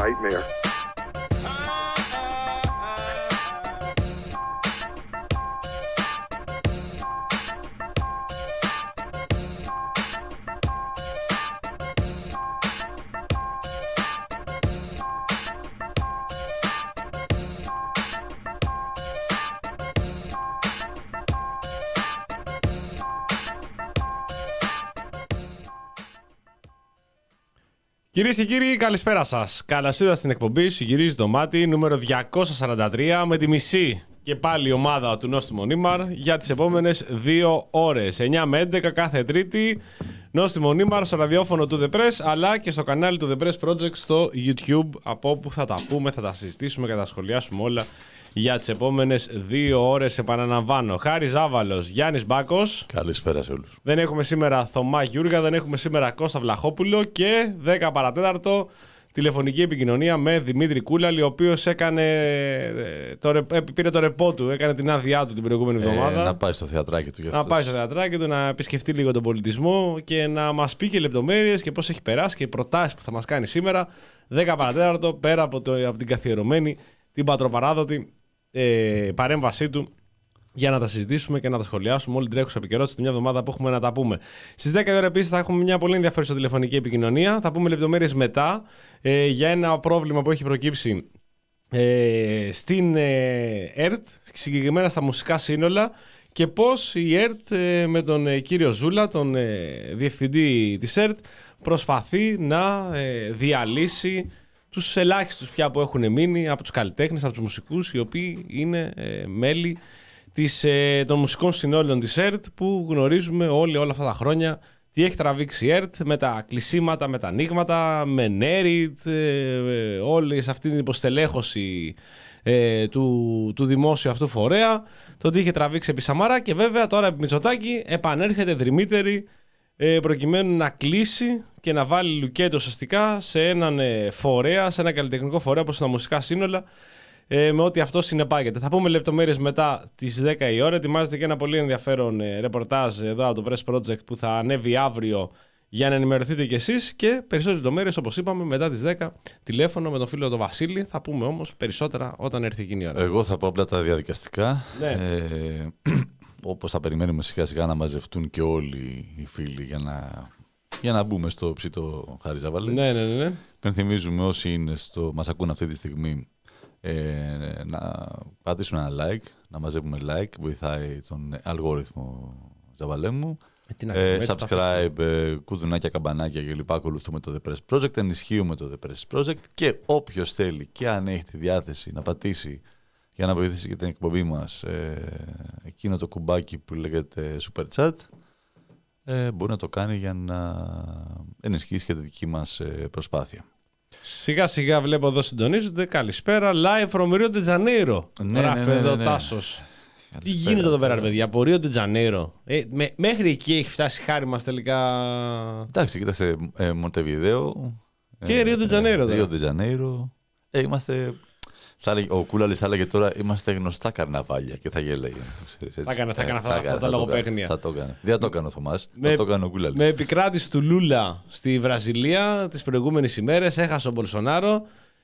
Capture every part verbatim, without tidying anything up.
nightmare. Κυρίες και κύριοι, καλησπέρα σας. Καλώς ήρθατε στην εκπομπή Συγυρίζει το Μάτι, νούμερο διακόσια σαράντα τρία, με τη μισή και πάλι ομάδα του Νόστιμο Νίμαρ για τις επόμενες δύο ώρες. εννιά με έντεκα κάθε Τρίτη, Νόστιμο Νίμαρ στο ραδιόφωνο του The Press, αλλά και στο κανάλι του The Press Project στο YouTube, από όπου θα τα πούμε, θα τα συζητήσουμε και θα τα σχολιάσουμε όλα για τις επόμενες δύο ώρες. Επαναλαμβάνω, Χάρης Ζάβαλος, Γιάννης Μπάκος. Καλησπέρα σε όλους. Δεν έχουμε σήμερα Θωμά Γιούργα, δεν έχουμε σήμερα Κώστα Βλαχόπουλο και δέκα παρατέταρτο τηλεφωνική επικοινωνία με Δημήτρη Κούλαλη, ο οποίος έκανε το, πήρε το ρεπό του, έκανε την άδειά του την προηγούμενη εβδομάδα. Ε, να πάει στο θεατράκι του. Να πάει στο θεατράκι του, να επισκεφτεί λίγο τον πολιτισμό και να μας πει και λεπτομέρειες και πώς έχει περάσει και προτάσεις που θα μας κάνει σήμερα. δέκα παρατέταρτο, πέρα από, το, από την καθιερωμένη, την πατροπαράδοτη ε, παρέμβασή του, για να τα συζητήσουμε και να τα σχολιάσουμε όλη την τρέχουσα επικαιρότητα μια εβδομάδα που έχουμε να τα πούμε. Στις δέκα η ώρα επίσης θα έχουμε μια πολύ ενδιαφέρουσα τηλεφωνική επικοινωνία. Θα πούμε λεπτομέρειες μετά ε, για ένα πρόβλημα που έχει προκύψει ε, στην ε, ΕΡΤ, συγκεκριμένα στα μουσικά σύνολα, και πώς η ΕΡΤ ε, με τον ε, κύριο Ζούλα, τον ε, διευθυντή της ΕΡΤ, προσπαθεί να ε, διαλύσει τους ελάχιστους πια που έχουν μείνει από τους καλλιτέχνες, από τους μουσικούς, οι οποίοι είναι ε, μέλη της, ε, των μουσικών συνόλων της ΕΡΤ, που γνωρίζουμε όλοι όλα αυτά τα χρόνια τι έχει τραβήξει η ΕΡΤ με τα κλεισίματα, με τα ανοίγματα, με Νέριτ, ε, ε, όλη σε αυτή την υποστελέχωση ε, του, του δημόσιου αυτού φορέα, το τι είχε τραβήξει επί Σαμαρά, και βέβαια τώρα επί Μητσοτάκη επανέρχεται δρυμύτερη ε, προκειμένου να κλείσει και να βάλει λουκέτο ουσιαστικά σε έναν ε, φορέα, σε ένα καλλιτεχνικό φορέα όπως τα μουσικά σύνολα, Ε, με ό,τι αυτό συνεπάγεται. Θα πούμε λεπτομέρειες μετά τις δέκα η ώρα. Ετοιμάζεται και ένα πολύ ενδιαφέρον ε, ρεπορτάζ εδώ από το Press Project που θα ανέβει αύριο για να ενημερωθείτε κι εσείς, και περισσότερες λεπτομέρειες, όπως είπαμε, μετά τις δέκα τηλέφωνο με τον φίλο τον Βασίλη. Θα πούμε όμως περισσότερα όταν έρθει εκείνη η ώρα. Εγώ θα πω απλά τα διαδικαστικά. Ναι. Ε, όπως θα περιμένουμε σιγά σιγά να μαζευτούν και όλοι οι φίλοι για να, για να μπούμε στο ψήτο Χάρη Ζάβαλη. Ναι, ναι, ναι, ναι. Πενθυμίζουμε όσοι είναι στο, μας ακούν αυτή τη στιγμή, Ε, να πατήσουν ένα like, να μαζεύουμε like, βοηθάει τον αλγόριθμο Ζαβαλέμου. Ε, ε, subscribe, ε, κουδουνάκια, καμπανάκια κλπ. Ακολουθούμε το The Press Project, ενισχύουμε το The Press Project, και όποιος θέλει και αν έχει τη διάθεση να πατήσει για να βοηθήσει και την εκπομπή μας ε, εκείνο το κουμπάκι που λέγεται Super Chat, ε, μπορεί να το κάνει για να ενισχύσει και τη δική μας ε, προσπάθεια. Σιγά σιγά βλέπω εδώ συντονίζονται. Καλησπέρα. Live from Rio de Janeiro. Ναι, Γράφει ναι, ναι, εδώ ναι. Τάσος. Τι γίνεται εδώ πέρα, ρε παιδιά, από Rio de Janeiro. Ε, με, μέχρι εκεί έχει φτάσει Χάρη μας τελικά. Εντάξει, κοίταξε, ε, Μοντεβιδέο. Και Rio de Janeiro. Rio de Janeiro. Ε, είμαστε. Θα έλεγε, ο Κούλαλης θα έλεγε τώρα είμαστε γνωστά καρναβάλια και θα γέλαγε. Θα έκανε, θα έκανε ε, αυτά, θα, αυτά τα λογοπαίγνια. Θα το έκανε. Δεν θα το έκανε ο Θωμάς. Με, θα το έκανε ο Κούλαλης. Με επικράτηση του Λούλα στη Βραζιλία τις προηγούμενες ημέρες, έχασε ο Μπολσονάρο.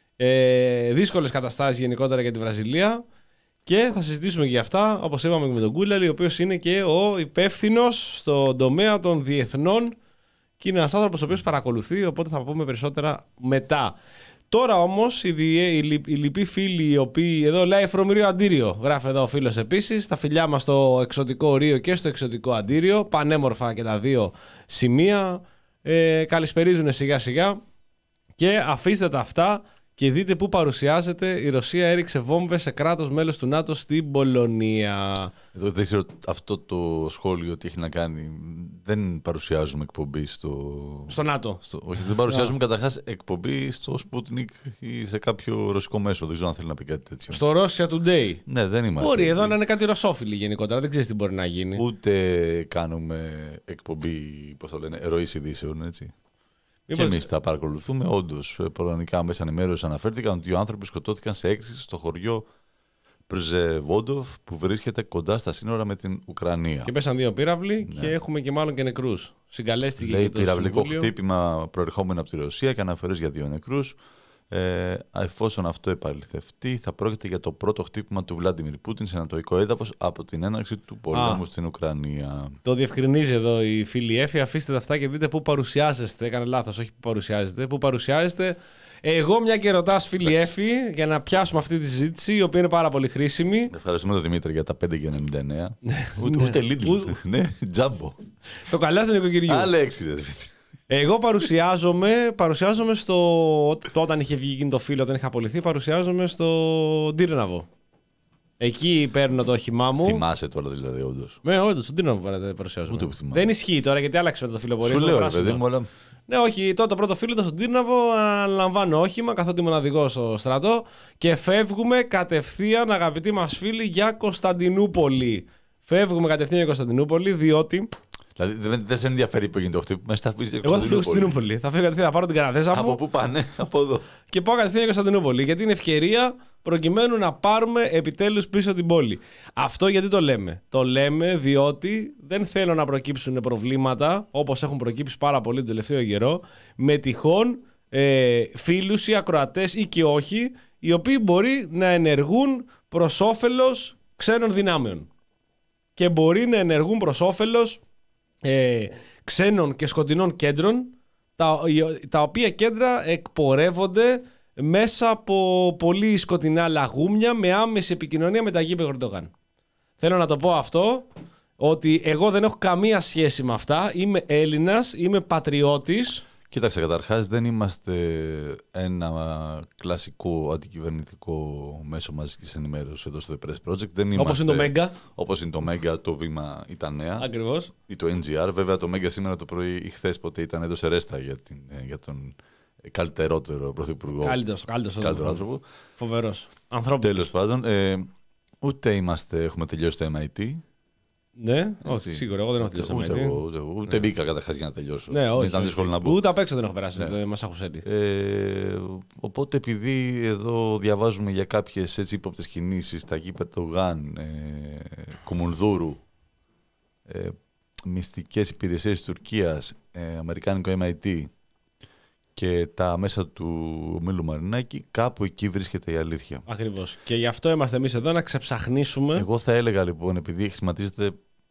Ε, δύσκολες καταστάσεις γενικότερα για τη Βραζιλία. Και θα συζητήσουμε και για αυτά, όπως είπαμε και με τον Κούλαλη, ο οποίος είναι και ο υπεύθυνος στον τομέα των διεθνών και είναι ένας άνθρωπος ο οποίος παρακολουθεί, οπότε θα πούμε περισσότερα μετά. Τώρα όμως οι, οι, οι, οι λοιποί φίλοι, οι οποίοι εδώ λέει from Rio Αντίριο, γράφει εδώ ο φίλος επίσης, τα φιλιά μας στο εξωτικό Ρίο και στο εξωτικό Αντίριο, πανέμορφα και τα δύο σημεία, ε, καλησπερίζουν σιγά σιγά, και αφήστε τα αυτά και δείτε πού παρουσιάζεται. Η Ρωσία έριξε βόμβες σε κράτος μέλος του ΝΑΤΟ στην Πολωνία. Εδώ δεν ξέρω αυτό το σχόλιο τι έχει να κάνει. Δεν παρουσιάζουμε εκπομπή στο... Στο ΝΑΤΟ. Στο... Όχι, δεν παρουσιάζουμε καταρχάς εκπομπή στο Sputnik ή σε κάποιο ρωσικό μέσο. Δεν ξέρω αν θέλει να πει κάτι τέτοιο. Στο Russia Today. Ναι, δεν είμαστε. Μπορεί εδώ να είναι κάτι ρωσόφιλοι γενικότερα. Δεν ξέρεις τι μπορεί να γίνει. Ούτε κάνουμε εκπομπή, πώς το λένε, ροής ειδήσεων, έτσι. Μήπως... Και εμείς τα παρακολουθούμε. Όντως, πολωνικά μέσα ενημέρωση αναφέρθηκαν ότι οι άνθρωποι σκοτώθηκαν σε έκρηξη στο χωριό Πρζεβόντοφ, που βρίσκεται κοντά στα σύνορα με την Ουκρανία. Και πέσαν δύο πύραυλοι, ναι, και έχουμε και μάλλον και νεκρούς. Συγκαλέστηκε. Λέει και το πυραυλικό Συμβούλιο. χτύπημα προερχόμενο από τη Ρωσία και αναφέρει για δύο νεκρούς. Ε, εφόσον αυτό επαληθευτεί, θα πρόκειται για το πρώτο χτύπημα του Βλάντιμιρ Πούτιν σε ανατολικό έδαφος από την έναρξη του πολέμου Α, στην Ουκρανία. Το διευκρινίζει εδώ η φίλη Έφη. Αφήστε τα αυτά και δείτε πού παρουσιάζεστε. Έκανε λάθος, όχι πού παρουσιάζεστε. Πού παρουσιάζεστε. Εγώ, μια και ρωτάς, φίλη Έφη, για να πιάσουμε αυτή τη συζήτηση, η οποία είναι πάρα πολύ χρήσιμη. Ευχαριστούμε τον Δημήτρη για τα πέντε και ενενήντα εννέα. ούτε ούτε Lidl. Ναι, τζάμπο. Το καλά του νοικοκυριού. Άλλα έξι, Δημήτρη. Εγώ παρουσιάζομαι, παρουσιάζομαι στο. Όταν είχε βγει εκείνο το φύλλο, όταν είχα απολυθεί, παρουσιάζομαι στο Τύρναβο. Εκεί παίρνω το όχημά μου. Θυμάσαι τώρα δηλαδή, όντως. Ναι, όντως, στον Τύρναβο παρουσιάζομαι. Ούτε που θυμάμαι. Δεν ισχύει τώρα γιατί άλλαξε με το φιλοπορία. Σου λέω, ρε παιδί μου, αλλά. Ναι, όχι, τότε το πρώτο φύλλο ήταν στον Τύρναβο. Αναλαμβάνω όχημα, καθότι ήμουν οδηγός στο στρατό και φεύγουμε κατευθείαν, αγαπητοί μας φίλοι, για Κωνσταντινούπολη. Φεύγουμε κατευθείαν για Κωνσταντινούπολη, διότι. Δηλαδή δεν, δεν σε ενδιαφέρει που γίνεται το χτύπημα, θα φύγει Εγώ θα φύγω στην Κωνσταντινούπολη. Θα φύγω κατευθείαν, θα πάρω την Καναδέζα μου. Από πού πάνε, από εδώ. Και πάω κατευθείαν για Κωνσταντινούπολη. Γιατί είναι ευκαιρία προκειμένου να πάρουμε επιτέλους πίσω την πόλη. Αυτό γιατί το λέμε. Το λέμε διότι δεν θέλω να προκύψουν προβλήματα, όπως έχουν προκύψει πάρα πολύ τον τελευταίο καιρό, με τυχόν ε, φίλους ή ακροατές ή και όχι, οι οποίοι μπορεί να ενεργούν προς όφελος ξένων δυνάμεων. Και μπορεί να ενεργούν προς όφελος Ε, ξένων και σκοτεινών κέντρων, τα, τα οποία κέντρα εκπορεύονται μέσα από πολύ σκοτεινά λαγούμια με άμεση επικοινωνία με τα γήπεδα Ερντογάν. Θέλω να το πω αυτό, ότι εγώ δεν έχω καμία σχέση με αυτά, είμαι Έλληνας, είμαι πατριώτης. Κοίταξε, καταρχάς δεν είμαστε ένα κλασικό αντικυβερνητικό μέσο μαζικής ενημέρωσης εδώ στο The Press Project. Δεν είμαστε, όπως είναι το Μέγκα. Όπως είναι το Μέγκα, το Βήμα ή τα Νέα. Ακριβώς. Ή το εν τζι αρ. Βέβαια το Μέγκα σήμερα το πρωί ή χθες ποτέ ήταν εδώ σε ρέστα για, την, για τον καλύτερότερο πρωθυπουργό. Καλύτερος, καλύτερος καλύτερο άνθρωπο. Φοβερός. Ανθρώπινος. Τέλος πάντων, ε, ούτε είμαστε, έχουμε τελειώσει το εμ άι τι. Ναι, όχι, σίγουρα. Εγώ δεν έχω τελειώσει. Ούτε εγώ, ούτε, εγώ, ούτε μπήκα καταρχάς για να τελειώσω. Ναι, όχι, ήταν δύσκολο να μπω. Ούτε απ' έξω δεν έχω περάσει. Ναι. Μας αχουσένει. Ε, οπότε, επειδή εδώ διαβάζουμε για κάποιες έτσι ύποπτες κινήσεις στα γήπεδα του Γαν, ε, Κουμουνδούρου, ε, μυστικές υπηρεσίες της Τουρκίας, ε, αμερικάνικο εμ άι τι και τα μέσα του Μήλου Μαρινάκη, κάπου εκεί βρίσκεται η αλήθεια. Ακριβώς. Και γι' αυτό είμαστε εμείς εδώ να ξεψαχνίσουμε. Εγώ θα έλεγα λοιπόν, επειδή σχηματίζεται.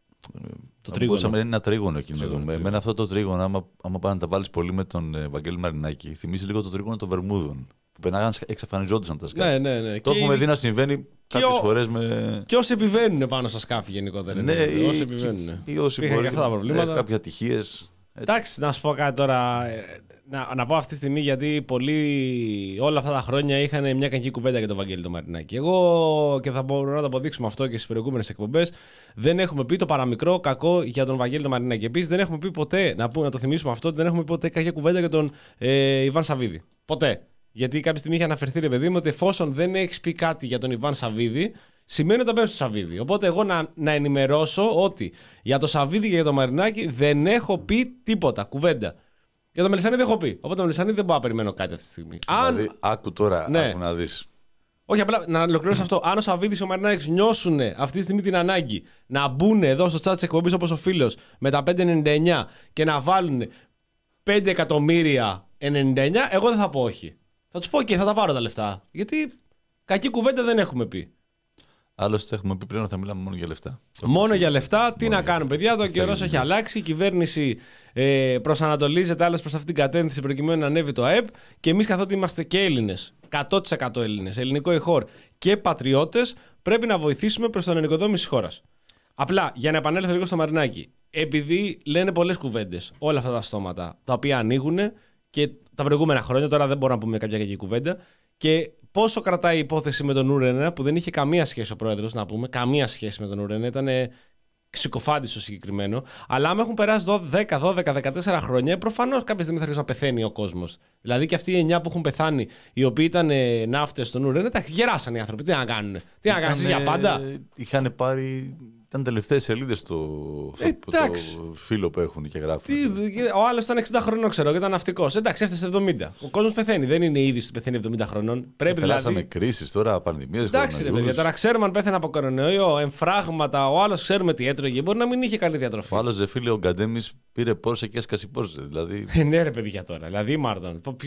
Το τρίγωνο. Είναι ένα τρίγωνο εκεί εδώ. Με αυτό το τρίγωνο, άμα, άμα πάνε να τα βάλει πολύ με τον ε, Βαγγέλη Μαρινάκη, θυμίζει λίγο το τρίγωνο των Βερμούδων. Που πενάγαν, εξαφανιζόντουσαν τα σκάφη. Ναι, ναι, ναι. Το και έχουμε η... δει να συμβαίνει κάποιες ο... φορές με. Και όσοι επιβαίνουν πάνω στα σκάφη γενικότερα. Ναι, ή... όσοι και... επιβαίνουν. Ή όσοι Πήγαν μπορεί, και αυτά τα προβλήματα. Κάποια ατυχίες. Εντάξει, να σου πω κάτι τώρα. Να, να πω αυτή τη στιγμή, γιατί πολλοί όλα αυτά τα χρόνια είχαν μια κακή κουβέντα για τον Βαγγέλη τον Μαρινάκη. Εγώ, και θα μπορώ να το αποδείξουμε αυτό και στις προηγούμενες εκπομπές, δεν έχουμε πει το παραμικρό κακό για τον Βαγγέλη τον Μαρινάκη. Επίσης, δεν έχουμε πει ποτέ, να, πούμε, να το θυμίσουμε αυτό, ότι δεν έχουμε πει ποτέ κακή κουβέντα για τον ε, Ιβάν Σαββίδη. Ποτέ. Γιατί κάποια στιγμή είχε αναφερθεί, ρε παιδί μου, ότι εφόσον δεν έχει πει κάτι για τον Ιβάν Σαββίδη, σημαίνει ότι τα παίρνει στο Σαββίδη. Οπότε, εγώ να, να ενημερώσω ότι για τον Σαββίδη και για τον Μαρινάκη δεν έχω πει τίποτα, κουβέντα. Για τον Μελισσανίδη δεν έχω πει. Οπότε τον Μελισσανίδη δεν μπορώ να περιμένω κάτι αυτή τη στιγμή. Δηλαδή, Αν... άκου τώρα, ναι. άκου να δεις. Όχι, απλά να ολοκληρώσω αυτό. Αν ο Σαββίδης και ο Μαρινάκης νιώσουν αυτή τη στιγμή την ανάγκη να μπουν εδώ στο chat της εκπομπής όπως ο φίλος με τα πέντε ενενήντα εννέα και να βάλουν πέντε εκατομμύρια ενενήντα εννέα, εγώ δεν θα πω όχι. Θα τους πω και θα τα πάρω τα λεφτά. Γιατί κακή κουβέντα δεν έχουμε πει. Άλλωστε, έχουμε πει πριν ότι θα μιλάμε μόνο για λεφτά. Μόνο για λεφτά. Τι να κάνουμε, παιδιά. Το καιρό έχει αλλάξει. Η κυβέρνηση ε, προσανατολίζεται άλλες προς αυτήν την κατεύθυνση προκειμένου να ανέβει το ΑΕΠ. Και εμείς, καθότι είμαστε και Έλληνες, εκατό τοις εκατό Έλληνες, ελληνικό ηχόρ και πατριώτες, πρέπει να βοηθήσουμε προς την ανοικοδόμηση της χώρας. Απλά, για να επανέλθω λίγο στο Μαρινάκη, επειδή λένε πολλές κουβέντες όλα αυτά τα στόματα τα οποία ανοίγουν και τα προηγούμενα χρόνια, τώρα δεν μπορώ να πούμε κάποια κακή κουβέντα. Και πόσο κρατάει η υπόθεση με τον Ούρενα, που δεν είχε καμία σχέση ο πρόεδρος, να πούμε, καμία σχέση με τον Ούρενα, ήταν ξυκοφάντης το συγκεκριμένο. Αλλά άμα έχουν περάσει δέκα, δώδεκα, δεκατέσσερα χρόνια, προφανώς κάποια στιγμή θα αρχίσει να πεθαίνει ο κόσμος. Δηλαδή και αυτοί οι εννιά που έχουν πεθάνει, οι οποίοι ήταν ναύτες στον Ούρενα, τα γεράσαν οι άνθρωποι. Τι να κάνουν, τι να κάνουν για πάντα. Είχαν πάρει. Ήταν τελευταίες σελίδες στο, ε, το φίλο που έχουν και γράφουν. Τι, ο άλλος ήταν εξήντα χρονών, ξέρω, και ήταν ναυτικός. Εντάξει, έφτασε εβδομήντα. Ο κόσμος πεθαίνει. Δεν είναι είδηση ότι πεθαίνει εβδομήντα χρονών. Πρέπει ε, περάσαμε δηλαδή. Κρίσεις τώρα, πανδημίες. Εντάξει, ρε παιδιά, τώρα ξέρουμε αν πέθανε από κορονοϊό, εμφράγματα. Ο άλλος ξέρουμε τι έτρωγε. Μπορεί να μην είχε καλή διατροφή. Ο άλλος, δε φίλε, ο Γκαντέμις πήρε πόρσε και έσκασε πόρσε. Δηλαδή... ναι, ρε παιδιά τώρα. Δηλαδή, Μάρτον.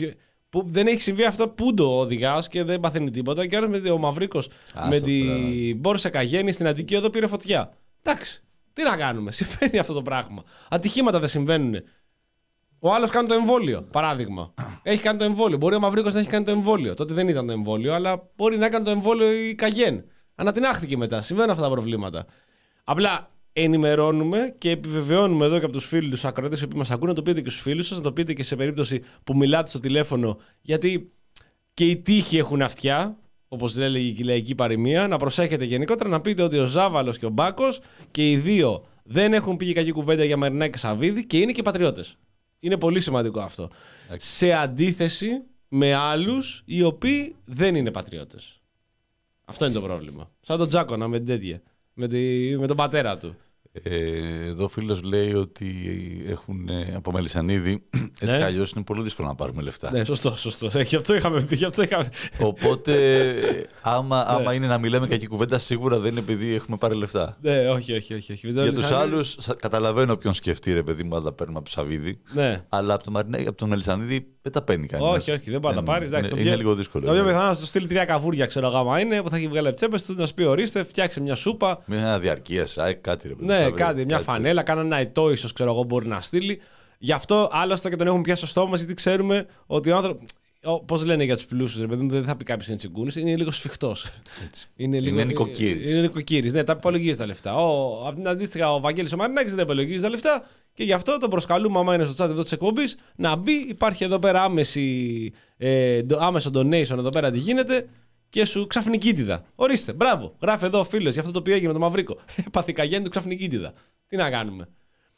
Που δεν έχει συμβεί αυτό, που το οδηγάς και δεν παθαίνει τίποτα. Και άρα ο Μαυρίκος με την Μπόρσε Καγέννη στην Αττική Οδό πήρε φωτιά. Εντάξει, τι να κάνουμε, συμβαίνει αυτό το πράγμα. Ατυχήματα δεν συμβαίνουν. Ο άλλος κάνει το εμβόλιο, παράδειγμα. Έχει κάνει το εμβόλιο. Μπορεί ο Μαυρίκος να έχει κάνει το εμβόλιο. Τότε δεν ήταν το εμβόλιο, αλλά μπορεί να έκανε το εμβόλιο η Καγέν. Ανατινάχθηκε μετά. Συμβαίνουν αυτά τα προβλήματα. Απλά ενημερώνουμε και επιβεβαιώνουμε εδώ και από τους φίλους, τους ακροατές που μας ακούνε, να το πείτε και στους φίλους σας, να το πείτε και σε περίπτωση που μιλάτε στο τηλέφωνο, γιατί και οι τύχοι έχουν αυτιά, όπως έλεγε η λαϊκή παροιμία. Να προσέχετε γενικότερα, να πείτε ότι ο Ζάβαλος και ο Μπάκος και οι δύο δεν έχουν πει κακή κουβέντα για Μαρινάκη και Σαββίδη και είναι και πατριώτες. Είναι πολύ σημαντικό αυτό. Okay. Σε αντίθεση με άλλους οι οποίοι δεν είναι πατριώτες. Αυτό είναι το πρόβλημα. Σαν τον Τζάκονα με την τέτοια. Με, τη, με τον πατέρα του. Ε, εδώ ο φίλος λέει ότι έχουν από Μελισσανίδη. Έτσι Ναι. κι αλλιώς είναι πολύ δύσκολο να πάρουμε λεφτά. Ναι, σωστό, σωστό. Γι' αυτό είχαμε πει. Γι' αυτό είχαμε... Οπότε, άμα, άμα είναι να μιλάμε κακή κουβέντα, σίγουρα δεν είναι επειδή έχουμε πάρει λεφτά. Ναι, όχι, όχι. όχι, όχι. Για τους άλλους, καταλαβαίνω ποιον σκεφτεί, ρε παιδί μου, αν τα παίρνουμε από το Σαββίδη. Ναι. Αλλά από τον, Μαρινέ, από τον Μελισσανίδη δεν τα παίρνει κανείς. Όχι, όχι, δεν πάει να τα πάρει. Είναι, είναι, είναι λίγο δύσκολο. Το πιο πιθανό να του στείλει τρία καβούρια, ξέρω γάμα είναι, που θα έχει βγάλει τσέπε του, να σου πει ορίστε, φτιάξε μια σούπα. Μια διαρκεία, κάτι ρε παιδί. Ναι, κάτι, μια φανέλα, κάνα ένα ετώ ίσως ξέρω εγώ μπορεί να στείλει. Γι' αυτό άλλωστε και τον έχουμε πιάσει στο στόμα μας, γιατί ξέρουμε ότι ο άνθρωπος. Πώς λένε για τους πλούσιους, ρε παιδί μου, δεν θα πει κάποιος είναι τσιγκούνης, είναι λίγο σφιχτός. Είναι, είναι νοικοκύρης. Είναι νοικοκύρης, ναι, τα υπολογίζει τα λεφτά. Ο, απ' την αντίστοιχα, ο Βαγγέλης ο Μαρινάκης δεν υπολογίζει τα λεφτά και γι' αυτό τον προσκαλούμε, άμα είναι στο chat εδώ της εκπομπής, να μπει. Υπάρχει εδώ πέρα άμεση, ε, άμεσο donation, εδώ πέρα τι γίνεται. Και σου ξαφνικίτιδα. Ορίστε, μπράβο. Γράφει εδώ ο φίλος για αυτό το οποίο έγινε με τον Μαυρίκο. Παθηκαγέννη του ξαφνικίτιδα. Τι να κάνουμε.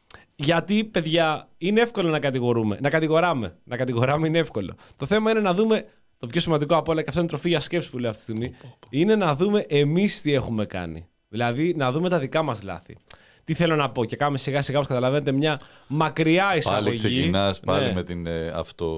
Γιατί, παιδιά, είναι εύκολο να κατηγορούμε. Να κατηγοράμε. Να κατηγοράμε είναι εύκολο. Το θέμα είναι να δούμε. Το πιο σημαντικό από όλα, και αυτό είναι τροφή για σκέψη που λέω αυτή τη στιγμή, είναι να δούμε εμείς τι έχουμε κάνει. Δηλαδή, να δούμε τα δικά μας λάθη. Τι θέλω να πω, και κάνουμε σιγά σιγά, όπως καταλαβαίνετε, μια μακριά εισαγωγή. Πάλι ξεκινάς πάλι ναι. με την ε, αυτο...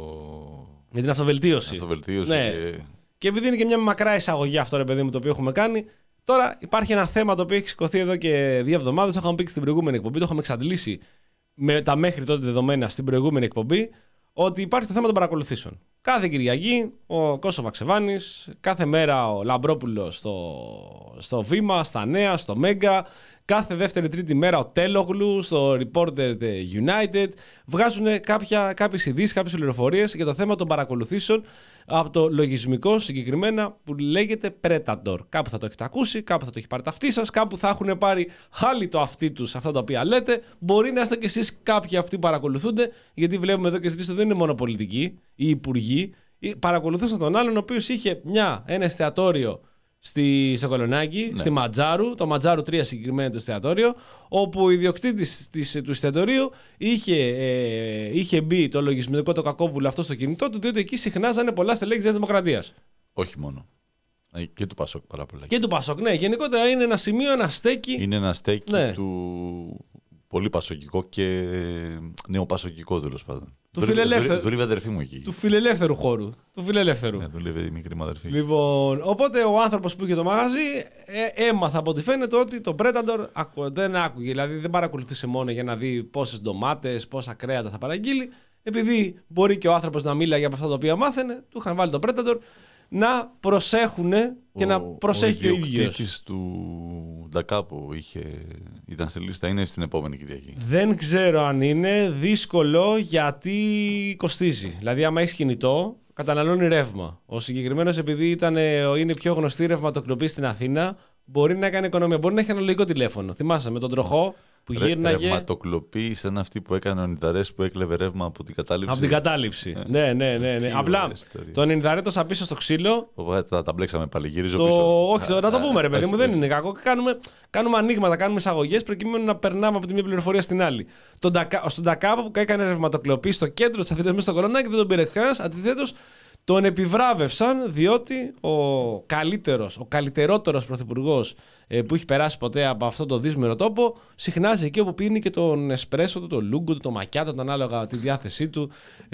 με την αυτοβελτίωση. αυτοβελτίωση ναι. και... και επειδή είναι και μια μακρά εισαγωγή αυτό, ρε παιδί μου, το οποίο έχουμε κάνει. Τώρα υπάρχει ένα θέμα το οποίο έχει σηκωθεί εδώ και δύο εβδομάδες. Το είχαμε πει και στην προηγούμενη εκπομπή. Το είχαμε εξαντλήσει με τα μέχρι τότε δεδομένα στην προηγούμενη εκπομπή. Ότι υπάρχει το θέμα των παρακολουθήσεων. Κάθε Κυριακή ο Κώσο Βαξεβάνης, κάθε μέρα ο Λαμπρόπουλος στο, στο Βήμα, στα Νέα, στο Μέγκα, κάθε δεύτερη-τρίτη μέρα ο Τέλογλου στο Reporter United βγάζουν κάποια, κάποιες ειδήσεις, κάποιες πληροφορίες για το θέμα των παρακολουθήσεων από το λογισμικό συγκεκριμένα που λέγεται Predator. Κάπου θα το έχετε ακούσει, κάπου θα το έχει πάρει τα αυτοί σας, κάπου θα έχουν πάρει άλλοι το αυτοί τους αυτά τα οποία λέτε. Μπορεί να είστε κι εσείς κάποιοι αυτοί που παρακολουθούνται, γιατί βλέπουμε εδώ και στη λίστα δεν είναι μόνο πολιτικοί ή υπουργοί. Παρακολουθούσαν τον άλλον ο οποίος είχε μια, ένα εστιατόριο στη, στο Κολονάκι, ναι. στη Ματζάρου, το Ματζάρου τρία συγκεκριμένα το εστιατόριο, όπου ο ιδιοκτήτης της, του εστιατορίου είχε, ε, είχε μπει το λογισμικό το κακόβουλο αυτό στο κινητό του, διότι εκεί συχνάζανε πολλά στελέχη της Δημοκρατίας. Όχι μόνο. Και του Πασόκ πάρα πολλά. Και του Πασόκ, ναι. Γενικότερα είναι ένα σημείο, ένα στέκι. Είναι ένα στέκι ναι. του πολύ πασοκικό και νεοπασοκικό τέλος πάντων. Του φιλελεύθερου. Δουλεύει αδερφή μου εκεί. Του φιλελεύθερου χώρου. Του φιλελεύθερου. Ναι, δουλεύει η μικρή μου αδερφή. Λοιπόν, οπότε ο άνθρωπος που είχε το μαγαζί ε, έμαθα από ό,τι φαίνεται ότι το Predator ακου, δεν άκουγε. Δηλαδή δεν παρακολουθούσε μόνο για να δει πόσες ντομάτες, πόσα κρέατα θα παραγγείλει. Επειδή μπορεί και ο άνθρωπος να μίλαγε από αυτά τα οποία μάθαινε, του είχαν βάλει το Predator να προσέχουν και ο, να προσέχει και ο ίδιος. Ο ιδιοκτήτης του Ντακάπο είχε, ήταν στη λίστα, είναι στην επόμενη Κυριακή. Δεν ξέρω αν είναι, δύσκολο γιατί κοστίζει. Δηλαδή άμα έχεις κινητό, καταναλώνει ρεύμα. Ο συγκεκριμένος επειδή ήταν, είναι πιο γνωστή ρευματοκλοπή στην Αθήνα, μπορεί να κάνει οικονομία. Μπορεί να έχει αναλογικό τηλέφωνο. Θυμάσαι με τον τροχό που γύρναγε. Ρευματοκλοπή ήταν αυτή που έκανε ο Νιδαρές που έκλεβε ρεύμα από την κατάληψη. Από την κατάληψη. ναι, ναι, ναι. ναι. Απλά τον Νιδαρέ το πίσω στο ξύλο. Τα, τα μπλέξαμε πάλι. Γυρίζω το... πίσω. Όχι, το... να το πούμε ρε παιδί μου, δεν είναι κακό. Κάνουμε, κάνουμε ανοίγματα, κάνουμε εισαγωγές προκειμένου να περνάμε από τη μία πληροφορία στην άλλη. Τον Τακα... Στον Τακάπο που έκανε ρευματοκλοπή στο κέντρο τη Αθήνα, μέσα στο Κολονάκι, δεν τον πήρε κανένα. Αντιθέτως, τον επιβράβευσαν διότι ο καλύτερος, ο καλύτερότερος πρωθυπουργός ε, που έχει περάσει ποτέ από αυτό το δύσμερο τόπο συχνάζει εκεί όπου πίνει και τον εσπρέσο του, το λούγκο του, το μακιάτο, τον ανάλογα τη διάθεσή του.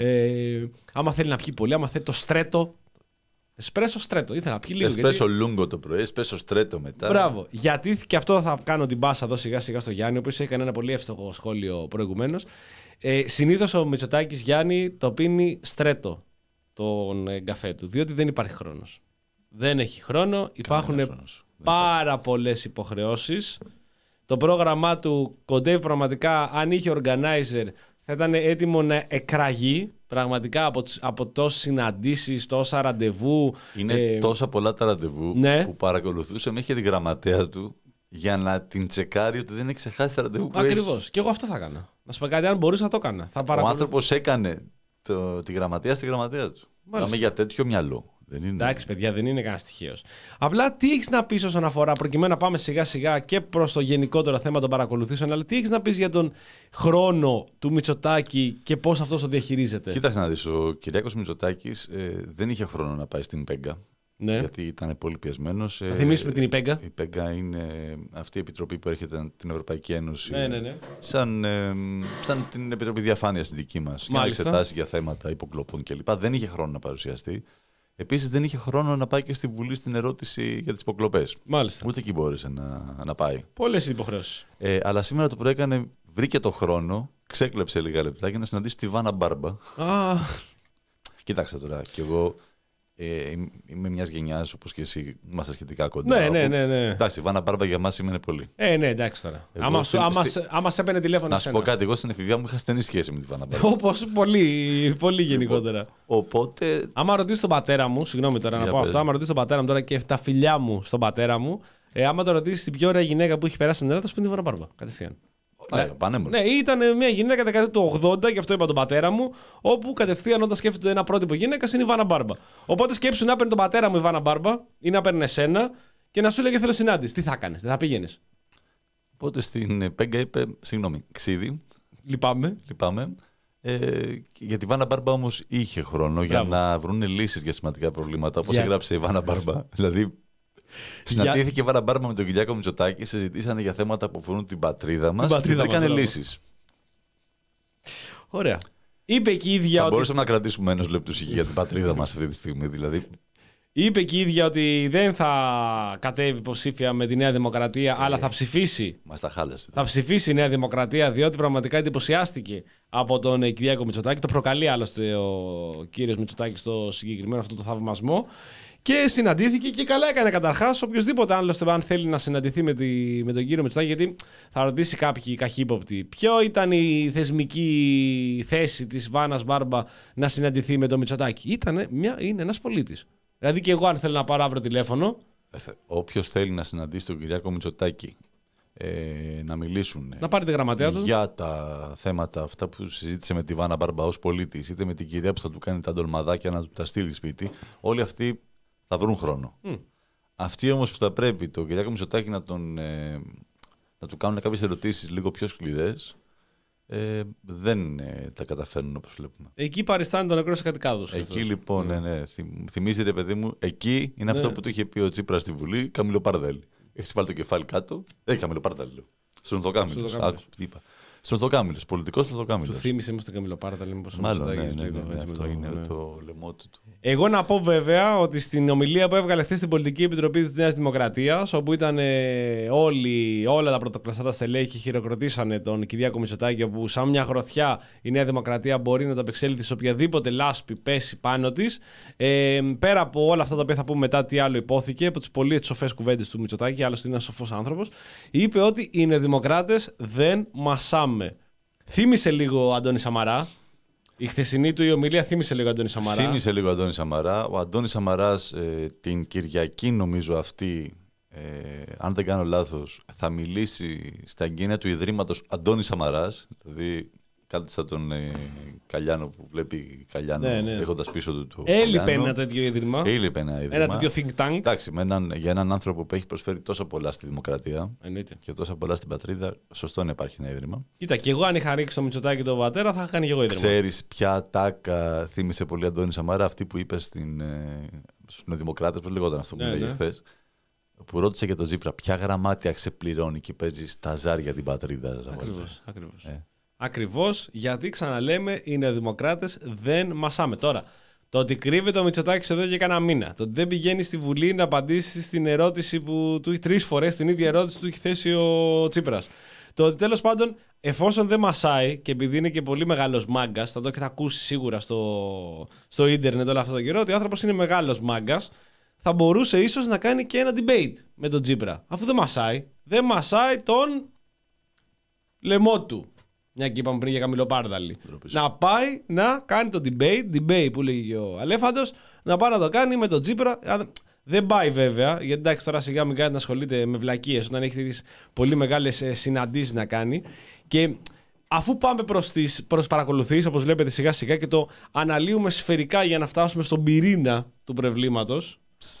Ε, άμα θέλει να πιει πολύ, άμα θέλει το στρέτο. Εσπρέσο στρέτο, ήθελα να πιει λίγο. Εσπρέσο γιατί... λούγκο το πρωί, εσπρέσο στρέτο μετά. Μπράβο. Γιατί και αυτό θα κάνω την μπάσα εδώ σιγά σιγά στο Γιάννη, ο οποίος έκανε ένα πολύ εύστοχο σχόλιο προηγουμένως. Ε, συνήθως ο Μητσοτάκης Γιάννη το πίνει στρέτο. τον καφέ του. Διότι δεν υπάρχει χρόνος. Δεν έχει χρόνο, υπάρχουν πάρα πολλές υποχρεώσεις. Το πρόγραμμά του κοντεύει πραγματικά, αν είχε organizer, θα ήταν έτοιμο να εκραγεί πραγματικά από, από τόσες συναντήσεις, τόσα ραντεβού. Είναι ε, τόσα πολλά τα ραντεβού ναι. που παρακολουθούσε μέχρι και την γραμματέα του για να την τσεκάρει ότι δεν έχει ξεχάσει τα ραντεβού που έχει. Ακριβώς. Και εγώ αυτό θα έκανα. Να σου πω κάτι, αν μπορούσα, θα το έκανα. Θα Ο άνθρωπος έκανε το, τη γραμματεία στη γραμματεία του. Μιλάμε για τέτοιο μυαλό. Δεν είναι... Εντάξει, παιδιά, δεν είναι κανένα τυχαίος. Απλά τι έχεις να πεις όσον αφορά, προκειμένου να πάμε σιγά σιγά και προς το γενικότερο θέμα των παρακολουθήσεων, αλλά τι έχεις να πεις για τον χρόνο του Μητσοτάκη και πώς αυτός το διαχειρίζεται? Κοίταξε να δεις, ο Κυριάκος Μητσοτάκης ε, δεν είχε χρόνο να πάει στην Πέγκα. Ναι. Γιατί ήταν πολύ πιεσμένος. Θα θυμίσουμε ε, την Πέγκα. Η Πέγκα είναι αυτή η επιτροπή που έρχεται την Ευρωπαϊκή Ένωση. Ναι, ναι, ναι. Σαν, ε, σαν την Επιτροπή Διαφάνειας στην δική μας. Για να εξετάσει για θέματα υποκλοπών κλπ. Δεν είχε χρόνο να παρουσιαστεί. Επίσης δεν είχε χρόνο να πάει και στη Βουλή στην ερώτηση για τις υποκλοπές. Μάλιστα. Ούτε εκεί μπόρεσε να, να πάει. Πολλές υποχρεώσεις. Ε, αλλά σήμερα το πρωί έκανε, βρήκε το χρόνο, ξέκλεψε λίγα λεπτά για να συναντήσει τη Βάνα Μπάρμπα. Ah. Κοίταξε τώρα, κι εγώ ε, είμαι μιας γενιάς όπως και εσύ, είμαστε σχετικά κοντά. Ναι, ναι, ναι, ναι. Εντάξει, η Βάνα Μπάρμπα για μας σημαίνει πολύ. Ε, ναι, εντάξει τώρα. Εγώ άμα, στην, άμα, στη... άμα σε έπαιρνε τηλέφωνο. Να σου πω κάτι, εγώ στην εφηβεία μου είχα στενή σχέση με τη Βάνα Μπάρμπα. Όπως πολύ, πολύ γενικότερα. Οπότε. Άμα ρωτήσει τον πατέρα μου, συγγνώμη τώρα να πω αυτό, άμα ρωτήσει τον πατέρα μου τώρα και τα φιλιά μου στον πατέρα μου, ε, άμα το ρωτήσει την πιο ωραία γυναίκα που έχει περάσει στην Ελλάδα, θα σου πει τη Βάνα Μπάρμπα. Κατευθείαν. Ναι, ναι, ήταν μια γυναίκα δεκαετία του ογδόντα, και αυτό είπα τον πατέρα μου, όπου κατευθείαν όταν σκέφτεται ένα πρότυπο γυναίκα είναι η Βάνα Μπάρμπα. Οπότε σκέψου να παίρνει τον πατέρα μου η Βάνα Μπάρμπα ή να παίρνει εσένα και να σου λέγε θέλω συνάντηση. Τι θα έκανε, δεν θα πήγαινε? Οπότε στην Πέγκα είπε, συγγνώμη, ξύδι. Λυπάμαι. Λυπάμαι. Ε, για τη Βάνα Μπάρμπα όμως είχε χρόνο Μπράβο. για να βρουν λύσεις για σημαντικά προβλήματα, όπως για... έγραψε η Βάνα Μπάρμπα. Δηλαδή. Συναντήθηκε η Βάνα Μπάρμπα με τον Κυριάκο Μητσοτάκη, συζητήσανε για θέματα που αφορούν την πατρίδα μας και βρήκανε λύσεις. Ωραία. Είπε και η ίδια θα ότι. μπορούσαμε να κρατήσουμε ένας λεπτούς για την πατρίδα μας αυτή τη στιγμή, δηλαδή. Είπε και η ίδια ότι δεν θα κατέβει υποψήφια με τη Νέα Δημοκρατία, ε, αλλά θα ψηφίσει. Μας τα χάλασε. Θα ψηφίσει η Νέα Δημοκρατία, διότι πραγματικά εντυπωσιάστηκε από τον Κυριάκο Μητσοτάκη. Το προκαλεί άλλωστε ο κύριος Μητσοτάκης στο συγκεκριμένο αυτό το θαυμασμό. Και συναντήθηκε και καλά έκανε καταρχάς. Οποιοδήποτε άλλωστε, αν θέλει να συναντηθεί με, τη, με τον κύριο Μητσοτάκη, γιατί θα ρωτήσει κάποιοι καχύποπτοι, ποιο ήταν η θεσμική θέση της Βάνας Μπάρμπα να συναντηθεί με τον Μητσοτάκη? Ήτανε μια, είναι ένας πολίτης. Δηλαδή και εγώ, αν θέλω να πάρω αύριο τηλέφωνο. Όποιος θέλει να συναντήσει τον Κυριάκο Μητσοτάκη, ε, να μιλήσουν να πάρει τη γραμματέα του για τα θέματα αυτά που συζήτησε με τη Βάνα Μπάρμπα ως πολίτης, είτε με την κυρία που θα του κάνει τα ντολμαδάκια να του τα στείλει σπίτι, όλοι αυτοί θα βρουν χρόνο. Mm. Αυτοί όμως που θα πρέπει τον Κυριάκο Μητσοτάκη να, τον, ε, να του κάνουν κάποιες ερωτήσεις λίγο πιο σκληρές, ε, δεν ε, τα καταφέρνουν όπως βλέπουμε. Εκεί παριστάνει τον νεκρό σε κάτι κάδους. Εκεί λοιπόν, ναι, ναι, θυμίζει ρε παιδί μου, εκεί είναι ναι. αυτό που του είχε πει ο Τσίπρας στη Βουλή, Καμιλοπάρδαλη. Έχει βάλει το κεφάλι κάτω, δεν έχει Καμιλοπάρδαλη. Στον Ορθοκάμιλος. Στον Ορθοκάμιλος, πολιτικός Ορθοκάμιλος. Σου θύμισε με τον Καμιλοπάρδαλη, μήπως. Μάλλον, ναι, ναι, ναι, ναι, αυτό είναι ναι. το λαιμό του. Εγώ να πω βέβαια ότι στην ομιλία που έβγαλε χθες στην Πολιτική Επιτροπή της Νέας Δημοκρατίας, όπου ήταν ε, όλοι, όλα τα πρωτοκλαστάτα στελέχη και χειροκροτήσανε τον Κυριάκο Μητσοτάκη, όπου σαν μια γροθιά η Νέα Δημοκρατία μπορεί να τα απεξέλθει σε οποιαδήποτε λάσπη πέσει πάνω της. Ε, πέρα από όλα αυτά τα οποία θα πούμε μετά, τι άλλο υπόθηκε, από τις πολύ σοφές κουβέντες του Μητσοτάκη, άλλωστε είναι ένας σοφός άνθρωπος, είπε ότι οι νεοδημοκράτες δεν μασάμε. Θύμισε λίγο Αντώνη Σαμαρά. Η χθεσινή του η ομιλία θύμισε λίγο Αντώνη Σαμαρά. Θύμισε λίγο Αντώνη Σαμαρά. Ο Αντώνης Σαμαράς ε, την Κυριακή, νομίζω αυτή, ε, αν δεν κάνω λάθος, θα μιλήσει στα εγγένεια του Ιδρύματος Αντώνης Σαμαράς. Δηλαδή κάτι σαν τον ε, Καλιάνο που βλέπει Καλιάνο ναι, ναι. έχοντας πίσω του το Έλειπε ένα τέτοιο ίδρυμα. Έλειπε ένα ίδρυμα. Ένα τέτοιο think tank. Εντάξει, με έναν, για έναν άνθρωπο που έχει προσφέρει τόσο πολλά στη δημοκρατία Εννοείται. και τόσα πολλά στην πατρίδα, σωστό να υπάρχει ένα ίδρυμα. Κοίτα, και εγώ αν είχα ρίξει το Μητσοτάκη τον πατέρα, θα είχα κάνει και εγώ ίδρυμα. Ξέρεις ποια τάκα θύμισε πολύ Αντώνη Σαμαρά, αυτή που είπε στην, ε, στους Νεοδημοκράτες, πώς λεγόταν αυτό που ναι, λέγε ναι. χθες, που ρώτησε για τον Τσίπρα, ποια γραμμάτια ξεπληρώνει και παίζει στα ζάρια την πατρίδα. Ακριβώς. ακριβώς. Ε. Ακριβώς, γιατί ξαναλέμε, οι νεοδημοκράτες δεν μασάμε. Τώρα, το ότι κρύβεται ο Μητσοτάκης εδώ και κάνα μήνα, το ότι δεν πηγαίνει στη Βουλή να απαντήσει στην ερώτηση που του τρεις φορές την ίδια ερώτηση του έχει θέσει ο Τσίπρας. Το ότι τέλος πάντων εφόσον δεν μασάει και επειδή είναι και πολύ μεγάλος μάγκας, θα το έχετε ακούσει σίγουρα στο, στο ίντερνετ όλο αυτό το καιρό, ότι ο άνθρωπος είναι μεγάλος μάγκας, θα μπορούσε ίσως να κάνει και ένα debate με τον Τσίπρα. Αφού δεν μασάει, δεν μασάει τον λαιμό του. Μια και είπαμε πριν για Καμιλοπάρδαλη. Να πάει να κάνει το debate, debate που λέγει και ο Αλέφαντος, να πάει να το κάνει με τον Τσίπρα. Δεν πάει βέβαια, γιατί εντάξει τώρα σιγά μην κάνει να ασχολείται με βλακίες όταν έχει τις πολύ μεγάλες συναντήσεις να κάνει. Και αφού πάμε προς τις προς παρακολουθήσεις, όπως βλέπετε σιγά σιγά και το αναλύουμε σφαιρικά για να φτάσουμε στον πυρήνα του προβλήματος.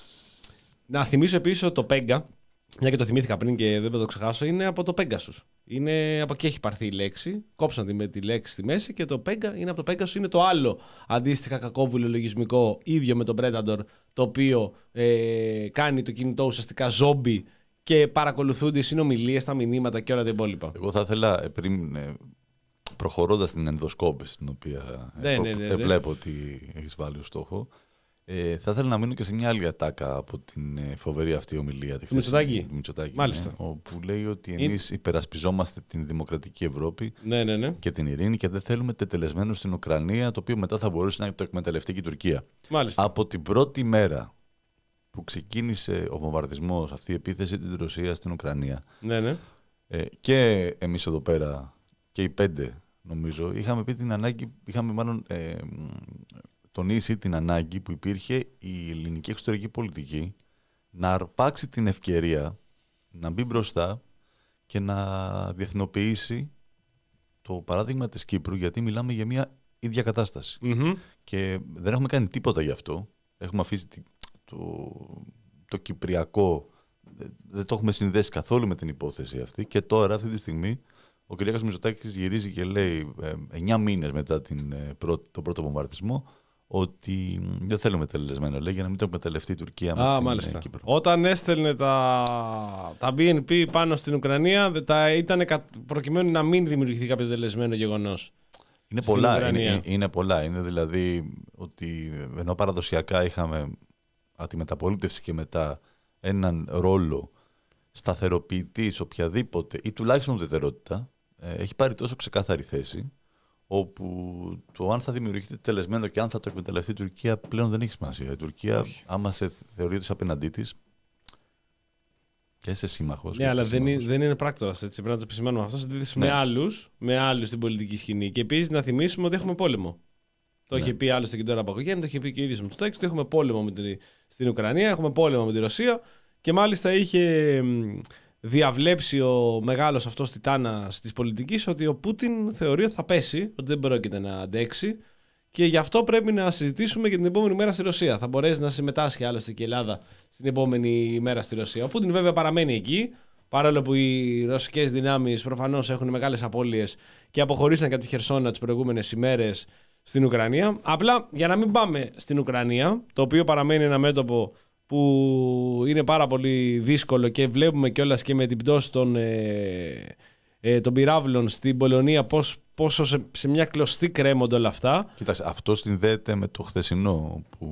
Να θυμίσω επίσης ότι το Πέγκα, μια και το θυμήθηκα πριν και δεν θα το ξεχάσω, είναι από το Pegasus. Είναι από εκεί έχει πάρθει η λέξη. Κόψαν τη, με τη λέξη στη μέση και το Pega είναι από το Pegasus. Είναι το άλλο αντίστοιχα κακόβουλο λογισμικό, ίδιο με τον Predator, το οποίο ε, κάνει το κινητό ουσιαστικά ζόμπι και παρακολουθούνται οι συνομιλίες, τα μηνύματα και όλα τα υπόλοιπα. Εγώ θα ήθελα πριν, προχωρώντας την ενδοσκόπηση, την οποία ναι, ναι, ναι, ναι. βλέπω ότι έχεις βάλει ως στόχο, Ε, θα ήθελα να μείνω και σε μια άλλη ατάκα από την ε, φοβερή αυτή ομιλία του Μητσοτάκη. Ναι, όπου λέει ότι εμείς Είναι... υπερασπιζόμαστε την δημοκρατική Ευρώπη ναι, ναι, ναι. και την ειρήνη και δεν θέλουμε τετελεσμένους στην Ουκρανία, το οποίο μετά θα μπορούσε να το εκμεταλλευτεί και η Τουρκία. Μάλιστα. Από την πρώτη μέρα που ξεκίνησε ο βομβαρδισμός, αυτή η επίθεση της Ρωσίας στην Ουκρανία, ναι, ναι. Ε, και εμείς εδώ πέρα και οι πέντε νομίζω είχαμε πει την ανάγκη, είχαμε μάλλον ε, τονίσει την ανάγκη που υπήρχε η ελληνική εξωτερική πολιτική να αρπάξει την ευκαιρία να μπει μπροστά και να διεθνοποιήσει το παράδειγμα της Κύπρου, γιατί μιλάμε για μια ίδια κατάσταση. Mm-hmm. Και δεν έχουμε κάνει τίποτα γι' αυτό. Έχουμε αφήσει το, το κυπριακό, δεν το έχουμε συνδέσει καθόλου με την υπόθεση αυτή και τώρα αυτή τη στιγμή ο κ. Μητσοτάκης γυρίζει και λέει εννιά μήνες μετά την, τον πρώτο βομβαρδισμό ότι δεν θέλουμε τελεσμένο, λέει, για να μην το εκμεταλλευτεί η Τουρκία. Α, με την Κύπρο. Όταν έστελνε τα, τα μπι εν πι πάνω στην Ουκρανία, τα ήταν προκειμένου να μην δημιουργηθεί κάποιο τελεσμένο γεγονός. Είναι πολλά, είναι, είναι πολλά. Είναι δηλαδή ότι ενώ παραδοσιακά είχαμε από τη μεταπολίτευση και μετά έναν ρόλο σταθεροποιητής οποιαδήποτε ή τουλάχιστον ουδετερότητα, έχει πάρει τόσο ξεκάθαρη θέση, όπου το αν θα δημιουργηθεί τελεσμένο και αν θα το εκμεταλλευτεί η Τουρκία πλέον δεν έχει σημασία. Η Τουρκία, Όχι. άμα σε θεωρεί τους απέναντί της και είσαι σύμμαχος. Ναι, αλλά δεν είναι, δεν είναι πράκτορας. Έτσι, πρέπει να το επισημάνουμε αυτό. Σε αντίθεση ναι. με άλλους με άλλους στην πολιτική σκηνή. Και επίσης να θυμίσουμε ότι έχουμε πόλεμο. Το ναι. είχε πει άλλωστε και τώρα Παπαγγέλη, το είχε πει και ο ίδιος με το τέξι, ότι έχουμε πόλεμο με την, στην Ουκρανία, έχουμε πόλεμο με τη Ρωσία και μάλιστα είχε διαβλέψει ο μεγάλος αυτός τιτάνας της πολιτικής ότι ο Πούτιν θεωρεί ότι θα πέσει, ότι δεν πρόκειται να αντέξει και γι' αυτό πρέπει να συζητήσουμε και την επόμενη μέρα στη Ρωσία. Θα μπορέσει να συμμετάσχει άλλωστε και η Ελλάδα στην επόμενη μέρα στη Ρωσία. Ο Πούτιν βέβαια παραμένει εκεί, παρόλο που οι ρωσικές δυνάμεις προφανώς έχουν μεγάλες απώλειες και αποχωρήσαν και από τη Χερσόνα τις προηγούμενες ημέρες στην Ουκρανία. Απλά για να μην πάμε στην Ουκρανία, το οποίο παραμένει ένα μέτωπο που είναι πάρα πολύ δύσκολο και βλέπουμε κιόλας και με την πτώση των, ε, ε, των πυράβλων στην Πολωνία πώς, πόσο σε, σε μια κλωστή κρέμονται όλα αυτά. Κοίταξε, αυτό συνδέεται με το χθεσινό που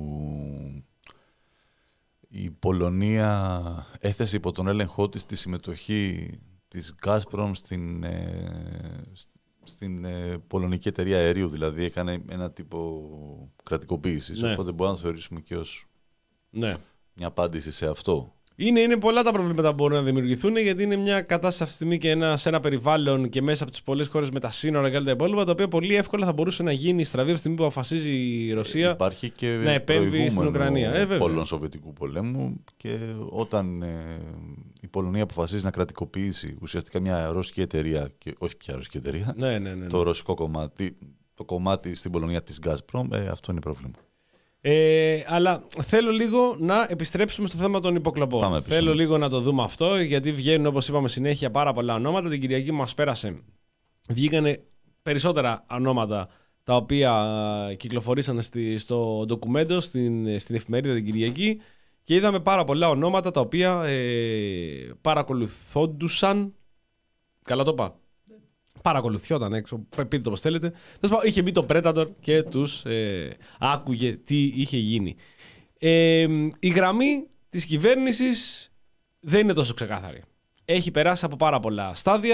η Πολωνία έθεσε υπό τον έλεγχό της τη συμμετοχή της Gazprom στην, ε, στην ε, πολωνική εταιρεία αερίου, δηλαδή έκανε ένα τύπο κρατικοποίησης, ναι. Οπότε μπορούμε να το θεωρήσουμε και ως ναι. μια απάντηση σε αυτό. Είναι, είναι πολλά τα προβλήματα που μπορούν να δημιουργηθούν, γιατί είναι μια κατάσταση αυτή τη στιγμή και ένα, σε ένα περιβάλλον και μέσα από τις πολλές χώρες με τα σύνορα και όλα τα υπόλοιπα, τα οποία πολύ εύκολα θα μπορούσε να γίνει η στραβή από τη στιγμή που αποφασίζει η Ρωσία Υπάρχει και να επέμβει στην Ουκρανία. Ε, πολλών Σοβιετικού πολέμου και όταν ε, η Πολωνία αποφασίζει να κρατικοποιήσει ουσιαστικά μια ρωσική εταιρεία, και όχι πια ρωσική εταιρεία, ναι, ναι, ναι, ναι. το ρωσικό κομμάτι, το κομμάτι στην Πολωνία της Gazprom, ε, αυτό είναι πρόβλημα. Ε, αλλά θέλω λίγο να επιστρέψουμε στο θέμα των υποκλοπών. Θέλω λίγο να το δούμε αυτό, γιατί βγαίνουν, όπως είπαμε, συνέχεια πάρα πολλά ονόματα. Την Κυριακή που μας πέρασε βγήκανε περισσότερα ονόματα τα οποία κυκλοφορήσαν στη, στο ντοκουμέντο, στην, στην εφημερίδα την Κυριακή, και είδαμε πάρα πολλά ονόματα τα οποία ε, παρακολουθόντουσαν. Καλά το είπα. Παρακολουθιόταν έξω, πείτε το πως θέλετε. Είχε μπει το Predator και τους ε, άκουγε τι είχε γίνει. Ε, η γραμμή της κυβέρνησης δεν είναι τόσο ξεκάθαρη. Έχει περάσει από πάρα πολλά στάδια.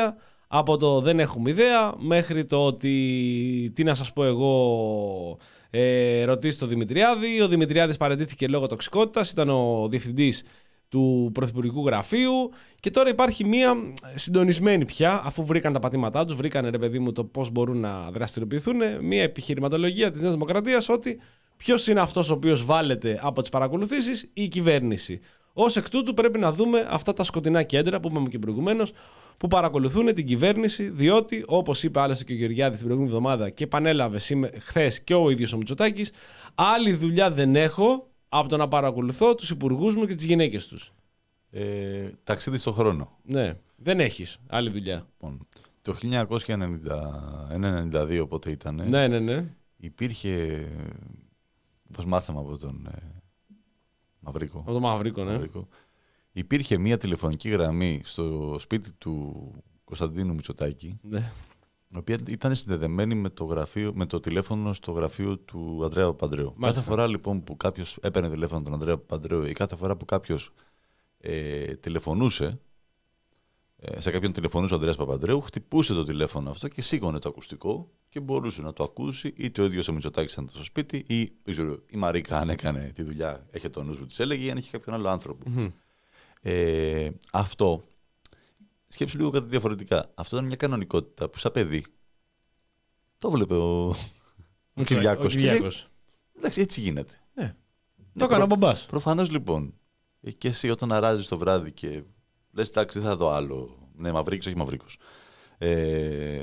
Από το δεν έχουμε ιδέα μέχρι το ότι τι να σας πω εγώ, ε, ρωτήσει το Δημητριάδη. Ο Δημητριάδης παραιτήθηκε λόγω τοξικότητας, ήταν ο διευθυντής του Πρωθυπουργικού Γραφείου και τώρα υπάρχει μία συντονισμένη πια, αφού βρήκαν τα πατήματά τους, βρήκαν ρε παιδί μου το πώς μπορούν να δραστηριοποιηθούν, μία επιχειρηματολογία της Νέας Δημοκρατίας ότι ποιος είναι αυτός ο οποίος βάλεται από τις παρακολουθήσεις, η κυβέρνηση. Ως εκ τούτου πρέπει να δούμε αυτά τα σκοτεινά κέντρα που είπαμε και προηγουμένως, που παρακολουθούν την κυβέρνηση, διότι όπως είπε άλλωστε και ο Γεωργιάδης την προηγούμενη εβδομάδα και επανέλαβε χθες και ο ίδιος ο Μητσοτάκης, άλλη δουλειά δεν έχω από το να παρακολουθώ τους υπουργούς μου και τις γυναίκες τους. Ε, ταξίδι στον χρόνο. Ναι, δεν έχεις άλλη δουλειά. Λοιπόν, το χίλια εννιακόσια ενενήντα δύο πότε ήταν, ναι, ναι, ναι. υπήρχε, όπως μάθαμε από τον ε, Μαυρίκο, από τον Μαυρίκο, ναι. Μαυρίκο, υπήρχε μια τηλεφωνική γραμμή στο σπίτι του Κωνσταντίνου Μητσοτάκη, ναι, η οποία ήταν συνδεδεμένη με το, γραφείο, με το τηλέφωνο στο γραφείο του Ανδρέα Παπανδρέου. Κάθε φορά λοιπόν που κάποιος έπαιρνε τηλέφωνο τον Ανδρέα Παπανδρέου ή κάθε φορά που κάποιος ε, τηλεφωνούσε, ε, σε κάποιον τηλεφωνούσε ο Ανδρέας Παπανδρέου, χτυπούσε το τηλέφωνο αυτό και σήκωνε το ακουστικό και μπορούσε να το ακούσει είτε ο ίδιος ο Μητσοτάκης ήταν στο σπίτι ή ξέρω, η Μαρίκα αν έκανε τη δουλειά, είχε το νου σου, της έλεγε ή αν είχε κάποιον άλλο άνθρωπο. Mm-hmm. Ε, αυτό. Σκέψου λίγο κάτι διαφορετικά. Αυτό ήταν μια κανονικότητα που σαν παιδί το βλέπε ο, ο Κυριάκος. Εντάξει, έτσι γίνεται. Ναι. Ναι, το έκανε ο μπαμπάς. Προφανώς λοιπόν. Και εσύ όταν αράζεις το βράδυ και λες εντάξει δεν θα δω άλλο. Ναι, Μαυρίκος, όχι Μαυρίκος. Ε,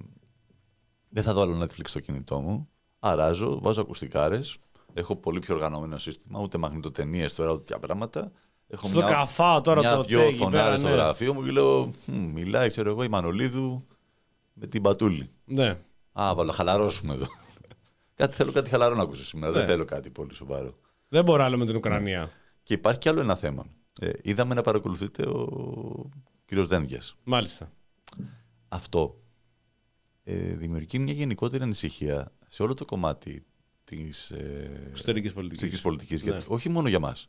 δεν θα δω άλλο Netflix στο κινητό μου. Αράζω, βάζω ακουστικάρες. Έχω πολύ πιο οργανωμένο σύστημα. Ούτε μαγνητοτενίες τώρα, ούτε τέτοια πράγματα. Έχω στο μια, καφάω τώρα μια το δυο φωνάρες στο γραφείο μου και λέω μιλάει ξέρω εγώ η Μανολίδου με την Πατούλη. Ναι. Α, βάλω, χαλαρώσουμε εδώ. κάτι, θέλω κάτι χαλαρό να ακούσω σήμερα. Ναι. Δεν θέλω κάτι πολύ σοβαρό. Δεν μπορώ άλλο με την Ουκρανία. Ναι. Και υπάρχει κι άλλο ένα θέμα. Ε, είδαμε να παρακολουθείτε ο κύριος Δένδιας. Μάλιστα. Αυτό ε, δημιουργεί μια γενικότερη ανησυχία σε όλο το κομμάτι της ε, εξωτερικής πολιτικής. πολιτικής ναι. Γιατί, όχι μόνο για μας.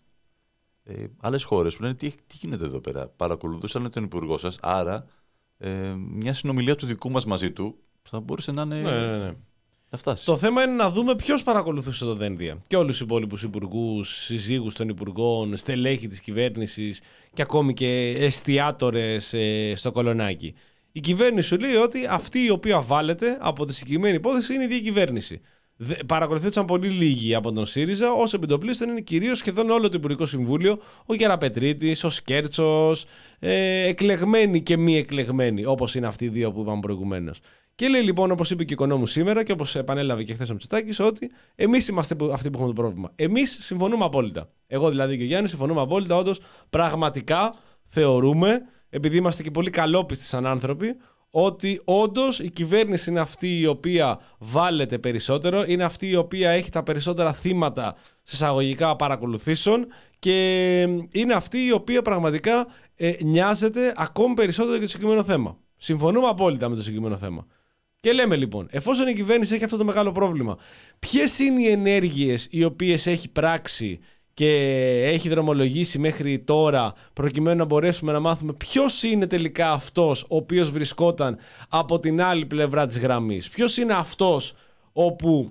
Ε, άλλες χώρες που λένε τι, τι γίνεται εδώ πέρα. Παρακολουθούσαν τον υπουργό σας, άρα ε, μια συνομιλία του δικού μας μαζί του θα μπορούσε να είναι. Ναι, ναι, ναι. Να φτάσει. Το θέμα είναι να δούμε ποιος παρακολουθούσε το Δένδια. Και όλους τους υπόλοιπους υπουργούς, συζύγους των υπουργών, στελέχη της κυβέρνησης και ακόμη και εστιάτορες ε, στο Κολονάκι. Η κυβέρνηση σου λέει ότι αυτή η οποία βάλεται από τη συγκεκριμένη υπόθεση είναι η ίδια κυβέρνηση. Παρακολουθήθηκαν πολύ λίγοι από τον ΣΥΡΙΖΑ, ως επιτοπλίστων είναι κυρίως σχεδόν όλο το Υπουργικό Συμβούλιο, ο Γεραπετρίτης, ο Σκέρτσος, ε, εκλεγμένοι και μη εκλεγμένοι, όπως είναι αυτοί οι δύο που είπαμε προηγουμένως. Και λέει λοιπόν, όπως είπε και ο Οικονόμου σήμερα και όπως επανέλαβε και χθες ο Μητσοτάκης, ότι εμείς είμαστε αυτοί που έχουμε το πρόβλημα. Εμείς συμφωνούμε απόλυτα. Εγώ δηλαδή και ο Γιάννης συμφωνούμε απόλυτα, όντως πραγματικά θεωρούμε, επειδή είμαστε και πολύ καλόπιστοι σαν άνθρωποι, ότι όντως η κυβέρνηση είναι αυτή η οποία βάλεται περισσότερο, είναι αυτή η οποία έχει τα περισσότερα θύματα σε εισαγωγικά παρακολουθήσεων και είναι αυτή η οποία πραγματικά ε, νοιάζεται ακόμη περισσότερο για το συγκεκριμένο θέμα. Συμφωνούμε απόλυτα με το συγκεκριμένο θέμα. Και λέμε λοιπόν, εφόσον η κυβέρνηση έχει αυτό το μεγάλο πρόβλημα, ποιες είναι οι ενέργειες οι οποίες έχει πράξει και έχει δρομολογήσει μέχρι τώρα προκειμένου να μπορέσουμε να μάθουμε ποιος είναι τελικά αυτός ο οποίος βρισκόταν από την άλλη πλευρά της γραμμής. Ποιος είναι αυτός όπου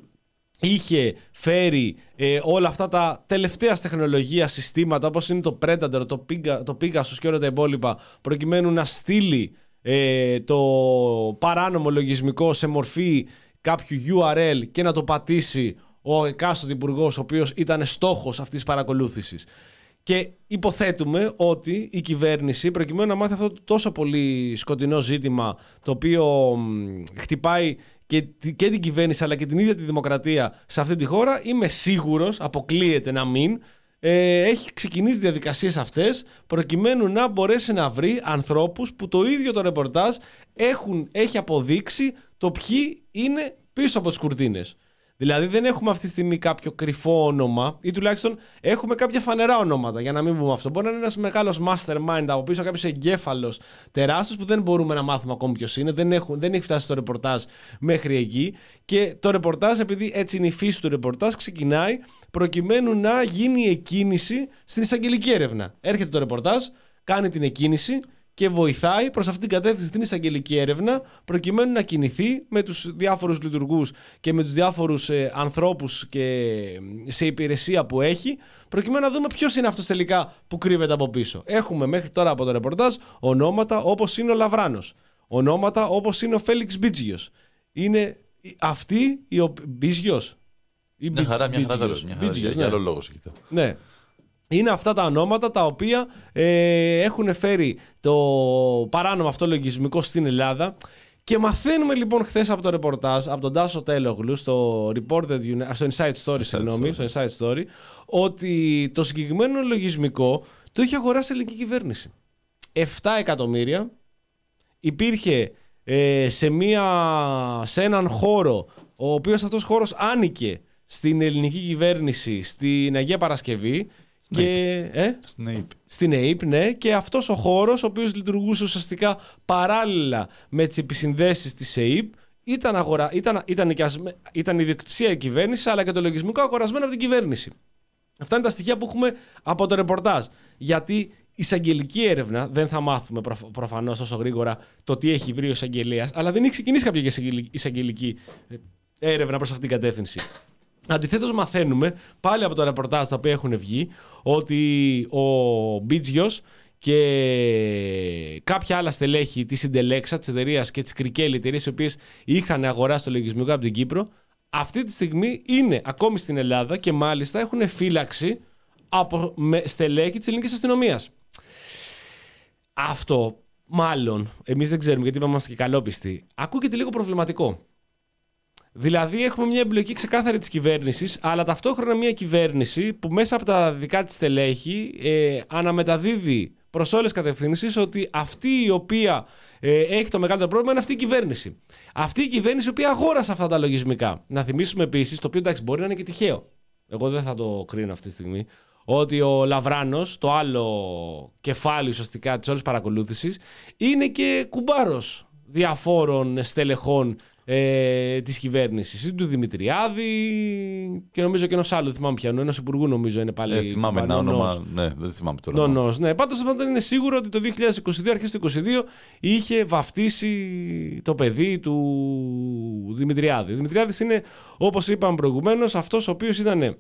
είχε φέρει ε, όλα αυτά τα τελευταία τεχνολογία συστήματα όπως είναι το Predator, το, Piga, το Pegasus και όλα τα υπόλοιπα προκειμένου να στείλει ε, το παράνομο λογισμικό σε μορφή κάποιου γιου αρ ελ και να το πατήσει ο εκάστοτε υπουργός ο οποίος ήταν στόχος αυτής της παρακολούθησης. Και υποθέτουμε ότι η κυβέρνηση, προκειμένου να μάθει αυτό το τόσο πολύ σκοτεινό ζήτημα, το οποίο χτυπάει και, και την κυβέρνηση αλλά και την ίδια τη δημοκρατία σε αυτή τη χώρα, είμαι σίγουρος, αποκλείεται να μην, ε, έχει ξεκινήσει διαδικασίες αυτές προκειμένου να μπορέσει να βρει ανθρώπους που το ίδιο το ρεπορτάζ έχουν, έχει αποδείξει το ποιοι είναι πίσω από τις κουρτίνες. Δηλαδή δεν έχουμε αυτή τη στιγμή κάποιο κρυφό όνομα ή τουλάχιστον έχουμε κάποια φανερά ονόματα για να μην πούμε αυτό. Μπορεί να είναι ένας μεγάλος mastermind από πίσω, κάποιος εγκέφαλος τεράστιος που δεν μπορούμε να μάθουμε ακόμη ποιος είναι, δεν, έχουν, δεν έχει φτάσει το ρεπορτάζ μέχρι εκεί και το ρεπορτάζ, επειδή έτσι είναι η φύση του ρεπορτάζ, ξεκινάει προκειμένου να γίνει η εκκίνηση στην εισαγγελική έρευνα. Έρχεται το ρεπορτάζ, κάνει την εκκίνηση και βοηθάει προς αυτήν την κατεύθυνση την εισαγγελική έρευνα, προκειμένου να κινηθεί με τους διάφορους λειτουργούς και με τους διάφορους ε, ανθρώπους και σε υπηρεσία που έχει, προκειμένου να δούμε ποιος είναι αυτός τελικά που κρύβεται από πίσω. Έχουμε μέχρι τώρα από το ρεπορτάζ ονόματα όπως είναι ο Λαβράνος, ονόματα όπως είναι ο Φέλιξ Μπίτζιος. Είναι αυτοί οι οποίοι. Μπίτζιος. Μια χαρά, μια χαρά, τέλος, μια χαρά, για, για άλλο λόγο. Ναι. Είναι αυτά τα ονόματα τα οποία ε, έχουν φέρει το παράνομο αυτό λογισμικό στην Ελλάδα. Και μαθαίνουμε λοιπόν χθες από το ρεπορτάζ, από τον Τάσο Τέλογλου, στο, reported, στο Inside Story, συγγνώμη, στο Inside Story, ότι το συγκεκριμένο λογισμικό το είχε αγοράσει η ελληνική κυβέρνηση. επτά εκατομμύρια υπήρχε ε, σε, μια, σε έναν χώρο, ο οποίος αυτός χώρος άνοικε στην ελληνική κυβέρνηση στην Αγία Παρασκευή. Στην και, ε? Στην ΑΕΠ. Στην ΑΕΠ, ναι. Και αυτός ο χώρος, ο οποίος λειτουργούσε ουσιαστικά παράλληλα με τις επισυνδέσεις της ΑΕΠ, ήταν, αγορα... ήταν, ήταν, ήταν ιδιοκτησία η κυβέρνηση, αλλά και το λογισμικό αγορασμένο από την κυβέρνηση. Αυτά είναι τα στοιχεία που έχουμε από το ρεπορτάζ. Γιατί η εισαγγελική έρευνα, δεν θα μάθουμε προφ... προφανώς τόσο γρήγορα το τι έχει βρει ο εισαγγελέας, αλλά δεν έχει ξεκινήσει κάποια εισαγγελική έρευνα προς αυτήν την κατεύθυνση. Αντιθέτως, μαθαίνουμε πάλι από το ρεπορτάζ τα οποία έχουν βγει ότι ο Μπίτζιος και κάποια άλλα στελέχη της Συντελέξα, της εταιρείας και της Κρικέλη, εταιρείες οι οποίες είχαν αγοράσει το λογισμικό από την Κύπρο, αυτή τη στιγμή είναι ακόμη στην Ελλάδα και μάλιστα έχουν φύλαξη από στελέχη της ελληνικής αστυνομίας. Αυτό, μάλλον, εμείς δεν ξέρουμε γιατί είμαστε και καλόπιστοι, ακούγεται λίγο προβληματικό. Δηλαδή έχουμε μια εμπλοκή ξεκάθαρη της κυβέρνησης, αλλά ταυτόχρονα μια κυβέρνηση που μέσα από τα δικά της στελέχη ε, αναμεταδίδει προς όλες τις κατευθύνσεις ότι αυτή η οποία ε, έχει το μεγαλύτερο πρόβλημα είναι αυτή η κυβέρνηση. Αυτή η κυβέρνηση η οποία αγόρασε αυτά τα λογισμικά. Να θυμίσουμε επίσης, το οποίο εντάξει μπορεί να είναι και τυχαίο, εγώ δεν θα το κρίνω αυτή τη στιγμή, ότι ο Λαβράνος, το άλλο κεφάλι ουσιαστικά της όλης παρακολούθησης, είναι και κουμπάρος διαφόρων στελεχών Ε, της κυβέρνησης, του Δημητριάδη και νομίζω και ενός άλλου, δεν θυμάμαι πιανού, ενός υπουργού νομίζω είναι πάλι. Ε, θυμάμαι ένα όνομα, ναι, δεν θυμάμαι το όνομα. Νονός, ναι, πάντως είναι σίγουρο ότι το δύο χιλιάδες είκοσι δύο, αρχές του είκοσι δύο, είχε βαφτίσει το παιδί του Δημητριάδη. Ο Δημητριάδης είναι, όπως είπαμε προηγουμένως, αυτός ο οποίος ήταν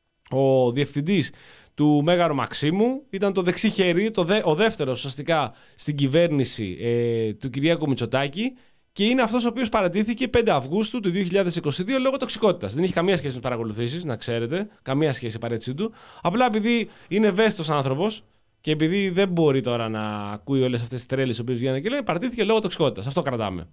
ο διευθυντής του Μέγαρου Μαξίμου, ήταν το δεξί χέρι, το δε, ο δεύτερος ουσιαστικά στην κυβέρνηση ε, του Κυριάκου Μητσοτάκη. Και είναι αυτός ο οποίος παρατήθηκε πέντε Αυγούστου του δύο χιλιάδες είκοσι δύο λόγω τοξικότητας. Δεν έχει καμία σχέση με τις παρακολουθήσεις, να ξέρετε. Καμία σχέση η παρέτησή του. Απλά επειδή είναι ευαίσθητος άνθρωπος και επειδή δεν μπορεί τώρα να ακούει όλες αυτές τις τρέλες οι οποίες βγαίνουν και λένε, παρατήθηκε λόγω τοξικότητας. Αυτό κρατάμε.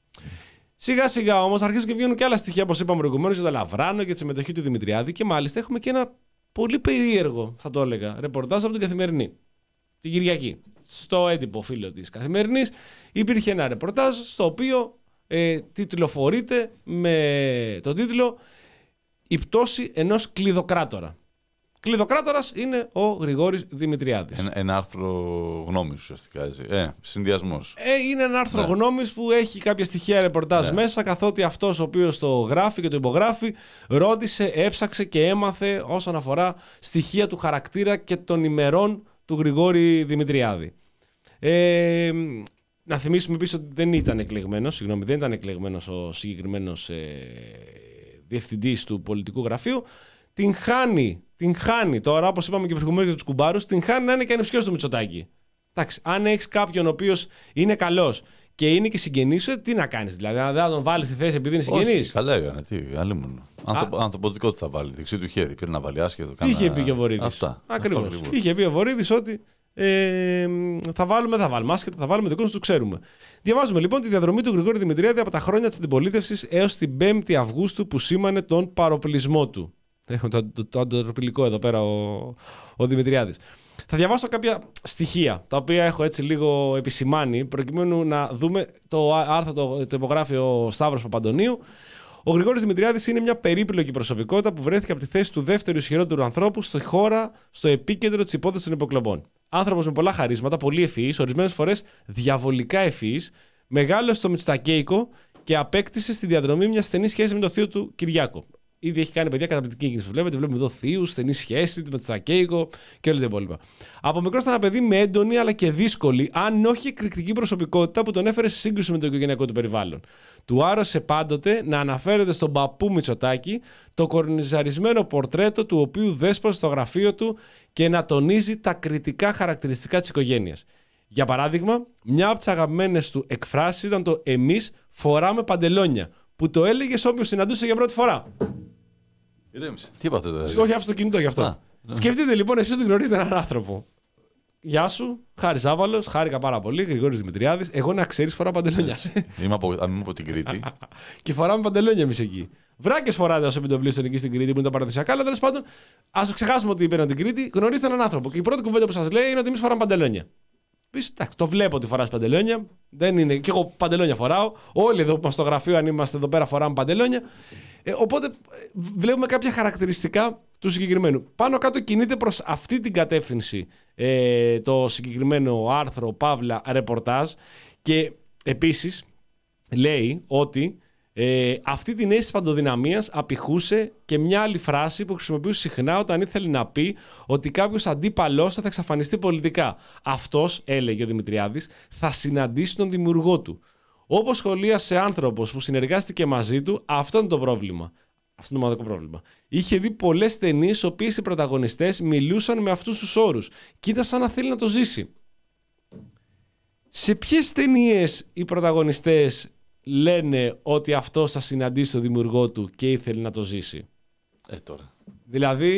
Σιγά σιγά όμως αρχίζουν και βγαίνουν και άλλα στοιχεία, όπως είπαμε προηγουμένως, για το Λαβράνο και τη συμμετοχή του Δημητριάδη. Και μάλιστα έχουμε και ένα πολύ περίεργο, θα το έλεγα, ρεπορτάζ από την Καθημερινή. Την Κυριακή. Στο έντυπο φύλλο της Καθημερινής υπήρχε ένα ρεπορτάζ στο οποίο ε, τιτλοφορείται με τον τίτλο «Η πτώση ενός κλειδοκράτορα». Κλειδοκράτορας είναι ο Γρηγόρης Δημητριάδης. Ένα, ένα άρθρο γνώμης ουσιαστικά. Ε, συνδυασμός. Ε, είναι ένα άρθρο ναι. γνώμης που έχει κάποια στοιχεία ρεπορτάζ ναι. μέσα, καθότι αυτός ο οποίος το γράφει και το υπογράφει ρώτησε, έψαξε και έμαθε όσον αφορά στοιχεία του χαρακτήρα και των ημερών του Γρηγόρη Δημητριάδη. Ε, να θυμίσουμε επίσης ότι δεν ήταν εκλεγμένος, συγγνώμη, δεν ήταν εκλεγμένος ο συγκεκριμένος ε, διευθυντής του πολιτικού γραφείου. Την χάνει, την χάνει τώρα, όπως είπαμε και προηγουμένως για τους κουμπάρους, την χάνει να είναι και ανεψιός του Μητσοτάκη. Εντάξει, αν έχεις κάποιον ο οποίος είναι καλός και είναι και συγγενής, τι να κάνεις, δηλαδή, αν δεν τον βάλεις στη θέση επειδή είναι συγγενής. Όχι, καλά έκανε, τι, άλλη μόνο. Ανθρω, ανθρωποτικό τι θα βάλει, δεξί του χέρι, πήρε να βάλει άσχετο. Τι είχε πει και ο Βορύδης. Ακριβώς. Είχε πει ο Βορύδης ότι ε, θα βάλουμε, θα βάλουμε άσχετο, θα βάλουμε δικό μας, το ξέρουμε. Διαβάζουμε λοιπόν τη διαδρομή του Γρηγόρη Δημητριάδη από τα χρόνια της αντιπολίτευσης έως την πέμπτη Αυγούστου που σήμανε τον παροπλισμό του. Έχω το, το, το αντιπολιτικό εδώ πέρα ο, ο Δημητριάδης. Θα διαβάσω κάποια στοιχεία τα οποία έχω έτσι λίγο επισημάνει προκειμένου να δούμε το άρθρο το, το υπογράφει ο Σταύρος Παπαντονίου. Ο Γρηγόρης Δημητριάδης είναι μια περίπλοκη προσωπικότητα που βρέθηκε από τη θέση του δεύτερου ισχυρότερου ανθρώπου στη χώρα, στο επίκεντρο της υπόθεσης των υποκλοπών. Άνθρωπος με πολλά χαρίσματα, πολύ ευφυής, ορισμένες φορές διαβολικά ευφυής, μεγάλωσε στο Μητσοτακέικο και απέκτησε στη διαδρομή μια στενή σχέση με το θείο του Κυριάκο. ήδη έχει κάνει παιδιά καταπληκτική κίνηση. Βλέπετε, βλέπουμε εδώ θείου, στενή σχέση με το Τσακέικο και όλα τα υπόλοιπα. Από μικρό ήταν ένα παιδί με έντονη αλλά και δύσκολη, αν όχι εκρηκτική προσωπικότητα που τον έφερε σε σύγκρουση με το οικογενειακό του περιβάλλον. Του άρεσε πάντοτε να αναφέρεται στον παππού Μητσοτάκη το κορνιζαρισμένο πορτρέτο του οποίου δέσπωσε στο γραφείο του και να τονίζει τα κριτικά χαρακτηριστικά της οικογένειας. Για παράδειγμα, μια από τις αγαπημένες του εκφράσεις ήταν το «Εμείς φοράμε παντελόνια», που το έλεγε σε όποιον συναντούσε για πρώτη φορά. Ηρέμησε. Τι είπα αυτό δηλαδή? Όχι, άφησε το κινητό γι' αυτό. Α, ναι. Σκεφτείτε λοιπόν, εσείς ότι γνωρίζετε έναν άνθρωπο. Γεια σου, Χάρης Ζάβαλος, χάρηκα πάρα πολύ, Γρηγόρης Δημητριάδης. Εγώ να ξέρεις φοράω παντελόνια. Είμαι από, είμαι από την Κρήτη. Και φοράμε παντελόνια εμείς εκεί. Βράκες φοράτε όσο επιτοπλίστων εκεί στην Κρήτη που είναι τα παραδοσιακά, αλλά τέλος πάντων, ας ξεχάσουμε ότι πήραν την Κρήτη, γνωρίζετε έναν άνθρωπο. Και η πρώτη κουβέντα που σας λέει είναι ότι εμείς φοράμε παντελόνια. Πεις, εντάξει, το βλέπω ότι φοράς παντελόνια. Δεν είναι. Και εγώ παντελόνια φοράω. Όλοι εδώ που είμαστε στο γραφείο, αν είμαστε εδώ πέρα, φοράμε παντελόνια. Ε, οπότε βλέπουμε κάποια χαρακτηριστικά του συγκεκριμένου. Πάνω κάτω κινείται προς αυτή την κατεύθυνση ε, το συγκεκριμένο άρθρο, παύλα, ρεπορτάζ. Και επίσης λέει ότι ε, αυτή την αίσθηση παντοδυναμίας απηχούσε και μια άλλη φράση που χρησιμοποιούσε συχνά όταν ήθελε να πει ότι κάποιος αντίπαλός του θα εξαφανιστεί πολιτικά. Αυτός, έλεγε ο Δημητριάδης, θα συναντήσει τον δημιουργό του. Όπως σχολίασε άνθρωπος που συνεργάστηκε μαζί του, αυτό είναι το πρόβλημα. Αυτό είναι το μοναδικό πρόβλημα. Είχε δει πολλές ταινίες, οι οποίες οι πρωταγωνιστές μιλούσαν με αυτούς τους όρους και ήταν σαν να θέλει να το ζήσει. Σε ποιες ταινίες οι πρωταγωνιστές λένε ότι αυτός θα συναντήσει τον δημιουργό του και ήθελε να το ζήσει? Ε, τώρα. Δηλαδή,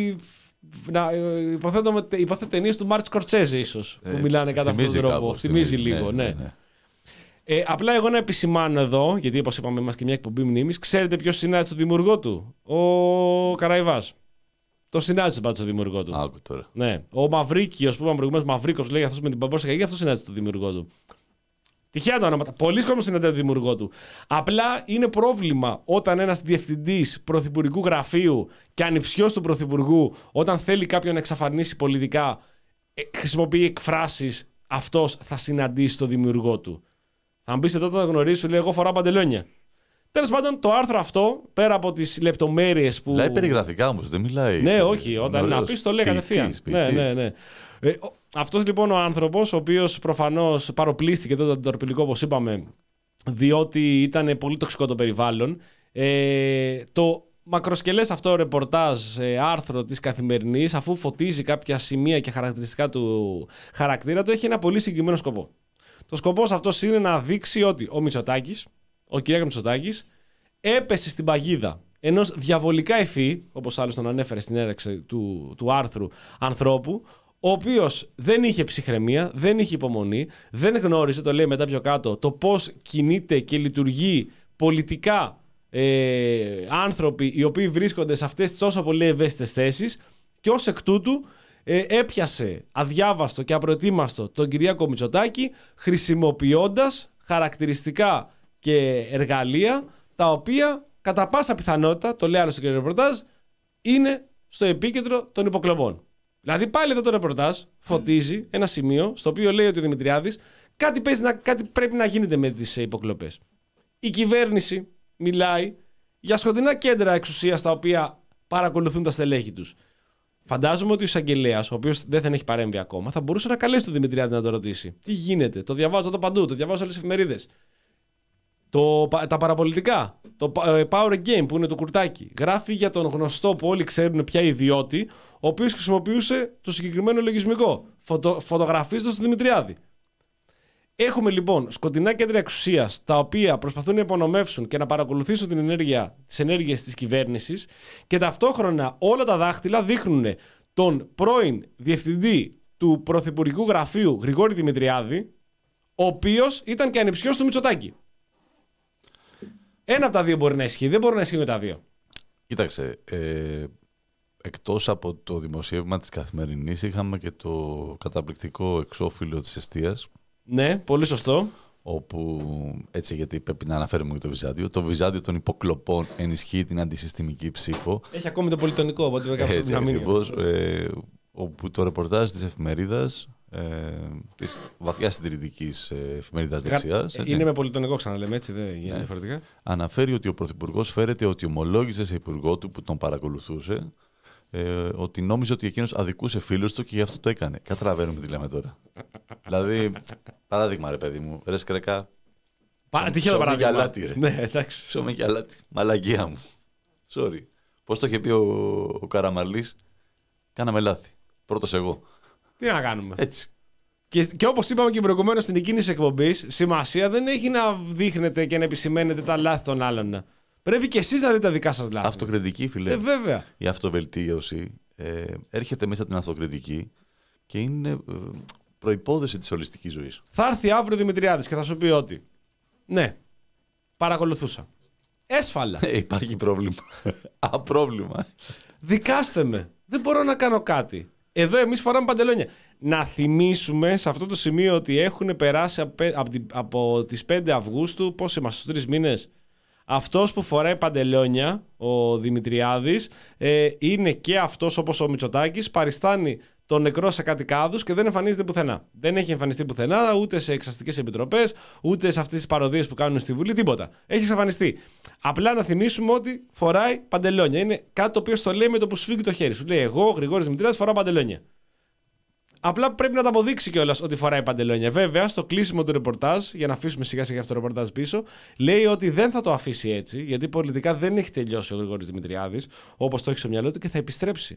να, υποθέτω, υποθέτω ταινίες του Μάρτιν Σκορσέζε ίσως, ε, που μιλάνε κατά αυτόν τον τρόπο. Θυμίζει λίγο, ναι. ναι. ναι. Ε, απλά εγώ να επισημάνω εδώ, γιατί όπως είπαμε είμαστε και μια εκπομπή μνήμης, ξέρετε ποιος συνάντησε τον δημιουργό του? Ο Καραϊβάς. Το συνάντησε πάντως τον δημιουργό του. Άκου τώρα. Ναι. Ο Μαυρίκιος, που είπαμε προηγουμένως, Μαυρίκος, λέει αυτός με την παμπόρσα καγή, αυτός συνάντησε τον δημιουργό του. Τυχαία τα ονόματα. Πολλοί κόσμοι συναντάει τον δημιουργό του. Απλά είναι πρόβλημα όταν ένας διευθυντής πρωθυπουργικού γραφείου και ανιψιός του πρωθυπουργού, όταν θέλει κάποιον να εξαφανίσει πολιτικά, χρησιμοποιεί εκφράσεις, αυτός θα συναντήσει τον δημιουργό του. Θα μου πεις εδώ όταν γνωρίζεις, σου λέει εγώ φοράω παντελόνια. Τέλος πάντων, το άρθρο αυτό, πέρα από τις λεπτομέρειες που. Μιλάει περιγραφικά όμως, δεν μιλάει. Ναι, όχι. Όταν να πεις, το λέει κατευθείαν. Ναι, ναι, ναι. Ε, αυτός λοιπόν ο άνθρωπος, ο οποίος προφανώς παροπλίστηκε τότε το τορπιλικό, όπως είπαμε, διότι ήταν πολύ τοξικό το περιβάλλον. Ε, το μακροσκελές αυτό ρεπορτάζ, ε, άρθρο της Καθημερινής, αφού φωτίζει κάποια σημεία και χαρακτηριστικά του χαρακτήρα του, έχει ένα πολύ συγκεκριμένο σκοπό. Το σκοπός αυτός είναι να δείξει ότι ο Μητσοτάκης, ο Κυριάκος Μητσοτάκης, έπεσε στην παγίδα ενός διαβολικά ευφύ, όπως άλλος τον ανέφερε στην έρεξη του, του άρθρου, ανθρώπου, ο οποίος δεν είχε ψυχραιμία, δεν είχε υπομονή, δεν γνώριζε, το λέει μετά πιο κάτω, το πώς κινείται και λειτουργεί πολιτικά ε, άνθρωποι οι οποίοι βρίσκονται σε αυτές τις τόσο πολύ ευαίσθητες θέσεις, και ως εκ τούτου ε, έπιασε αδιάβαστο και απροετοίμαστο τον Κυριάκο Μητσοτάκη, χρησιμοποιώντας χαρακτηριστικά και εργαλεία τα οποία κατά πάσα πιθανότητα, το λέει άλλο στο ρεπορτάζ, είναι στο επίκεντρο των υποκλοπών. Δηλαδή πάλι εδώ το ρεπορτάζ φωτίζει ένα σημείο στο οποίο λέει ότι ο Δημητριάδης κάτι, παίζει να, κάτι πρέπει να γίνεται με τις υποκλοπές. Η κυβέρνηση μιλάει για σκοτεινά κέντρα εξουσίας τα οποία παρακολουθούν τα στελέχη τους. Φαντάζομαι ότι ο εισαγγελέας, ο οποίος δεν θα έχει παρέμβει ακόμα, θα μπορούσε να καλέσει τον Δημητριάδη να το ρωτήσει. Τι γίνεται, το διαβάζω εδώ παντού, το διαβάζω όλες τις εφημερίδες. Το, τα παραπολιτικά, το Power Game που είναι το κουρτάκι, γράφει για τον γνωστό που όλοι ξέρουν πια ιδιώτη, ο οποίος χρησιμοποιούσε το συγκεκριμένο λογισμικό, φωτο, φωτογραφίζοντας τον Δημητριάδη. Έχουμε λοιπόν σκοτεινά κέντρα εξουσίας, τα οποία προσπαθούν να υπονομεύσουν και να παρακολουθήσουν την ενέργεια, τις ενέργειες της κυβέρνησης, και ταυτόχρονα όλα τα δάχτυλα δείχνουν τον πρώην διευθυντή του Πρωθυπουργικού Γραφείου Γρηγόρη Δημητριάδη, ο οποίος ήταν και ανιψιός του Μητσοτάκη. Ένα από τα δύο μπορεί να ισχύει, δεν μπορεί να ισχύει με τα δύο. Κοίταξε, ε, εκτός από το δημοσίευμα της Καθημερινής, είχαμε και το καταπληκτικό εξώφυλλο της Εστίας. Ναι, πολύ σωστό. Όπου, έτσι, γιατί πρέπει να αναφέρουμε και το Βυζάντιο, το Βυζάντιο των υποκλοπών ενισχύει την αντισυστημική ψήφο. Έχει ακόμη το πολυτονικό, οπότε δεν έτσι ακριβώς, ε, όπου το ρεπορτάζ της εφημερίδας ε, της βαθιά συντηρητικής εφημερίδας δεξιάς. Είναι με πολιτονικό, ξαναλέμε, έτσι δεν γίνεται ναι. διαφορετικά. Αναφέρει ότι ο Πρωθυπουργός φέρεται ότι ομολόγησε σε υπουργό του που τον παρακολουθούσε ε, ότι νόμιζε ότι εκείνος αδικούσε φίλους του και γι' αυτό το έκανε. Καταλαβαίνουμε τι λέμε τώρα. Δηλαδή, παράδειγμα ρε παιδί μου, ρε σκρεκά. Τυχαίο παράδειγμα. Αλάτι, ρε. Ναι, εντάξει. Ψώμε και αλάτι. Μαλαγία μου. Sorry. Πώς το είχε πει ο, ο Καραμαλής, κάναμε λάθη. Πρώτος εγώ. Τι να κάνουμε. Έτσι. Και, και όπως είπαμε και προηγουμένως στην εκκίνηση εκπομπής, σημασία δεν έχει να δείχνετε και να επισημαίνετε τα λάθη των άλλων. Πρέπει και εσείς να δείτε τα δικά σας λάθη. Αυτοκριτική, φιλέ. Ε, βέβαια. Η αυτοβελτίωση ε, έρχεται μέσα από την αυτοκριτική και είναι ε, προϋπόθεση της ολιστικής ζωής. Θα έρθει αύριο ο Δημητριάδης και θα σου πει ότι ναι, παρακολουθούσα. Έσφαλα. Ε, υπάρχει πρόβλημα. Απρόβλημα. Δικάστε με. Δεν μπορώ να κάνω κάτι. Εδώ εμείς φοράμε παντελόνια. Να θυμίσουμε σε αυτό το σημείο ότι έχουν περάσει από, από τις πέντε Αυγούστου, πώς είμαστε, στους τρεις μήνες. Αυτός που φοράει παντελόνια, ο Δημητριάδης, ε, είναι και αυτός όπως ο Μητσοτάκης, παριστάνει τον νεκρό σε κάτι κάδους και δεν εμφανίζεται πουθενά. Δεν έχει εμφανιστεί πουθενά, ούτε σε εξαστικές επιτροπές, ούτε σε αυτές τις παροδίες που κάνουν στη Βουλή, τίποτα. Έχει εξαφανιστεί. Απλά να θυμίσουμε ότι φοράει παντελόνια. Είναι κάτι το οποίο στο λέει με το που σου φύγει το χέρι. Σου λέει: εγώ, Γρηγόρης Δημητριάδης, φοράω παντελόνια. Απλά πρέπει να τα αποδείξει κιόλας ότι φοράει παντελόνια. Βέβαια, στο κλείσιμο του ρεπορτάζ, για να αφήσουμε σιγά σιγά αυτό το ρεπορτάζ πίσω, λέει ότι δεν θα το αφήσει έτσι, γιατί πολιτικά δεν έχει τελειώσει ο Γρηγόρης Δημητριάδης, όπως το έχει στο μυαλό του, και θα επιστρέψει.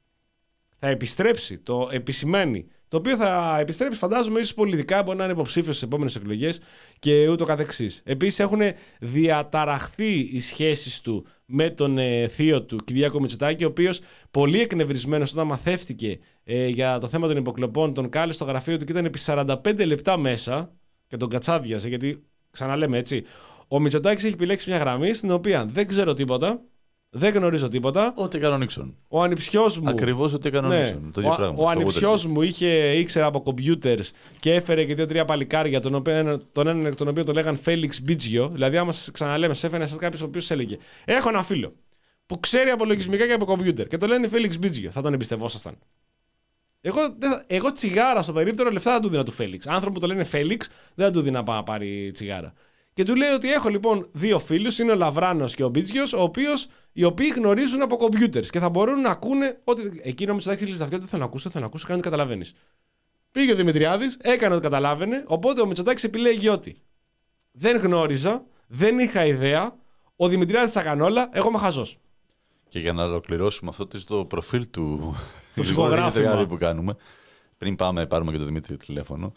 Θα επιστρέψει, το επισημαίνει. Το οποίο θα επιστρέψει, φαντάζομαι, ίσως πολιτικά μπορεί να είναι υποψήφιος στις επόμενες εκλογές και ούτω καθεξής. Επίσης, έχουν διαταραχθεί οι σχέσεις του με τον ε, θείο του, Κυριάκο Μητσοτάκη, ο οποίος πολύ εκνευρισμένος όταν μαθεύτηκε ε, για το θέμα των υποκλοπών, τον κάλεσε στο γραφείο του και ήταν επί σαράντα πέντε λεπτά μέσα και τον κατσάδιασε, γιατί ξαναλέμε έτσι. Ο Μητσοτάκης έχει επιλέξει μια γραμμή στην οποία δεν ξέρω τίποτα. Δεν γνωρίζω τίποτα. Ό,τι έκανε ο Νίξον. Ο ανιψιός μου. Ακριβώς ό,τι έκανε ναι, ο Νίξον. Το ίδιο ο, πράγμα. Ο ανιψιός μου είχε, ήξερε από κομπιούτερς και έφερε και δύο-τρία παλικάρια, τον, οποίο, τον έναν εκ των οποίων τον λέγαν Φέλιξ Μπίτζιο. Δηλαδή, άμα σας ξαναλέμε, σε έφερε σαν κάποιος ο οποίος έλεγε: έχω ένα φίλο που ξέρει από λογισμικά και από κομπιούτερ και το λένε Φέλιξ Μπίτζιο. Θα τον εμπιστευόσασταν. Εγώ, εγώ τσιγάρα στο περίπτερο λεφτά θα του δίνα του Φέλιξ. Άνθρωπο που το λένε Φέλιξ δεν θα του δίνα να πάρει τσιγάρα. Και του λέει ότι έχω λοιπόν δύο φίλους, είναι ο Λαβράνος και ο Μπίτζιος, ο οποίος, οι οποίοι γνωρίζουν από κομπιούτερς και θα μπορούν να ακούνε ότι. Εκείνο με Μητσοτάκης λύσει αυτιά, δεν θέλω να ακούσω, θέλω να ακούσω, κάνει καταλαβαίνεις. Πήγε ο Δημητριάδης, έκανε ό,τι καταλάβαινε, οπότε ο Μητσοτάκης επιλέγει ότι δεν γνώριζα, δεν είχα ιδέα, ο Δημητριάδης θα κάνει όλα, εγώ είμαι χαζός. Και για να ολοκληρώσουμε αυτό το προφίλ του ψυχογράφημα που κάνουμε, πριν πάμε, πάρουμε και το Δημήτρη τηλέφωνο.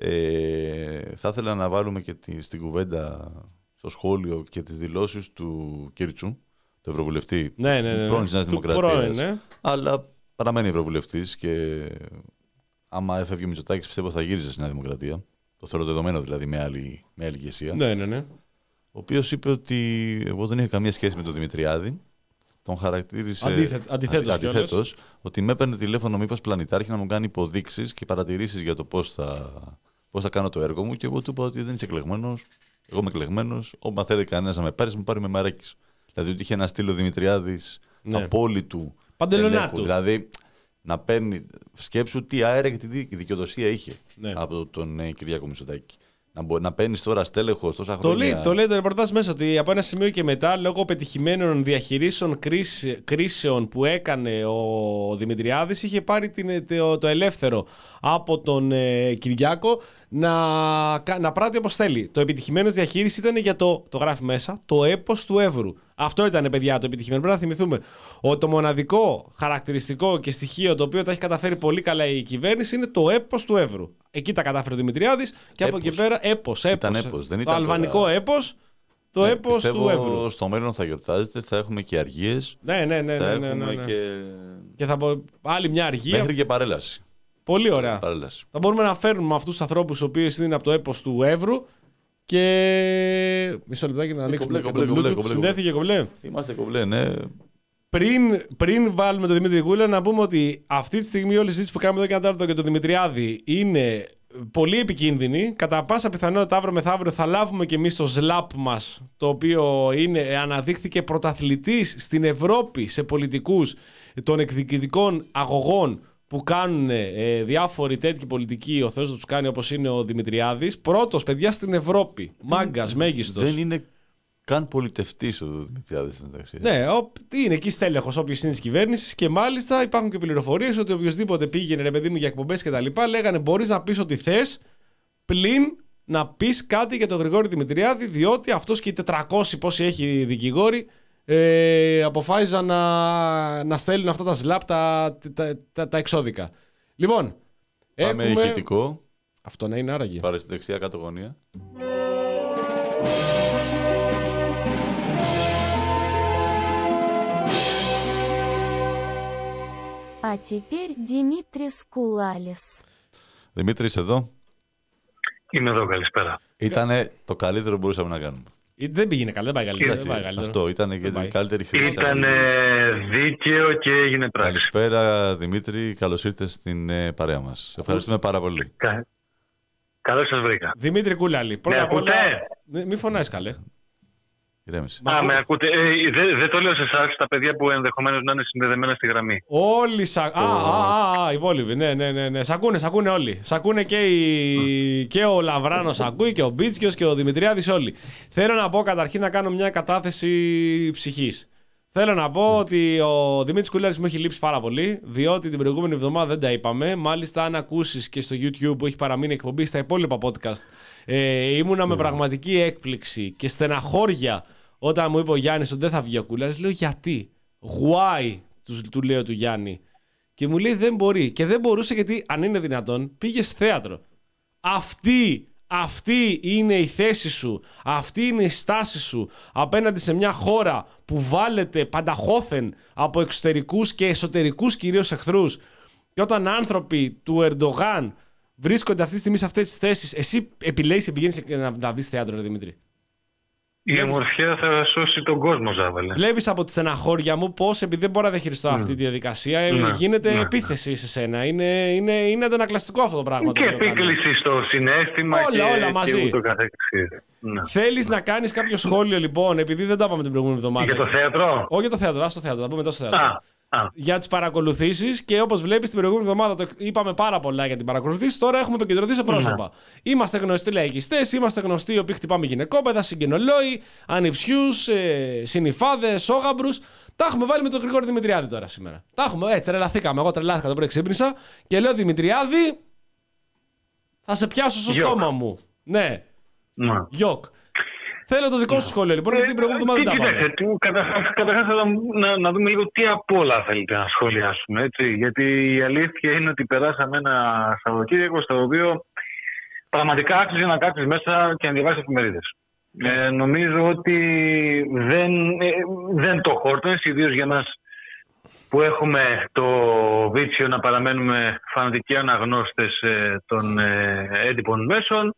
Ε, θα ήθελα να βάλουμε και τη, στην κουβέντα στο σχόλιο και τις δηλώσεις του Κίρτσου, του Ευρωβουλευτή, ναι, ναι, ναι, πρώην της Νέας Δημοκρατίας, ναι. Αλλά παραμένει Ευρωβουλευτής και άμα έφευγε ο Μητσοτάκης πιστεύω θα γύριζε στη Νέα Δημοκρατία. Το θεωρώ δεδομένο δηλαδή με άλλη, με άλλη ηγεσία. Ναι, ναι, ναι. Ο οποίος είπε ότι εγώ δεν είχα καμία σχέση με τον Δημητριάδη. Τον χαρακτήρισε Αντίθετος, αντιθέτως, αντιθέτως ότι με έπαιρνε τηλέφωνο μήπως πλανητάρχη να μου κάνει υποδείξεις και παρατηρήσεις για το πώς θα, πώς θα κάνω το έργο μου. Και εγώ του είπα ότι δεν είσαι εκλεγμένος. Εγώ είμαι εκλεγμένος. Όταν θέλει κανένας να με πάρει, με πάρει με μαράκης. Δηλαδή ότι είχε ένα στήλο Δημητριάδης ναι. απόλυτου. Παντελονά του. Δηλαδή να παίρνει. Σκέψου τι αέρα και τι δικαιοδοσία είχε ναι. από τον ε, Κυριάκο Μητσοτάκη. Να, μπο, να παίρνει τώρα στέλεχος τόσα χρόνια. Το λέει, το λέει το ρεπορτάζ μέσα ότι από ένα σημείο και μετά, λόγω πετυχημένων διαχειρήσεων κρίση, κρίσεων που έκανε ο Δημητριάδης, είχε πάρει την, το, το ελεύθερο από τον ε, Κυριάκο να, να πράττει όπως θέλει. Το επιτυχημένος διαχείριση ήταν για το, το γράφει μέσα, το έπος του Εύρου. Αυτό ήταν, παιδιά, το επιτυχημένο. Πρέπει να θυμηθούμε ότι το μοναδικό χαρακτηριστικό και στοιχείο το οποίο τα έχει καταφέρει πολύ καλά η κυβέρνηση είναι το έπος του Εύρου. Εκεί τα κατάφερε ο Δημητριάδης και έπος. Από εκεί πέρα έπος. έπος. Ήταν έπος. Δεν το ήταν αλβανικό τώρα... έπος, το ναι, έπος του Εύρου. Στο μέλλον θα γιορτάζεται, θα έχουμε και αργίες. Ναι, ναι, ναι. Θα ναι, ναι, ναι, ναι. Και... και θα πω άλλη μια αργία. Μέχρι και παρέλαση. Πολύ ωραία. Παρέλαση. Θα μπορούμε να φέρνουμε αυτούς τους ανθρώπους οι οποίοι είναι από το έπος του Εύρου. Και μισό λεπτάκι να ανοίξουμε το Bluetooth. Συνδέθηκε κομπλέ. Είμαστε κομπλέ, ναι. Πριν, πριν βάλουμε τον Δημήτρη Γούλα, να πούμε ότι αυτή τη στιγμή όλη η συζήτηση που κάνουμε εδώ και ένα τέταρτο για τον Δημητριάδη είναι πολύ επικίνδυνη. Κατά πάσα πιθανότητα αύριο μεθαύριο θα λάβουμε και εμείς το σλαπ μας, το οποίο είναι, αναδείχθηκε πρωταθλητής στην Ευρώπη σε πολιτικούς των εκδικητικών αγωγών που κάνουν ε, διάφοροι τέτοιοι πολιτικοί, ο Θεός να τους κάνει, όπως είναι ο Δημητριάδης. Πρώτος, παιδιά, στην Ευρώπη. Μάγκας, μέγιστος. Δεν είναι καν πολιτευτής ο Δημητριάδης. Ναι, ο, είναι εκεί στέλεχος όποιος είναι της κυβέρνησης και μάλιστα υπάρχουν και πληροφορίες ότι οποιοδήποτε πήγαινε, ρε παιδί μου, για εκπομπές κτλ. Λέγανε μπορείς να πεις ό,τι θες, πλην να πεις κάτι για τον Γρηγόρη Δημητριάδη, διότι αυτός και οι τετρακόσιοι πόσοι έχει δικηγόροι ε, αποφάσισαν να, να στέλνουν αυτά τα σλάπ, τα, τα, τα, τα εξώδικα. Λοιπόν, πάμε έχουμε... ηχητικό. Αυτό να είναι άραγε. Πάρε στη δεξιά κάτω γωνία. А теперь Δημήτρης Κουλάλης. Δημήτρης εδώ. Είμαι εδώ, καλησπέρα. Ήτανε το καλύτερο που μπορούσαμε να κάνουμε. Δεν πήγαινε καλά, δεν πάει καλύτερα. Δεν πάει καλύτερα. Αυτό ήταν και την καλύτερη χρήση. Ήταν δίκαιο και έγινε πράξη. Καλησπέρα Δημήτρη, καλώς ήρθες στην ε, παρέα μας. Ευχαριστούμε πάρα πολύ. Κα... Καλώς σας βρήκα. Δημήτρη Κουλάλη, πρώτα απ' όλα. Μη φωνάς καλέ. Ηρέμησε. Α, με ακούτε. Ε, δεν δε το λέω σε εσάς, τα παιδιά που ενδεχομένως να είναι συνδεδεμένα στη γραμμή. Όλοι σα... Το... Α, α, α, οι υπόλοιποι. Ναι, ναι, ναι, ναι. Σ' ακούνε, σ' ακούνε όλοι. Σ' ακούνε και, η... και ο Λαβράνος ακούει και ο Μπίτσκιος και ο Δημητριάδης όλοι. Θέλω να πω καταρχήν να κάνω μια κατάθεση ψυχής. Θέλω να πω ότι ο Δημήτρης Κουλάλης μου έχει λείψει πάρα πολύ, διότι την προηγούμενη εβδομάδα δεν τα είπαμε. Μάλιστα, αν ακούσεις και στο YouTube που έχει παραμείνει εκπομπή, στα υπόλοιπα podcast, ε, ήμουνα mm. με πραγματική έκπληξη και στεναχώρια όταν μου είπε ο Γιάννης ότι δεν θα βγει ο Κουλάλης. Λέω γιατί, why, του, του λέω του Γιάννη. Και μου λέει δεν μπορεί. Και δεν μπορούσε γιατί, αν είναι δυνατόν, πήγε θέατρο. Αυτή. Αυτή είναι η θέση σου, αυτή είναι η στάση σου απέναντι σε μια χώρα που βάλετε πανταχώθεν από εξωτερικούς και εσωτερικούς κυρίως εχθρούς. Και όταν άνθρωποι του Ερντογάν βρίσκονται αυτή τη στιγμή σε αυτές τις θέσεις, εσύ επιλέγεις και πηγαίνεις να, να δεις θέατρο, ρε Δημήτρη. Η ομορφιά θα σώσει τον κόσμο, Ζάβαλε. Βλέπεις από τη στεναχώρια μου πως επειδή δεν μπορώ να διαχειριστώ mm. αυτή τη διαδικασία, mm. γίνεται mm. επίθεση σε σένα. Είναι, είναι, είναι αντανακλαστικό αυτό το πράγμα. Και επίκληση στο συναίσθημα όλα, και, όλα μαζί. και ούτω καθεξής. Θέλεις να κάνεις κάποιο σχόλιο λοιπόν, επειδή δεν τα είπαμε την προηγούμενη εβδομάδα. Για το θέατρο? Όχι για το θέατρο, ας το θέατρο, θα πούμε τόσο θέατρο. Α. Ah. Για τις παρακολουθήσεις και όπως βλέπεις την προηγούμενη εβδομάδα το είπαμε πάρα πολλά για την παρακολουθήση. Τώρα έχουμε επικεντρωθεί σε πρόσωπα. Mm. Είμαστε γνωστοί λαϊκιστές, είμαστε γνωστοί οι οποίοι χτυπάμε γυναικόπαιδα, συγγενολόοι, ανιψιούς, ε, συνυφάδες, σόγαμπρους. Τα έχουμε βάλει με τον Γρηγόρη Δημητριάδη τώρα σήμερα. Τα έχουμε, έτσι τρελαθήκαμε. Εγώ τρελάθηκα το πρωί, ξύπνησα και λέω Δημητριάδη, θα σε πιάσω στο Γιοκ. στόμα μου. Ναι, mm. Γιοκ. Θέλω το δικό σου σχόλιο λοιπόν, γιατί την προηγούμενη εβδομάδα δεν τα πάμε. Καταρχάς θέλω να, να δούμε λίγο τι απ' όλα θέλετε να σχολιάσουμε. Έτσι. Γιατί η αλήθεια είναι ότι περάσαμε ένα Σαββατοκύριακο στο οποίο πραγματικά άξιζε να κάτσεις μέσα και να διαβάσεις εφημερίδες. Ε, νομίζω ότι δεν, ε, δεν το χόρτωνες, ιδίως για μας που έχουμε το βίτσιο να παραμένουμε φανατικοί αναγνώστες ε, των ε, έντυπων μέσων.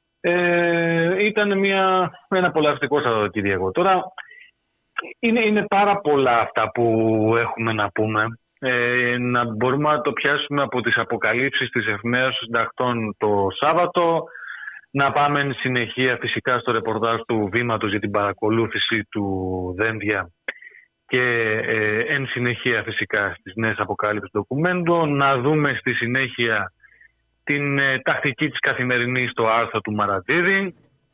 Ε, ήταν μια, ένα απολαυστικό Σαββατοκύριακο. Τώρα είναι, είναι πάρα πολλά αυτά που έχουμε να πούμε. Ε, να μπορούμε να το πιάσουμε από τις αποκαλύψεις της εφημερίδας των συντακτών το Σάββατο, να πάμε εν συνεχεία φυσικά στο ρεπορτάζ του Βήματος για την παρακολούθηση του Δένδια και ε, εν συνεχεία φυσικά στις νέες αποκάλυψεις ντοκουμέντου, να δούμε στη συνέχεια την ε, τακτική της καθημερινής στο άρθρο του Μαρατζίδη,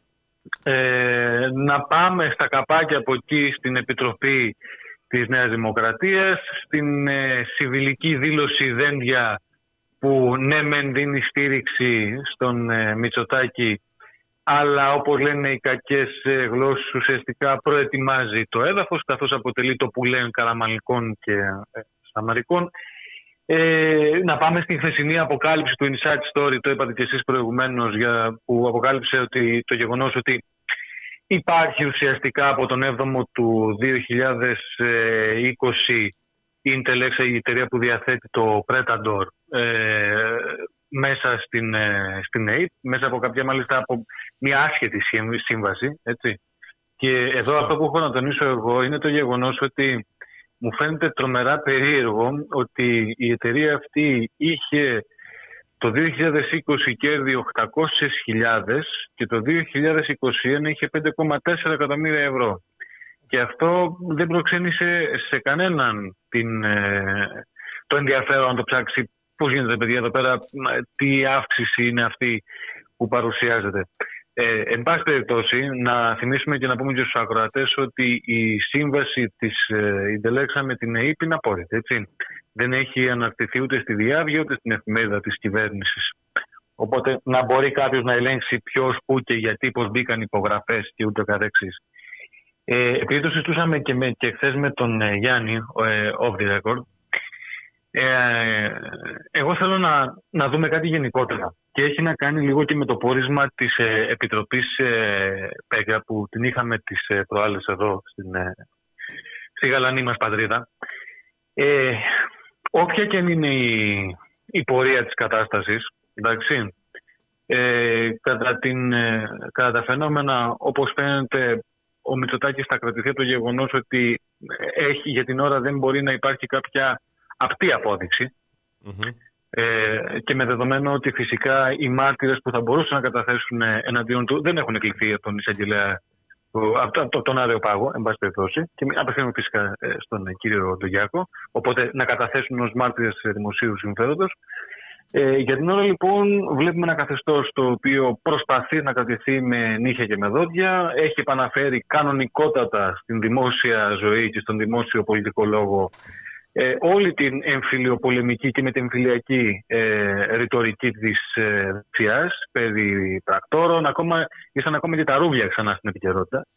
ε, να πάμε στα καπάκια από εκεί στην Επιτροπή της Νέας Δημοκρατίας, στην ε, συμβιλική δήλωση Δένδια που ναι μεν δίνει στήριξη στον ε, Μητσοτάκη, αλλά όπως λένε οι κακές ε, γλώσσες ουσιαστικά προετοιμάζει το έδαφος, καθώς αποτελεί το πουλέν καραμαλικών και ε, σαμαρικών. Ε, να πάμε στη χθεσινή αποκάλυψη του Inside Story, το είπατε και εσείς προηγουμένως, για, που αποκάλυψε ότι, το γεγονός ότι υπάρχει ουσιαστικά από τον έβδομο του δύο χιλιάδες είκοσι Intelex, η εταιρεία που διαθέτει το Predator, ε, μέσα στην, ε, στην ΕΙΠ, μέσα από κάποια μάλιστα από μια άσχετη σύμβαση. Έτσι. Και εδώ αυτό που έχω να τονίσω εγώ είναι το γεγονός ότι μου φαίνεται τρομερά περίεργο ότι η εταιρεία αυτή είχε το δύο χιλιάδες είκοσι κέρδη οκτακόσιες χιλιάδες και το δύο χιλιάδες είκοσι ένα είχε πέντε κόμμα τέσσερα εκατομμύρια ευρώ. Και αυτό δεν προξένησε σε κανέναν την, το ενδιαφέρον να το ψάξει πώς γίνεται, παιδιά, εδώ πέρα, τι αύξηση είναι αυτή που παρουσιάζεται. Ε, εν πάση περιπτώσει, να θυμίσουμε και να πούμε και στους ακροατές ότι η σύμβαση της ε, Ιντελέξα με την ΕΕΠ είναι απόρριτη, έτσι. Δεν έχει αναρτηθεί ούτε στη Διάβγεια ούτε στην εφημερίδα της κυβέρνησης. Οπότε να μπορεί κάποιος να ελέγξει ποιος, πού και γιατί, πώς μπήκαν υπογραφές και ούτω καθεξής. Ε, επειδή το συζητούσαμε και, με, και χθες με τον ε, Γιάννη, ε, off the record, ε, εγώ θέλω να, να δούμε κάτι γενικότερα. Και έχει να κάνει λίγο και με το πόρισμα της ε, Επιτροπής ε, ΠΕΚΑ που την είχαμε τις ε, προάλλες εδώ στην, ε, στη γαλανή μας πατρίδα. Ε, όποια και αν είναι η, η πορεία της κατάστασης, εντάξει, ε, κατά, την, ε, κατά τα φαινόμενα, όπως φαίνεται, ο Μητσοτάκης θα κρατηθεί από το γεγονός ότι έχει, για την ώρα δεν μπορεί να υπάρχει κάποια απτή απόδειξη. Mm-hmm. Ε, και με δεδομένο ότι φυσικά οι μάρτυρες που θα μπορούσαν να καταθέσουν εναντίον του δεν έχουν εκλειφθεί από τον εισαγγελέα, από τον Άρεο Πάγο, εν πάση περιπτώσει, και απευθύνουμε φυσικά στον κύριο Ντογιάκο, οπότε να καταθέσουν ως μάρτυρες δημοσίου συμφέροντος. Ε, για την ώρα λοιπόν βλέπουμε ένα καθεστώς το οποίο προσπαθεί να κρατηθεί με νύχια και με δόντια, έχει επαναφέρει κανονικότατα στην δημόσια ζωή και στον δημόσιο πολιτικό λόγο ε, όλη την εμφυλιοπολεμική και μετεμφυλιακή ε, ρητορική της ε, δεξιάς περί πρακτόρων, ακόμα, ήσαν ακόμα και τα ρούβια ξανά στην επικαιρότητα.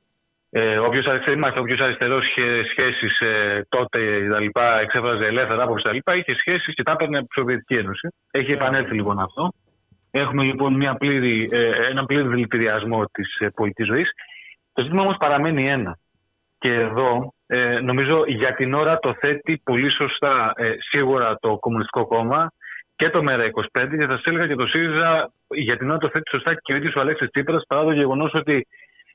Ε, όποιος αριστερός, όποιος αριστερός είχε σχέσεις ε, τότε λοιπά, εξέφραζε ελεύθερα άποψη λοιπά, είχε σχέσεις και τα έπαιρνε από τη Σοβιετική Ένωση. Έχει επανέλθει λοιπόν αυτό. Έχουμε λοιπόν μια πλήρη, ε, ένα πλήρη δηλητηριασμό της ε, πολιτικής ζωής. Το ζήτημα όμως παραμένει ένα. Και εδώ ε, νομίζω για την ώρα το θέτει πολύ σωστά ε, σίγουρα το Κομμουνιστικό Κόμμα και το ΜΕΡΑ είκοσι πέντε, και θα σας έλεγα και το ΣΥΡΙΖΑ για την ώρα το θέτει σωστά και ο ίδιος ο Αλέξης Τσίπρας, παρά το γεγονός ότι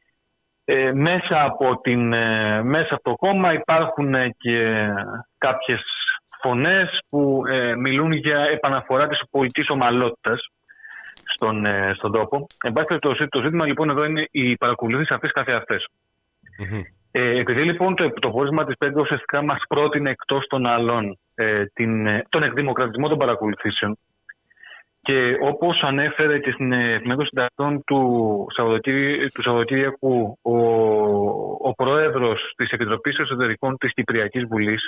Ε, μέσα, από την, ε, μέσα από το κόμμα υπάρχουν ε, και κάποιες φωνές που ε, μιλούν για επαναφορά της πολιτικής ομαλότητας στον, ε, στον τόπο. Εν πάση περιπτώσει, το ζήτημα λοιπόν εδώ είναι οι παρακολουθήσεις αυτές καθεαυτές. Mm-hmm. Ε, επειδή λοιπόν το, το πόρισμα της ΠΕΚΑ ουσιαστικά μας πρότεινε εκτός των άλλων ε, την, ε, τον εκδημοκρατισμό των παρακολουθήσεων, και όπως ανέφερε και στην Εφημερίδα Συντακτών του Σαββατοκύριακου ο, ο πρόεδρος της Επιτροπής Εσωτερικών της Κυπριακής Βουλής,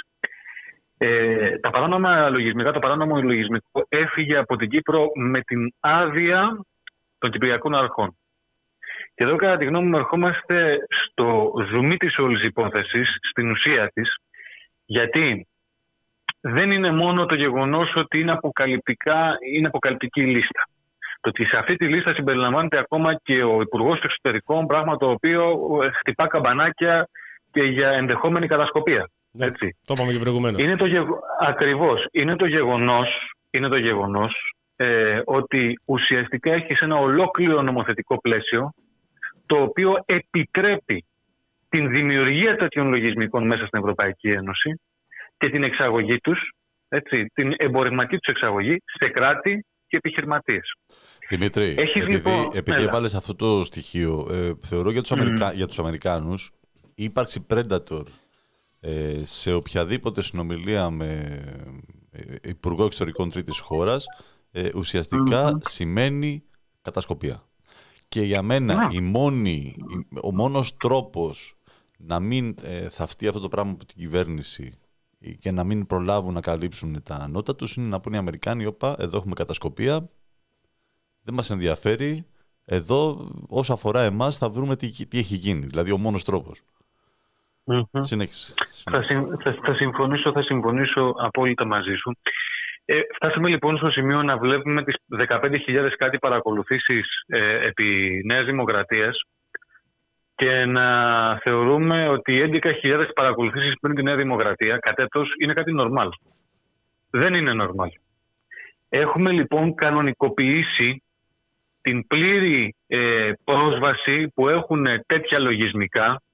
ε, τα παράνομα λογισμικά, το παράνομο λογισμικό έφυγε από την Κύπρο με την άδεια των Κυπριακών Αρχών. Και εδώ κατά τη γνώμη μου ερχόμαστε στο ζουμί της όλης υπόθεσης, στην ουσία της, γιατί δεν είναι μόνο το γεγονός ότι είναι, αποκαλυπτικά, είναι αποκαλυπτική η λίστα. Το ότι σε αυτή τη λίστα συμπεριλαμβάνεται ακόμα και ο Υπουργός των Εξωτερικών, πράγμα το οποίο χτυπά καμπανάκια και για ενδεχόμενη κατασκοπία. Ναι, έτσι. Το είπαμε και προηγουμένως. Είναι το γεγο... Ακριβώς. Είναι το γεγονός, είναι το γεγονός ε, ότι ουσιαστικά έχει ένα ολόκληρο νομοθετικό πλαίσιο το οποίο επιτρέπει την δημιουργία τέτοιων λογισμικών μέσα στην Ευρωπαϊκή Ένωση και την εξαγωγή τους, έτσι, την εμπορευματική τους εξαγωγή σε κράτη και επιχειρηματίες. Δημήτρη, Έχεις, επειδή, λοιπόν, επειδή έβαλες αυτό το στοιχείο, ε, θεωρώ για τους, Αμερικα... mm. για τους Αμερικάνους η ύπαρξη Predator ε, σε οποιαδήποτε συνομιλία με ε, υπουργό εξωτερικών τρίτης χώρας ε, ουσιαστικά mm-hmm. σημαίνει κατασκοπία. Και για μένα mm. η μόνη, ο μόνος τρόπος να μην ε, θαυτεί αυτό το πράγμα από την κυβέρνηση και να μην προλάβουν να καλύψουν τα νότα τους είναι να πούνε οι Αμερικάνοι, όπα, εδώ έχουμε κατασκοπία, δεν μας ενδιαφέρει, εδώ όσο αφορά εμάς θα βρούμε τι, τι έχει γίνει, δηλαδή ο μόνος τρόπος. Mm-hmm. Συνέχισε. Θα, θα, θα, συμφωνήσω, θα συμφωνήσω απόλυτα μαζί σου. Ε, φτάσαμε λοιπόν στο σημείο να βλέπουμε τις δεκαπέντε χιλιάδες κάτι παρακολουθήσεις ε, επί Νέας Δημοκρατίας και να θεωρούμε ότι έντεκα χιλιάδες παρακολουθήσεις πριν τη Νέα Δημοκρατία κατ' έτος είναι κάτι νορμάλ. Δεν είναι νορμάλ. Έχουμε λοιπόν κανονικοποιήσει την πλήρη ε, πρόσβαση που έχουν τέτοια λογισμικά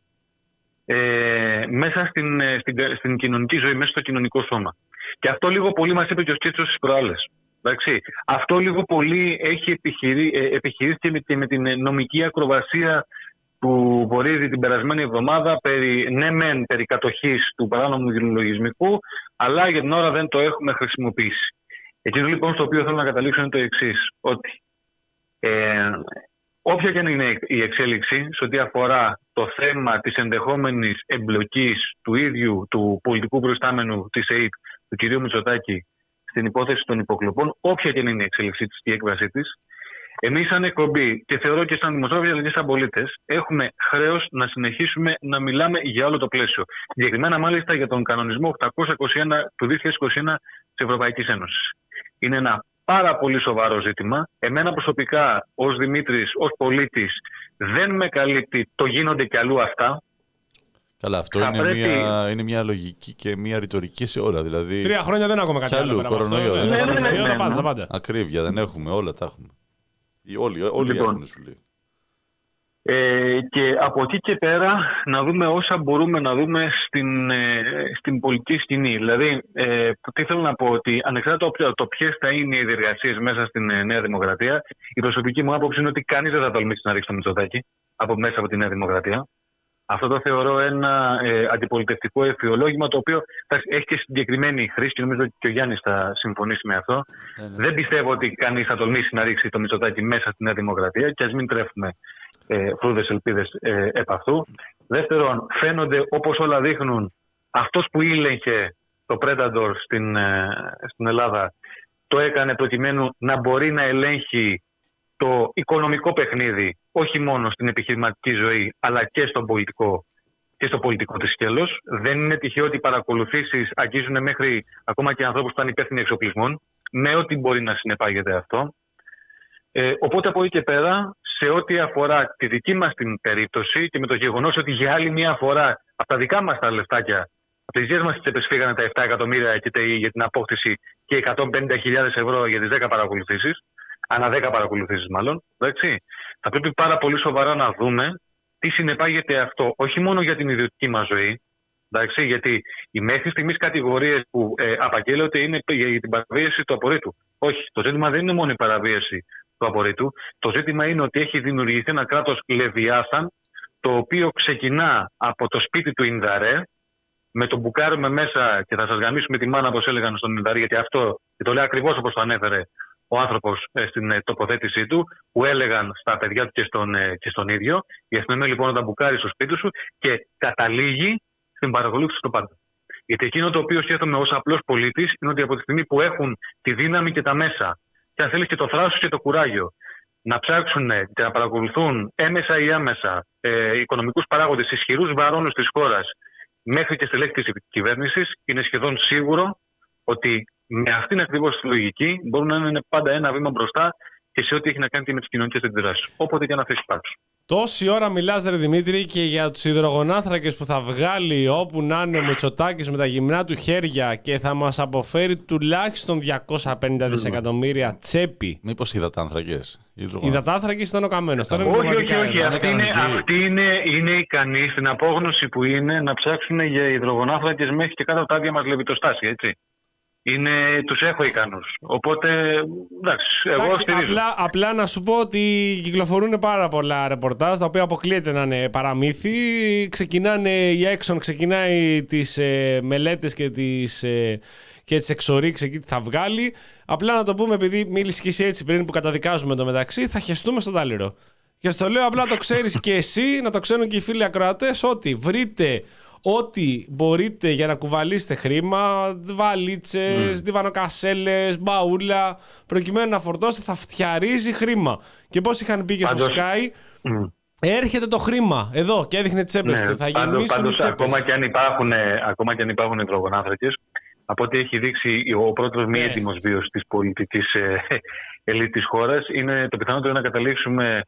ε, μέσα στην, στην, στην κοινωνική ζωή, μέσα στο κοινωνικό σώμα. Και αυτό λίγο πολύ μας είπε και ο Σκίτσος στις προάλλες. Εντάξει. Αυτό λίγο πολύ έχει επιχειρήσει, ε, επιχειρήσει και, με, και με την νομική ακροβασία που βορίζει την περασμένη εβδομάδα περί, ναι μεν περί κατοχής του παράνομου λογισμικού, αλλά για την ώρα δεν το έχουμε χρησιμοποιήσει. Εκείνο λοιπόν στο οποίο θέλω να καταλήξω είναι το εξής, ότι ε, όποια και είναι η εξέλιξη σε ό,τι αφορά το θέμα της ενδεχόμενης εμπλοκής του ίδιου του πολιτικού προϊστάμενου της ΕΕΠ, του κ. Μητσοτάκη, στην υπόθεση των υποκλοπών, όποια και είναι η εξέλιξή της και η έκβασή της, εμείς σαν εκπομπή, και θεωρώ και σαν δημοσιογράφοι αλλά και σαν πολίτες, έχουμε χρέος να συνεχίσουμε να μιλάμε για όλο το πλαίσιο. Συγκεκριμένα μάλιστα για τον κανονισμό οκτακόσια είκοσι ένα του δύο χιλιάδες είκοσι ένα της Ευρωπαϊκής Ένωσης. Είναι ένα πάρα πολύ σοβαρό ζήτημα. Εμένα προσωπικά, ως Δημήτρης, ως πολίτης, δεν με καλύπτει το γίνονται κι αλλού αυτά. Καλά, αυτό είναι, πρέπει... μια, είναι μια λογική και μια ρητορική σε όλα. Δηλαδή... Τρία χρόνια δεν έχουμε κάτι άλλο. Κορονοϊό. Ναι, ναι, ναι, ναι, ναι, τα πάντα, τα πάντα. Ακρίβεια, δεν έχουμε, όλα τα έχουμε. Όλοι, όλοι λοιπόν, έχουν, σου λέει. Ε, και από εκεί και πέρα να δούμε όσα μπορούμε να δούμε στην, ε, στην πολιτική σκηνή. Δηλαδή, ε, τι θέλω να πω, ότι ανεξάρτητα από το ποιες θα είναι οι διεργασίες μέσα στην ε, Νέα Δημοκρατία, η προσωπική μου άποψη είναι ότι κανείς δεν θα τολμήσει να ρίξει το Μητσοτάκη από μέσα από τη Νέα Δημοκρατία. Αυτό το θεωρώ ένα ε, αντιπολιτευτικό εφιολόγημα, το οποίο θα έχει και συγκεκριμένη χρήση και νομίζω ότι και ο Γιάννης θα συμφωνήσει με αυτό. Ναι, ναι. Δεν πιστεύω ότι κανείς θα τολμήσει να ρίξει το Μητσοτάκη μέσα στη Νέα Δημοκρατία και ας μην τρέφουμε ε, φρούδες ελπίδες ε, επ' αυτού. Δεύτερον, φαίνονται όπως όλα δείχνουν, αυτός που ήλεγχε το Predator στην, ε, στην Ελλάδα το έκανε προκειμένου να μπορεί να ελέγχει το οικονομικό παιχνίδι, όχι μόνο στην επιχειρηματική ζωή, αλλά και, στον πολιτικό, και στο πολιτικό της σκέλος. Δεν είναι τυχαίο ότι οι παρακολουθήσεις αγγίζουν μέχρι ακόμα και ανθρώπους που ήταν υπεύθυνοι εξοπλισμών, με ό,τι μπορεί να συνεπάγεται αυτό. Ε, οπότε από εκεί και πέρα, σε ό,τι αφορά τη δική μας την περίπτωση και με το γεγονός ότι για άλλη μια φορά από τα δικά μας τα λεφτάκια, από τις δικές μας τις τσέπες φύγανε τα επτά εκατομμύρια για την απόκτηση και εκατόν πενήντα χιλιάδες ευρώ για τις δέκα παρακολουθήσεις. Ανά δέκα παρακολουθήσεις μάλλον, εντάξει. Θα πρέπει πάρα πολύ σοβαρά να δούμε τι συνεπάγεται αυτό, όχι μόνο για την ιδιωτική μας ζωή, εντάξει, γιατί οι μέχρι στιγμής κατηγορίες που ε, απαγγέλλονται είναι για την παραβίαση του απορρίτου. Όχι, το ζήτημα δεν είναι μόνο η παραβίαση του απορρίτου, το ζήτημα είναι ότι έχει δημιουργηθεί ένα κράτος Λεβιάθαν, το οποίο ξεκινά από το σπίτι του Ινδαρέ, με το μπουκάρουμε μέσα και θα σας γαμίσουμε τη μάνα, όπως έλεγαν στον Ινδαρέ, γιατί αυτό, και το λέω ακριβώς όπως το ανέφερε ο άνθρωπος ε, στην ε, τοποθέτησή του, που έλεγαν στα παιδιά του και στον, ε, και στον ίδιο. Η αστυνομία λοιπόν όταν μπουκάρει στο σπίτι σου και καταλήγει στην παρακολούθηση του πάντα. Γιατί εκείνο το οποίο σκέφτομαι ως απλός πολίτης είναι ότι από τη στιγμή που έχουν τη δύναμη και τα μέσα, και αν θέλεις και το θράσος και το κουράγιο, να ψάξουν και να παρακολουθούν έμεσα ή άμεσα ε, οικονομικούς παράγοντες, ισχυρούς βαρώνους της χώρας, μέχρι και στελέχη της κυβέρνησης, είναι σχεδόν σίγουρο ότι με αυτήν ακριβώς τη λογική μπορούν να είναι πάντα ένα βήμα μπροστά και σε ό,τι έχει να κάνει και με τις κοινωνικές αντιδράσεις. Όποτε και να θες υπάρξουν. Τόση ώρα μιλάς, ρε Δημήτρη, και για τους υδρογονάνθρακες που θα βγάλει όπου να είναι ο Μητσοτάκης με τα γυμνά του χέρια και θα μας αποφέρει τουλάχιστον διακόσια πενήντα δισεκατομμύρια τσέπη. Μήπως υδατάνθρακες? Οι υδατάνθρακες ήταν ο καμένος. Όχι, όχι, όχι. όχι. Αυτοί είναι, αυτή είναι, είναι ικανοί στην απόγνωση που είναι να ψάξουν για υδρογονάνθρακες μέχρι και κάτω από τα άδεια μας λεβιτοστάσια, έτσι. Είναι, τους έχω ικανούς. Οπότε, εντάξει, εγώ εντάξει, στηρίζω. Απλά, απλά να σου πω ότι κυκλοφορούν πάρα πολλά ρεπορτάζ, τα οποία αποκλείεται να είναι παραμύθι. Ξεκινάνε η Exxon, ξεκινάει τις ε, μελέτες και τις, ε, και τις εξορίξεις εκεί τι θα βγάλει. Απλά να το πούμε, επειδή μίλησε και εσύ έτσι πριν που καταδικάζουμε το μεταξύ, θα χεστούμε στον τάλιρο. Και στο λέω απλά να το ξέρεις και εσύ, να το ξέρουν και οι φίλοι ακροατές, ότι βρείτε ό,τι μπορείτε για να κουβαλήσετε χρήμα, βαλίτσες, mm. διβανοκασέλες, μπαούλα, προκειμένου να φορτώσετε, θα φτιαρίζει χρήμα. Και πώς είχαν πει και στο Sky, mm. έρχεται το χρήμα εδώ και έδειχνε τις τσέπες του. Ναι, θα πάντως, γεμίσουν πάντως, οι τσέπες. Ακόμα και αν υπάρχουν, ακόμα και αν υπάρχουν υδρογονάνθρακες, από ό,τι έχει δείξει ο πρώτος μη έτοιμος yeah. βίος της πολιτικής ε, ελίτ της χώρας, είναι το πιθανότερο να καταλήξουμε.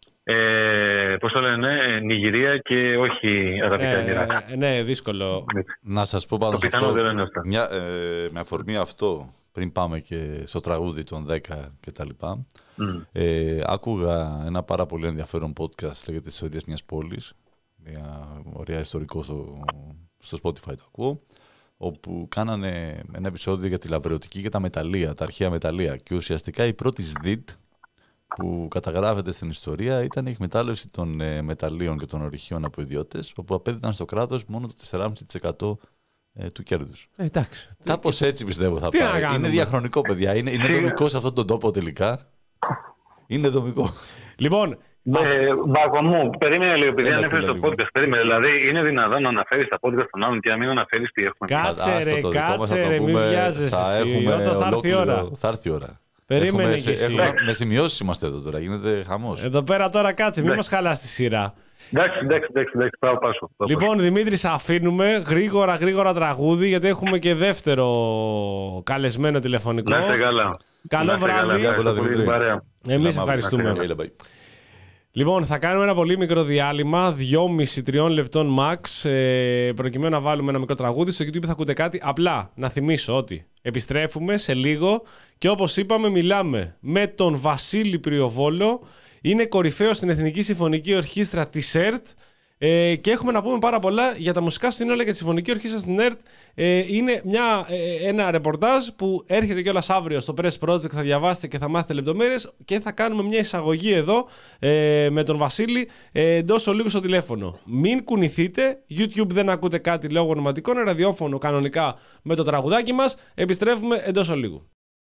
Ε, πώς το λένε, Νιγηρία και όχι Αραβικά Εμιράτα. Ε, ναι, δύσκολο. Να σας πω πάνω σε αυτό, μια, ε, με αφορμή αυτό, πριν πάμε και στο τραγούδι των δέκα και τα λοιπά, mm. ε, άκουγα ένα πάρα πολύ ενδιαφέρον podcast, λέγεται «Ιστορίες μιας πόλης», μια ωραία ιστορικό στο, στο Spotify το ακούω, όπου κάνανε ένα επεισόδιο για τη λαβρεωτική και τα μεταλλεία, τα αρχαία μεταλλεία, και ουσιαστικά η πρώτη ΣΔΙΤ που καταγράφεται στην ιστορία ήταν η εκμετάλλευση των ε, μεταλλίων και των ορυχείων από ιδιώτες, όπου απέδιδαν στο κράτος μόνο το τέσσερα κόμμα πέντε τοις εκατό ε, του κέρδους. Ε, εντάξει. Κάπως έτσι πιστεύω θα Τι να πάει. κάνουμε. Είναι διαχρονικό, παιδιά. Είναι, είναι δομικό σε αυτόν τον τόπο τελικά. Είναι δομικό. Λοιπόν. Ε, Μπάκο μου, περίμενε λίγο, επειδή Έλα, ανέφερε έλα, το λίγο. podcast. Περίμενε, δηλαδή είναι δυνατόν να αναφέρει τα podcast των άλλων και να μην αναφέρει τι έχουμε. Κάτσε Άστο, ρε, το δικό μας κάτσε θα το ρε, μην πούμε, βιάζεσαι θα εσύ. έχουμε Όταν θα έρθει η ώρα. ολόκληρο- Θα έρθει η ώρα. Περίμενε Έχουμε κι σε- εσύ. έχουμε- με σημειώσεις είμαστε εδώ τώρα. Γίνεται χαμός. Εδώ πέρα τώρα κάτσε, μην Ναι. μας χαλάς τη σειρά. Εντάξει, εντάξει, εντάξει, εντάξει, πάω πάσο. πάω Λοιπόν, Δημήτρη, σε αφήνουμε γρήγορα, γρήγορα τραγούδι, γιατί έχουμε και δεύτερο καλεσμένο τηλεφωνικό. πάσο. Να είστε καλά. Καλό Να είστε καλά, βράδυ. ευχαριστώ Πολλά, πολύ Δημήτρη. την παρέα. Εμείς Έλα, ευχαριστούμε. Έλα, bye. Λοιπόν, θα κάνουμε ένα πολύ μικρό διάλειμμα, δυόμισι με τρία λεπτών max, ε, προκειμένου να βάλουμε ένα μικρό τραγούδι. Στο YouTube θα ακούτε κάτι. Απλά να θυμίσω ότι επιστρέφουμε σε λίγο και όπως είπαμε μιλάμε με τον Βασίλη Πριοβόλο. Είναι κορυφαίος στην Εθνική Συμφωνική Ορχήστρα της ΕΡΤ. Ε, και έχουμε να πούμε πάρα πολλά για τα μουσικά σύνολα και τη Συμφωνική Ορχήστρα στην ΕΡΤ. Ε, είναι μια, ε, ένα ρεπορτάζ που έρχεται κιόλας αύριο στο Press Project. Θα διαβάσετε και θα μάθετε λεπτομέρειες. Και θα κάνουμε μια εισαγωγή εδώ ε, με τον Βασίλη ε, εντός ολίγου στο τηλέφωνο. Μην κουνηθείτε. YouTube δεν ακούτε κάτι λόγω ονοματικών. Ραδιόφωνο κανονικά με το τραγουδάκι μας. Επιστρέφουμε εντός ολίγου.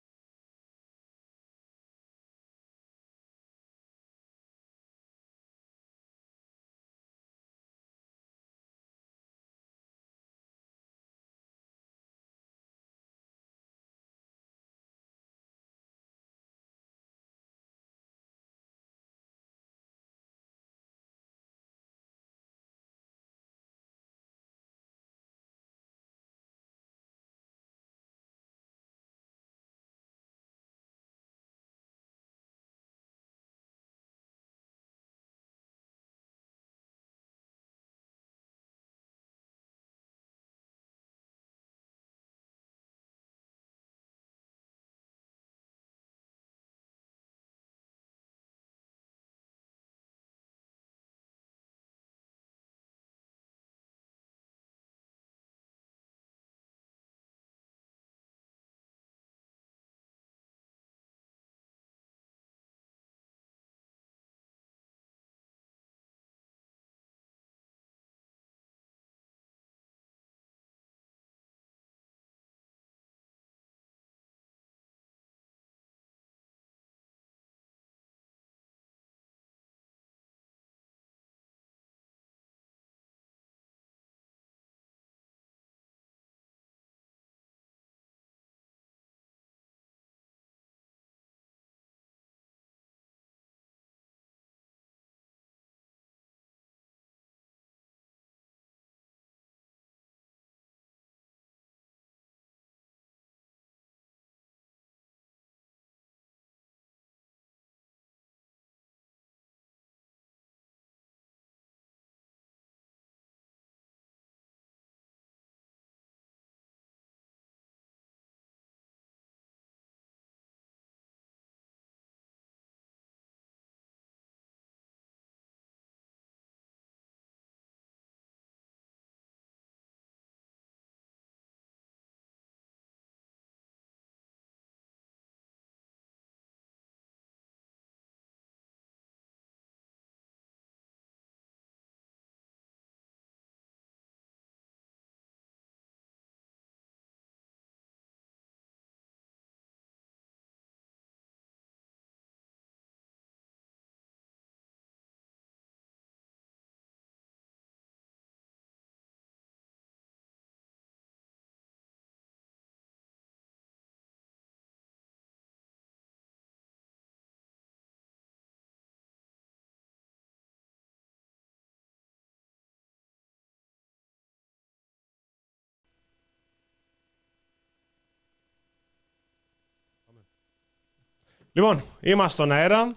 Λοιπόν, είμαστε στον αέρα.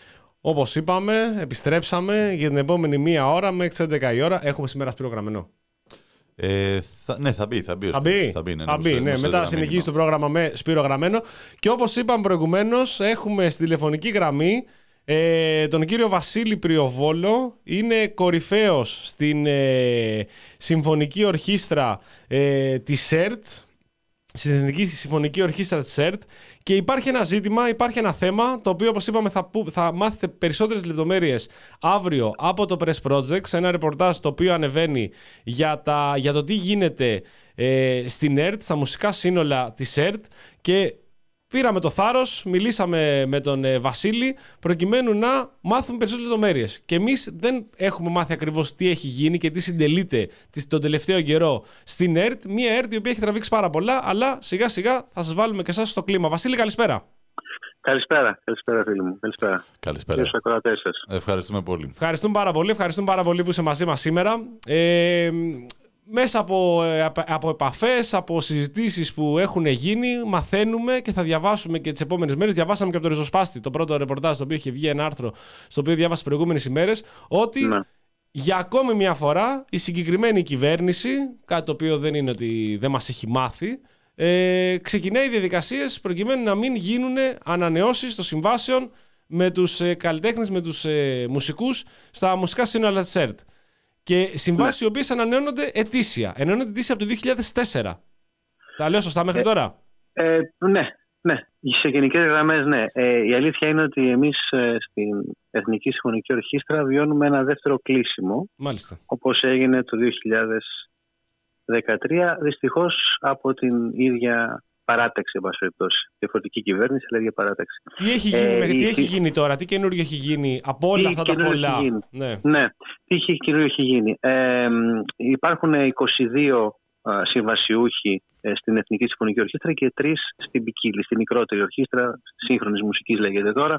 Όπως είπαμε, επιστρέψαμε για την επόμενη μία ώρα μέχρι τις έντεκα η ώρα. Έχουμε σήμερα Σπύρο Γραμμένο. Ε, θα, ναι, θα μπει. Θα μπει, Θα μπει, θα μπει, ναι, θα ναι, μπει, μου ναι. στέλνει Μετά ένα συνεχίζει μήνυμα. το πρόγραμμα με Σπύρο Γραμμένο. Και όπως είπαμε προηγουμένως, έχουμε στη τηλεφωνική γραμμή ε, τον κύριο Βασίλη Πριοβόλο. Είναι κορυφαίος στην ε, Συμφωνική Ορχήστρα ε, της ΕΡΤ. Στην Εθνική Συμφωνική Ορχήστρα της ΕΡΤ. Και υπάρχει ένα ζήτημα, υπάρχει ένα θέμα, το οποίο όπως είπαμε θα, που, θα μάθετε περισσότερες λεπτομέρειες αύριο από το Press Project, σε ένα ρεπορτάζ το οποίο ανεβαίνει για, τα, για το τι γίνεται ε, στην ΕΡΤ, στα μουσικά σύνολα της ΕΡΤ, και πήραμε το θάρρος, μιλήσαμε με τον ε, Βασίλη, προκειμένου να μάθουμε περισσότερες λεπτομέρειες. Και εμείς δεν έχουμε μάθει ακριβώς τι έχει γίνει και τι συντελείται τον τελευταίο καιρό στην ΕΡΤ. Μια ΕΡΤ η οποία έχει τραβήξει πάρα πολλά, αλλά σιγά σιγά θα σας βάλουμε και εσάς στο κλίμα. Βασίλη, καλησπέρα. Καλησπέρα, καλησπέρα φίλοι μου. Καλησπέρα. Καλησπέρα. Ευχαριστούμε πολύ. Ευχαριστούμε πάρα πολύ. Ευχαριστούμε πάρα πολύ που είσαι μαζί μας σήμερα. Ε, μέσα από, από επαφές, από συζητήσεις που έχουν γίνει, μαθαίνουμε και θα διαβάσουμε και τις επόμενες μέρες. Διαβάσαμε και από το Ριζοσπάστη το πρώτο ρεπορτάζ, το οποίο είχε βγει, ένα άρθρο στο οποίο διάβασα τις προηγούμενες ημέρες, ότι ναι. για ακόμη μια φορά η συγκεκριμένη κυβέρνηση, κάτι το οποίο δεν είναι ότι δεν μας έχει μάθει, ε, ξεκινάει διαδικασίες προκειμένου να μην γίνουν ανανεώσεις των συμβάσεων με τους ε, καλλιτέχνες, με τους ε, μουσικούς στα μουσικά σύνολα της ΕΡΤ. Και συμβάσεις ναι. οι οποίες ανανεώνονται ετήσια. Ανανεώνονται ετήσια από το δύο χιλιάδες τέσσερα. Τα λέω σωστά μέχρι ε, τώρα? Ε, ναι, ναι. Σε γενικές γραμμές ναι. Ε, η αλήθεια είναι ότι εμείς ε, στην Εθνική Συμφωνική Ορχήστρα βιώνουμε ένα δεύτερο κλείσιμο. Μάλιστα. Όπως έγινε το δύο χιλιάδες δεκατρία, δυστυχώς από την ίδια παράταξη, εν πάση περιπτώσει. Διαφορετική κυβέρνηση, αλλά ίδια παράταξη. Τι έχει γίνει, ε, τι η... έχει γίνει τώρα, τι καινούργιο έχει γίνει από όλα αυτά τα πολλά? Ναι. ναι, τι έχει, καινούργιο έχει γίνει. Ε, υπάρχουν είκοσι δύο α, συμβασιούχοι ε, στην Εθνική Συμφωνική Ορχήστρα και τρεις στην Ποικίλη, στη μικρότερη ορχήστρα, σύγχρονης μουσικής λέγεται τώρα.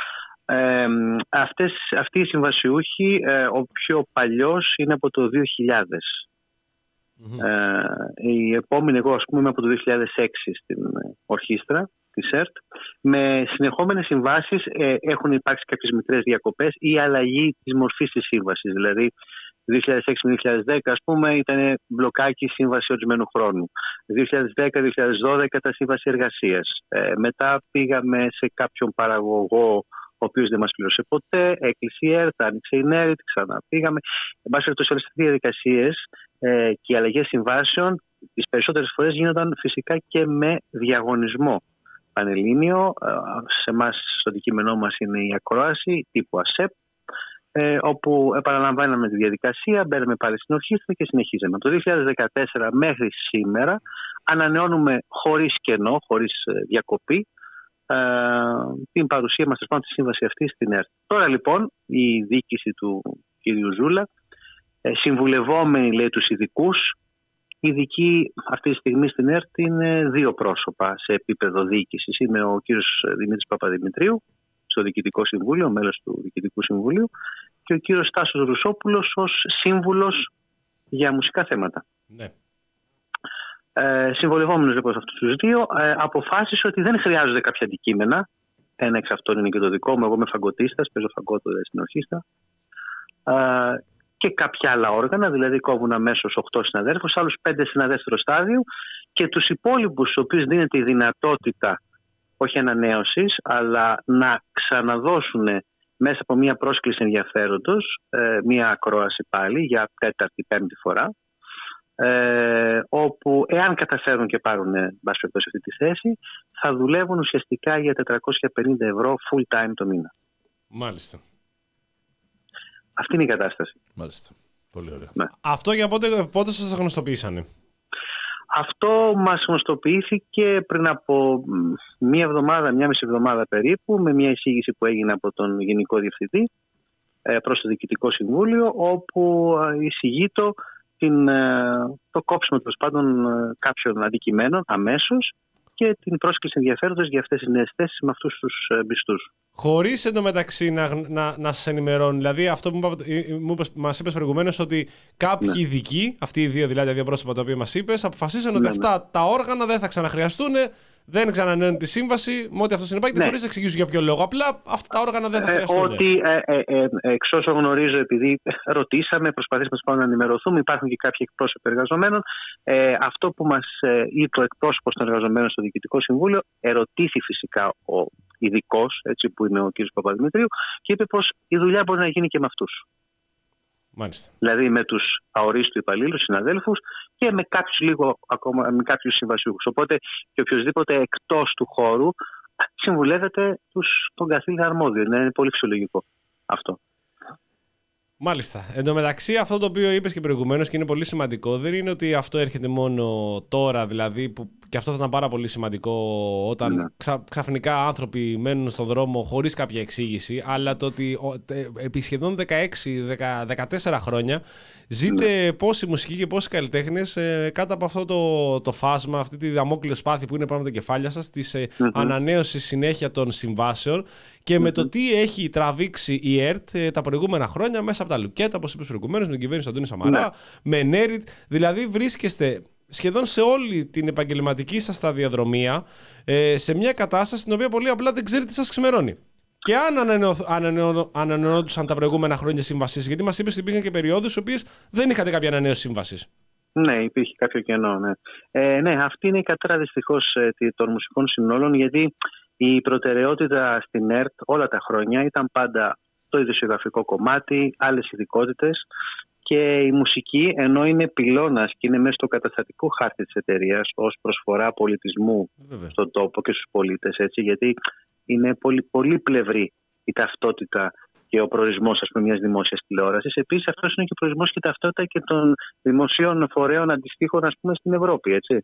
Ε, αυτές, αυτοί οι συμβασιούχοι, ε, ο πιο παλιός είναι από το δύο χιλιάδες. Mm-hmm. Ε, η επόμενη, εγώ ας πούμε είμαι από το δύο χιλιάδες έξι στην ορχήστρα της ΕΡΤ. Με συνεχόμενες συμβάσεις ε, έχουν υπάρξει κάποιες μικρές διακοπές ή αλλαγή της μορφής της σύμβασης. Δηλαδή δύο χιλιάδες έξι με δύο χιλιάδες δέκα ας πούμε ήταν μπλοκάκι σύμβαση ορισμένου χρόνου. δύο χιλιάδες δέκα με δύο χιλιάδες δώδεκα τα σύμβαση εργασίας. Ε, μετά πήγαμε σε κάποιον παραγωγό ο οποίος δεν μας πλήρωσε ποτέ, έκλεισε η ΕΡΤ, άνοιξε η ΝΕΡΤ, ξανά πήγαμε. Εν πάση περιπτώσει, όλες αυτές οι διαδικασίες ε, και οι αλλαγές συμβάσεων τις περισσότερες φορές γίνονταν φυσικά και με διαγωνισμό πανελλήνιο. Ε, σε εμάς, στο αντικείμενό μας είναι η ακρόαση τύπου ΑΣΕΠ, ε, όπου επαναλαμβάναμε τη διαδικασία, μπαίναμε πάλι στην ορχήστρα και συνεχίζαμε. Από το δύο χιλιάδες δεκατέσσερα μέχρι σήμερα ανανεώνουμε χωρίς κενό, χωρίς διακοπή, Uh, την παρουσία μας πάνω στη σύμβαση αυτή στην ΕΡΤ. Τώρα λοιπόν η διοίκηση του κ. Ζούλα, ε, συμβουλευόμενοι λέει τους ειδικούς, οι ειδικοί αυτή τη στιγμή στην ΕΡΤ είναι δύο πρόσωπα σε επίπεδο διοίκησης. Είναι ο κ. Δημήτρης Παπαδημητρίου στο Διοικητικό Συμβούλιο, μέλος του Διοικητικού Συμβουλίου, και ο κ. Στάσος Ρουσόπουλος ως σύμβουλος για μουσικά θέματα. Ναι. Ε, συμβολευόμενος λοιπόν σε αυτούς τους δύο, ε, αποφάσισε ότι δεν χρειάζονται κάποια αντικείμενα. Ένα εξ αυτών είναι και το δικό μου. Εγώ είμαι φαγκοτίστας, παίζω φαγκότο στην ορχήστρα. Ε, και κάποια άλλα όργανα, δηλαδή κόβουν αμέσως οκτώ συναδέλφους, άλλους πέντε σε ένα δεύτερο στάδιο, και τους υπόλοιπους, στους οποίους δίνεται η δυνατότητα όχι ανανέωσης, αλλά να ξαναδώσουν μέσα από μια πρόσκληση ενδιαφέροντος, ε, μια ακρόαση πάλι για τέταρτη, πέμπτη φορά. Ε, όπου εάν καταφέρουν και πάρουν σε αυτή τη θέση, θα δουλεύουν ουσιαστικά για τετρακόσια πενήντα ευρώ full time το μήνα. Μάλιστα. Αυτή είναι η κατάσταση. Μάλιστα. Πολύ ωραία. Ναι. Αυτό για πότε, πότε σας το γνωστοποιήσανε? Αυτό μας γνωστοποιήθηκε πριν από μία εβδομάδα, μία μισή εβδομάδα περίπου, με μια εισήγηση που έγινε από τον Γενικό Διευθυντή προς το Διοικητικό Συμβούλιο, όπου εισηγείται την, το κόψιμο τέλος πάντων κάποιων αντικειμένων αμέσως και την πρόσκληση ενδιαφέροντος για αυτές τις νέες θέσεις με αυτούς τους μισθούς. Χωρίς εντωμεταξύ να, να, να σας ενημερώνουν. Δηλαδή αυτό που μου, μας είπες προηγουμένως, ότι κάποιοι ναι. ειδικοί, αυτοί οι δύο δηλαδή, τα δύο πρόσωπα τα οποία μας είπες, αποφασίσαν ναι, ότι ναι. αυτά τα όργανα δεν θα ξαναχρειαστούν, δεν ξανανέουν τη σύμβαση, με ό,τι αυτό συνεπάγεται, ναι. χωρίς να εξηγήσουν για ποιο λόγο. Απλά αυτά τα όργανα δεν θα χρειαστούν. Ε, ότι ε, ε, ε, εξ όσων γνωρίζω, επειδή ρωτήσαμε, προσπαθήσαμε να ενημερωθούμε, υπάρχουν και κάποιοι εκπρόσωποι εργαζομένων. Ε, αυτό που μας ε, είπε ο εκπρόσωπος των εργαζομένων στο Διοικητικό Συμβούλιο, ερωτήθη φυσικά ο ειδικός, έτσι που είναι ο κ. Παπαδημητρίου, και είπε πως η δουλειά μπορεί να γίνει και με αυτούς. Μάλιστα. Δηλαδή με τους αορίστου υπαλλήλους, συναδέλφους και με κάποιους λίγο ακόμα, με κάποιους συμβασιούχους. Οπότε και οποιοδήποτε εκτός του χώρου συμβουλεύεται τους, τον καθήλυνα αρμόδιο. Είναι πολύ φυσιολογικό αυτό. Μάλιστα. Εν τω μεταξύ, αυτό το οποίο είπες και προηγουμένως και είναι πολύ σημαντικό, δεν είναι ότι αυτό έρχεται μόνο τώρα, δηλαδή, που και αυτό θα ήταν πάρα πολύ σημαντικό όταν ναι. ξα, ξαφνικά άνθρωποι μένουν στον δρόμο χωρίς κάποια εξήγηση, αλλά το ότι επί σχεδόν δεκαέξι δεκατέσσερα χρόνια ζείτε ναι. πόσοι μουσικοί και πόσοι καλλιτέχνες ε, κάτω από αυτό το, το φάσμα, αυτή τη δαμόκλειο σπάθη που είναι πάνω από τα κεφάλια σας, της ε, mm-hmm. ανανέωσης συνέχεια των συμβάσεων και mm-hmm. με το τι έχει τραβήξει η ΕΡΤ ε, τα προηγούμενα χρόνια μέσα από τα λουκέτα, όπως είπες προηγουμένως, με την κυβέρνηση του Αντώνη Σαμαρά, ναι. με Νέριτ, δηλαδή βρίσκεστε σχεδόν σε όλη την επαγγελματική σας σταδιοδρομία ε, σε μια κατάσταση στην οποία πολύ απλά δεν ξέρετε τι σας ξημερώνει. Και αν ανανεώνονταν τα προηγούμενα χρόνια σύμβασης, γιατί μας είπες ότι υπήρχαν και περιόδους στις οποίες δεν είχατε κάποια ανανέωση σύμβασης. Ναι, υπήρχε κάποιο κενό. Ναι, ε, ναι αυτή είναι η κατάρα δυστυχώς των μουσικών συνόλων, γιατί η προτεραιότητα στην ΕΡΤ όλα τα χρόνια ήταν πάντα το ειδησιογραφικό κομμάτι, άλλες ειδικότητες. Και η μουσική, ενώ είναι πυλώνας και είναι μέσα στο καταστατικό χάρτη της εταιρείας ως προσφορά πολιτισμού Βέβαια. στον τόπο και στους πολίτες, έτσι, γιατί είναι πολύ, πολύ πλευρή η ταυτότητα και ο προορισμός, ας πούμε, μιας δημόσιας τηλεόρασης. Επίσης, αυτός είναι και ο προορισμός και η ταυτότητα και των δημοσίων φορέων αντιστοίχων, ας πούμε, στην Ευρώπη. Έτσι.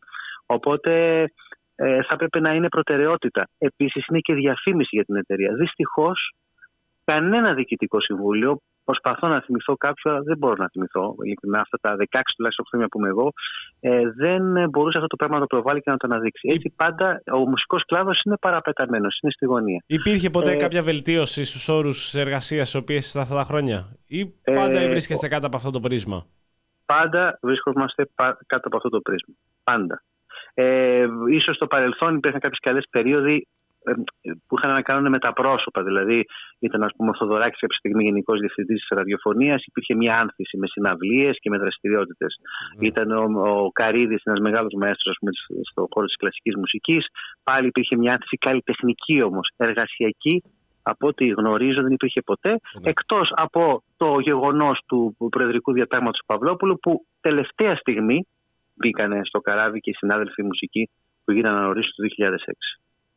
Οπότε ε, θα πρέπει να είναι προτεραιότητα. Επίσης, είναι και διαφήμιση για την εταιρεία. Δυστυχώς, κανένα διοικητικό συμβούλιο, προσπαθώ να θυμηθώ κάποιο, δεν μπορώ να θυμηθώ, ειλικρινά, αυτά τα δεκαέξι τουλάχιστον χρόνια που είμαι εγώ, ε, δεν μπορούσε αυτό το πράγμα να το προβάλλει και να το αναδείξει. Έτσι πάντα ο μουσικός κλάδος είναι παραπεταμένος, είναι στη γωνία. Υπήρχε ποτέ ε, κάποια βελτίωση στους όρους εργασίας στις οποίες είστε αυτά τα χρόνια, ή πάντα ε, βρίσκεστε κάτω από αυτό το πρίσμα? Πάντα βρίσκομαστε κάτω από αυτό το πρίσμα. Πάντα. Ε, ίσως στο παρελθόν υπήρχαν κάποιες καλές περίοδοι που είχαν να κάνουν με τα πρόσωπα. Δηλαδή, ήταν, ας πούμε, ο Θοδωράκης κάποια στιγμή γενικός διευθυντής της ραδιοφωνίας, υπήρχε μια άνθηση με συναυλίες και με δραστηριότητες. Mm. Ήταν ο, ο Καρύδης, ένας μεγάλος μαέστρος, ας πούμε, στον χώρο της κλασικής μουσικής. Πάλι υπήρχε μια άνθηση καλλιτεχνική όμως, εργασιακή. Από ό,τι γνωρίζω δεν υπήρχε ποτέ, mm. εκτός από το γεγονός του προεδρικού διατάγματος του Παυλόπουλου, που τελευταία στιγμή μπήκανε στο καράβι και οι συνάδελφοι μουσικοί που γίνανε να ορίσουν το δύο χιλιάδες έξι.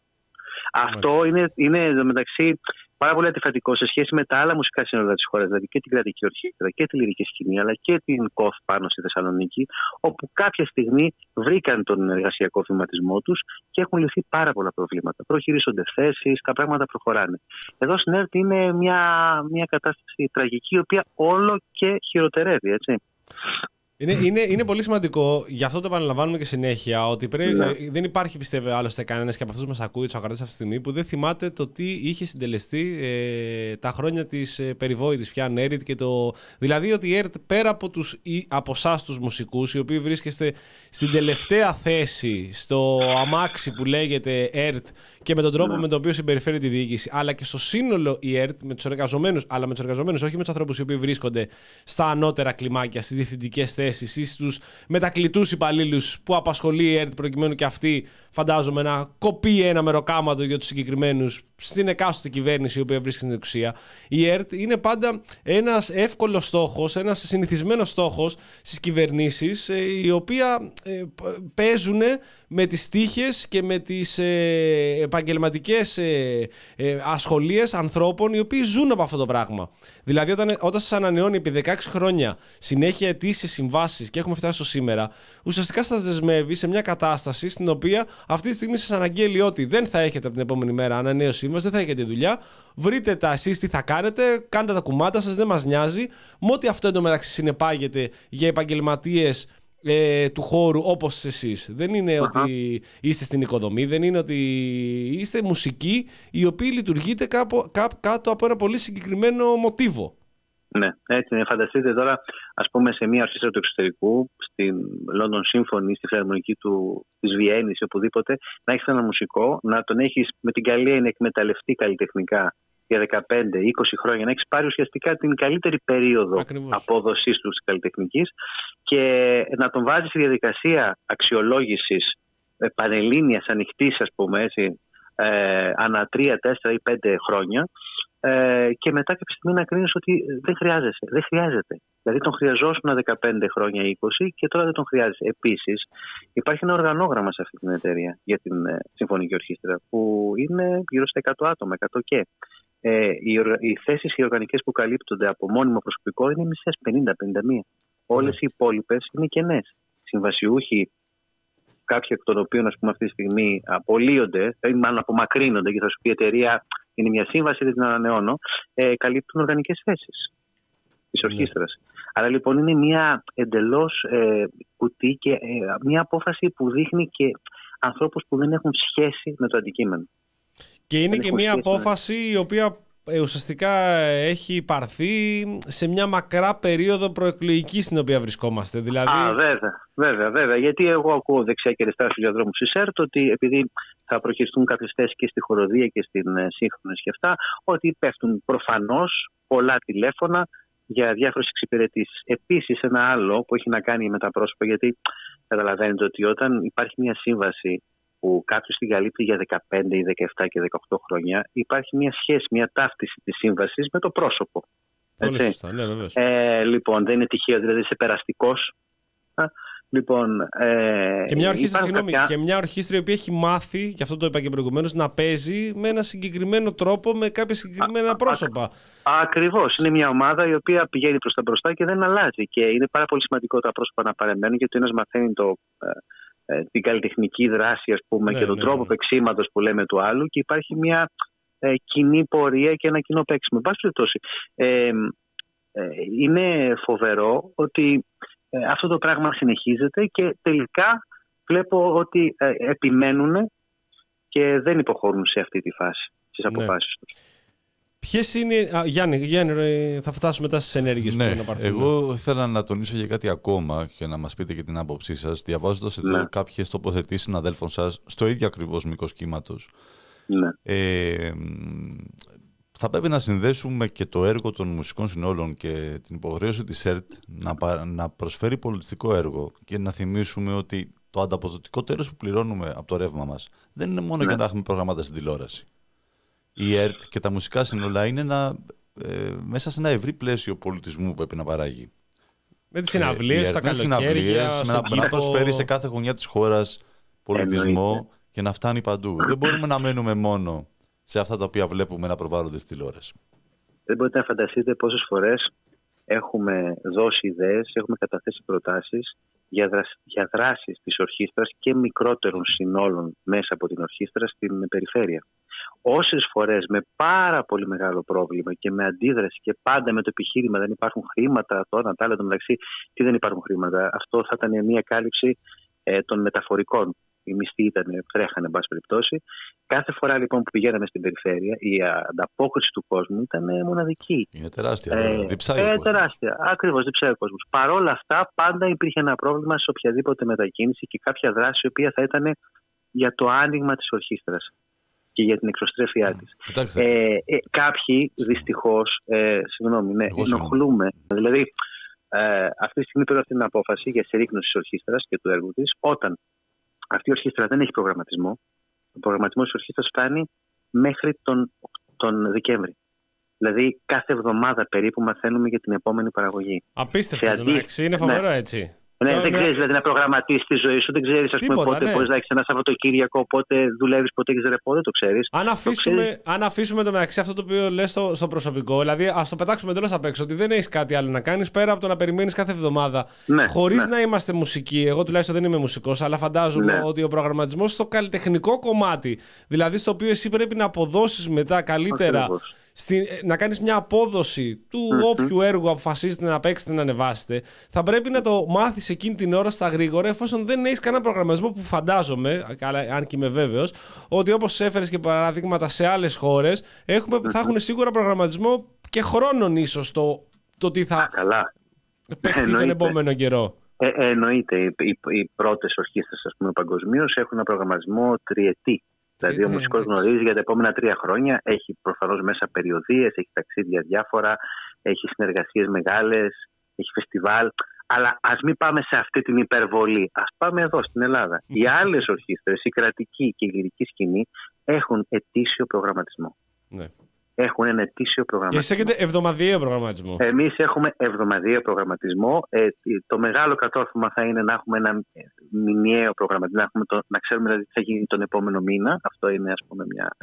Αυτό είναι, είναι μεταξύ πάρα πολύ αντιφατικό σε σχέση με τα άλλα μουσικά σύνολα της χώρας, δηλαδή και την κρατική ορχήστρα και τη λυρική σκηνή, αλλά και την ΚΟΘ πάνω στη Θεσσαλονίκη, όπου κάποια στιγμή βρήκαν τον εργασιακό βηματισμό τους και έχουν λυθεί πάρα πολλά προβλήματα. Προχειρίζονται θέσεις, τα πράγματα προχωράνε. Εδώ στην ΕΡΤ είναι μια, μια κατάσταση τραγική, η οποία όλο και χειροτερεύει, έτσι. Είναι, είναι, είναι πολύ σημαντικό, γι' αυτό το επαναλαμβάνουμε και συνέχεια, ότι πρέπει, ναι. δεν υπάρχει, πιστεύω, άλλωστε κανένας και από αυτούς που μας ακούει, τους ακροατές αυτή τη στιγμή, που δεν θυμάται το τι είχε συντελεστεί ε, τα χρόνια της ε, περιβόητης πια Νέριτ και το. Δηλαδή ότι η ΕΡΤ πέρα από, τους, από εσάς τους μουσικούς, οι οποίοι βρίσκεστε στην τελευταία θέση, στο αμάξι που λέγεται ΕΡΤ και με τον τρόπο ναι. με τον οποίο συμπεριφέρει τη διοίκηση, αλλά και στο σύνολο η ΕΡΤ, με τους εργαζομένους, αλλά με τους εργαζομένους, όχι με τους ανθρώπους οι οποίοι βρίσκονται στα ανώτερα κλιμάκια, στις διευθυντικές θέσεις ή στους μετακλητούς υπαλλήλους που απασχολεί η ΕΡΤ, προκειμένου και αυτή, φαντάζομαι, να κοπεί ένα μεροκάματο για τους συγκεκριμένους στην εκάστοτε κυβέρνηση η οποία βρίσκεται στην εξουσία. Η ΕΡΤ είναι πάντα ένας εύκολος στόχος, ένας συνηθισμένος στόχος στις κυβερνήσεις, οι οποία παίζουν με τις τύχες και με τις επαγγελματικές ασχολίες ανθρώπων οι οποίοι ζουν από αυτό το πράγμα. Δηλαδή όταν, όταν σας ανανεώνει επί δεκαέξι χρόνια συνέχεια αιτήσεις συμβάσεις και έχουμε φτάσει στο σήμερα, ουσιαστικά σας δεσμεύει σε μια κατάσταση στην οποία αυτή τη στιγμή σας αναγγέλει ότι δεν θα έχετε από την επόμενη μέρα ανανέωση σύμβαση, δεν θα έχετε δουλειά, βρείτε τα εσείς τι θα κάνετε, κάντε τα κουμάτα σας, δεν μας νοιάζει, με ό,τι αυτό εντωμεταξύ συνεπάγεται για επαγγελματίες ε, του χώρου όπως εσείς. Δεν είναι uh-huh. ότι είστε στην οικοδομή, δεν είναι ότι είστε μουσικοί οι οποίοι λειτουργείτε κάπου, κάπου, κάτω από ένα πολύ συγκεκριμένο μοτίβο. Ναι, έτσι είναι. Φανταστείτε τώρα, ας πούμε, σε μια ορχήστρα του εξωτερικού, στην London Symphony, στη φιλαρμονική του της Βιέννης, οπουδήποτε, να έχεις ένα μουσικό, να τον έχεις με την καλή έννοια εκμεταλλευτεί καλλιτεχνικά για δεκαπέντε είκοσι χρόνια, να έχεις πάρει ουσιαστικά την καλύτερη περίοδο απόδοσης του καλλιτεχνικής και να τον βάζεις στη διαδικασία αξιολόγησης πανελλήνιας ανοιχτής, ας πούμε, έτσι, ε, ανά τρία, τέσσερα ή πέντε χρόνια. Ε, και μετά κάποια στιγμή να κρίνεις ότι δεν χρειάζεσαι, δεν χρειάζεται. Δηλαδή τον χρειαζόσουν δεκαπέντε χρόνια, είκοσι και τώρα δεν τον χρειάζεσαι. Επίσης, υπάρχει ένα οργανόγραμμα σε αυτή την εταιρεία για την ε, Συμφωνική Ορχήστρα που είναι γύρω στα εκατό άτομα, εκατό και. Ε, οι, οργα... οι θέσεις οι οργανικές που καλύπτονται από μόνιμο προσωπικό είναι μισές, πενήντα πενήντα μία. Όλες οι υπόλοιπες είναι κενές. Συμβασιούχοι, κάποιοι εκ των οποίων ας πούμε, αυτή τη στιγμή απολύονται, ή μάλλον απομακρύνονται και θα σου πει η εταιρεία είναι μια σύμβαση, δεν την ανανεώνω, ε, καλύπτουν οργανικές θέσεις της ορχήστρας. Yeah. Άρα λοιπόν είναι μια εντελώς ε, κουτί και ε, μια απόφαση που δείχνει και ανθρώπους που δεν έχουν σχέση με το αντικείμενο. Και είναι και μια απόφαση με... η οποία ε, ουσιαστικά έχει πάρθει σε μια μακρά περίοδο προεκλογική στην οποία βρισκόμαστε. Δηλαδή... Α, βέβαια, βέβαια, βέβαια. Γιατί εγώ ακούω δεξιά και αριστερά στους διαδρόμους της ΕΡΤ ότι επειδή θα προχειριστούν κάποιες θέσεις και στη χοροδία και στην ε, σύγχρονη και αυτά, ότι πέφτουν προφανώς πολλά τηλέφωνα για διάφορες εξυπηρετήσεις. Επίσης, ένα άλλο που έχει να κάνει με τα πρόσωπα, γιατί καταλαβαίνετε ότι όταν υπάρχει μια σύμβαση που κάποιος την καλύπτει για δεκαπέντε ή δεκαεπτά και δεκαοκτώ χρόνια, υπάρχει μια σχέση, μια ταύτιση της σύμβασης με το πρόσωπο. Πολύ σωστά, ναι, βεβαίως. Ε, λοιπόν, δεν είναι τυχαίο, δηλαδή είσαι περαστικός. Λοιπόν, ε, και, μια ορχήστρα, συγγνώμη, κάποια... και μια ορχήστρα η οποία έχει μάθει, και αυτό το είπα και προηγουμένως, να παίζει με ένα συγκεκριμένο τρόπο, με κάποια συγκεκριμένα α, πρόσωπα. Α, ακριβώς. Είναι μια ομάδα η οποία πηγαίνει προς τα μπροστά και δεν αλλάζει. Και είναι πάρα πολύ σημαντικό τα πρόσωπα να παραμένουν, γιατί ο ένας μαθαίνει το, ε, την καλλιτεχνική δράση, ας πούμε, ναι, και τον ναι, τρόπο ναι. παίξήματος που λέμε του άλλου, και υπάρχει μια ε, κοινή πορεία και ένα κοινό παίξιμο. Εν πάση περιπτώσει, ε, ε, είναι φοβερό ότι Ε, αυτό το πράγμα συνεχίζεται και τελικά βλέπω ότι ε, επιμένουν και δεν υποχωρούν σε αυτή τη φάση, στις αποφάσεις ναι. τους. Ποιες είναι... Α, Γιάννη, Γιάννη, θα φτάσουμε μετά στις ενέργειες ναι, που να πάρθουν. Εγώ ήθελα να τονίσω για κάτι ακόμα και να μας πείτε και την άποψή σας, διαβάζοντας εδώ ναι. κάποιες τοποθετήσεις συναδέλφων σας στο ίδιο ακριβώς μήκος κύματος. Ναι. Ε, θα πρέπει να συνδέσουμε και το έργο των μουσικών συνόλων και την υποχρέωση της ΕΡΤ να, να προσφέρει πολιτιστικό έργο και να θυμίσουμε ότι το ανταποδοτικό τέλος που πληρώνουμε από το ρεύμα μας δεν είναι μόνο ναι. για να έχουμε προγράμματα στην τηλεόραση. Η ΕΡΤ και τα μουσικά σύνολα είναι ένα, ε, μέσα σε ένα ευρύ πλαίσιο πολιτισμού που πρέπει να παράγει. Με τις συναυλίες, ε, τα καλοκαίρια, να, να προσφέρει σε κάθε γωνιά της χώρας πολιτισμό Εννοείται. Και να φτάνει παντού. Δεν μπορούμε να μένουμε μόνο σε αυτά τα οποία βλέπουμε να προβάλλονται στη τηλεόραση. Δεν μπορείτε να φανταστείτε πόσες φορές έχουμε δώσει ιδέες, έχουμε καταθέσει προτάσεις για, δρασ... για δράσεις της ορχήστρας και μικρότερων συνόλων μέσα από την ορχήστρα στην περιφέρεια. Όσες φορές με πάρα πολύ μεγάλο πρόβλημα και με αντίδραση και πάντα με το επιχείρημα δεν υπάρχουν χρήματα, τώρα τα άλλα μεταξύ, τι δεν υπάρχουν χρήματα. Αυτό θα ήταν μια κάλυψη ε, των μεταφορικών. Οι μισθοί ήταν, τρέχανε, εν πάση περιπτώσει. Κάθε φορά λοιπόν που πηγαίναμε στην περιφέρεια, η ανταπόκριση του κόσμου ήταν μοναδική. Είναι τεράστια. Ε, διψάει ε, ο κόσμος. τεράστια. Ακριβώς, διψάει ο κόσμος. Παρ' όλα αυτά, πάντα υπήρχε ένα πρόβλημα σε οποιαδήποτε μετακίνηση και κάποια δράση η οποία θα ήταν για το άνοιγμα της ορχήστρας και για την εξωστρέφειά mm. της. Ε, ε, κάποιοι δυστυχώς, ε, συγγνώμη, ναι, ενοχλούμε. Δηλαδή, ε, αυτή τη στιγμή πήρε αυτή την απόφαση για συρρίκνωση της ορχήστρας και του έργου της, όταν αυτή η ορχήστρα δεν έχει προγραμματισμό. Ο προγραμματισμός της ορχήστρας φτάνει μέχρι τον, τον Δεκέμβρη. Δηλαδή κάθε εβδομάδα περίπου μαθαίνουμε για την επόμενη παραγωγή. Απίστευτο, εντάξει, είναι φοβερό ναι. έτσι. Ναι, δεν ξέρεις δηλαδή να προγραμματίσεις τη ζωή σου, δεν ξέρεις ας πούμε, πότε ναι. μπορείς να έχεις ένα Σαββατοκύριακο, πότε δουλεύεις, πότε έχεις ρεπό, δεν το ξέρεις. Αν αφήσουμε, το αν αφήσουμε το μεταξύ αυτό το οποίο λες στο, στο προσωπικό, δηλαδή ας το πετάξουμε εντελώς απ' έξω, ότι δεν έχεις κάτι άλλο να κάνεις πέρα από το να περιμένεις κάθε εβδομάδα. Ναι, χωρίς ναι. να είμαστε μουσικοί, εγώ τουλάχιστον δεν είμαι μουσικός, αλλά φαντάζομαι ναι. ότι ο προγραμματισμός στο καλλιτεχνικό κομμάτι, δηλαδή στο οποίο εσύ πρέπει να αποδώσεις μετά καλύτερα. Ακριβώς. Στη, να κάνεις μια απόδοση του mm-hmm. όποιου έργου αποφασίζετε να παίξετε, να ανεβάσετε, θα πρέπει να το μάθεις εκείνη την ώρα στα γρήγορα, εφόσον δεν έχεις κανένα προγραμματισμό που φαντάζομαι, αν και είμαι βέβαιος, ότι όπως έφερες και παραδείγματα σε άλλες χώρες, έχουμε, mm-hmm. θα έχουν σίγουρα προγραμματισμό και χρόνων ίσως το, το τι θα παίχτει τον επόμενο καιρό. Ε, ε, εννοείται. Οι, οι, οι πρώτες ορχήστρες παγκοσμίως έχουν ένα προγραμματισμό τριετή. Δηλαδή ο μουσικός γνωρίζει για τα επόμενα τρία χρόνια, έχει προφανώς μέσα περιοδίες, έχει ταξίδια διάφορα, έχει συνεργασίες μεγάλες, έχει φεστιβάλ. Αλλά ας μην πάμε σε αυτή την υπερβολή. Ας πάμε εδώ στην Ελλάδα. Οι άλλες ορχήστρες, η κρατική και η λυρική σκηνή, έχουν ετήσιο προγραμματισμό. Ναι. Έχουν ένα ετήσιο προγραμματισμό. Και εσείς έχετε εβδομαδιαίο προγραμματισμό. Εμείς έχουμε εβδομαδιαίο προγραμματισμό. Ε, το μεγάλο κατόρθωμα θα είναι να έχουμε ένα μηνιαίο προγραμματισμό, να, έχουμε το, να ξέρουμε δηλαδή τι θα γίνει τον επόμενο μήνα. Αυτό είναι ας πούμε μια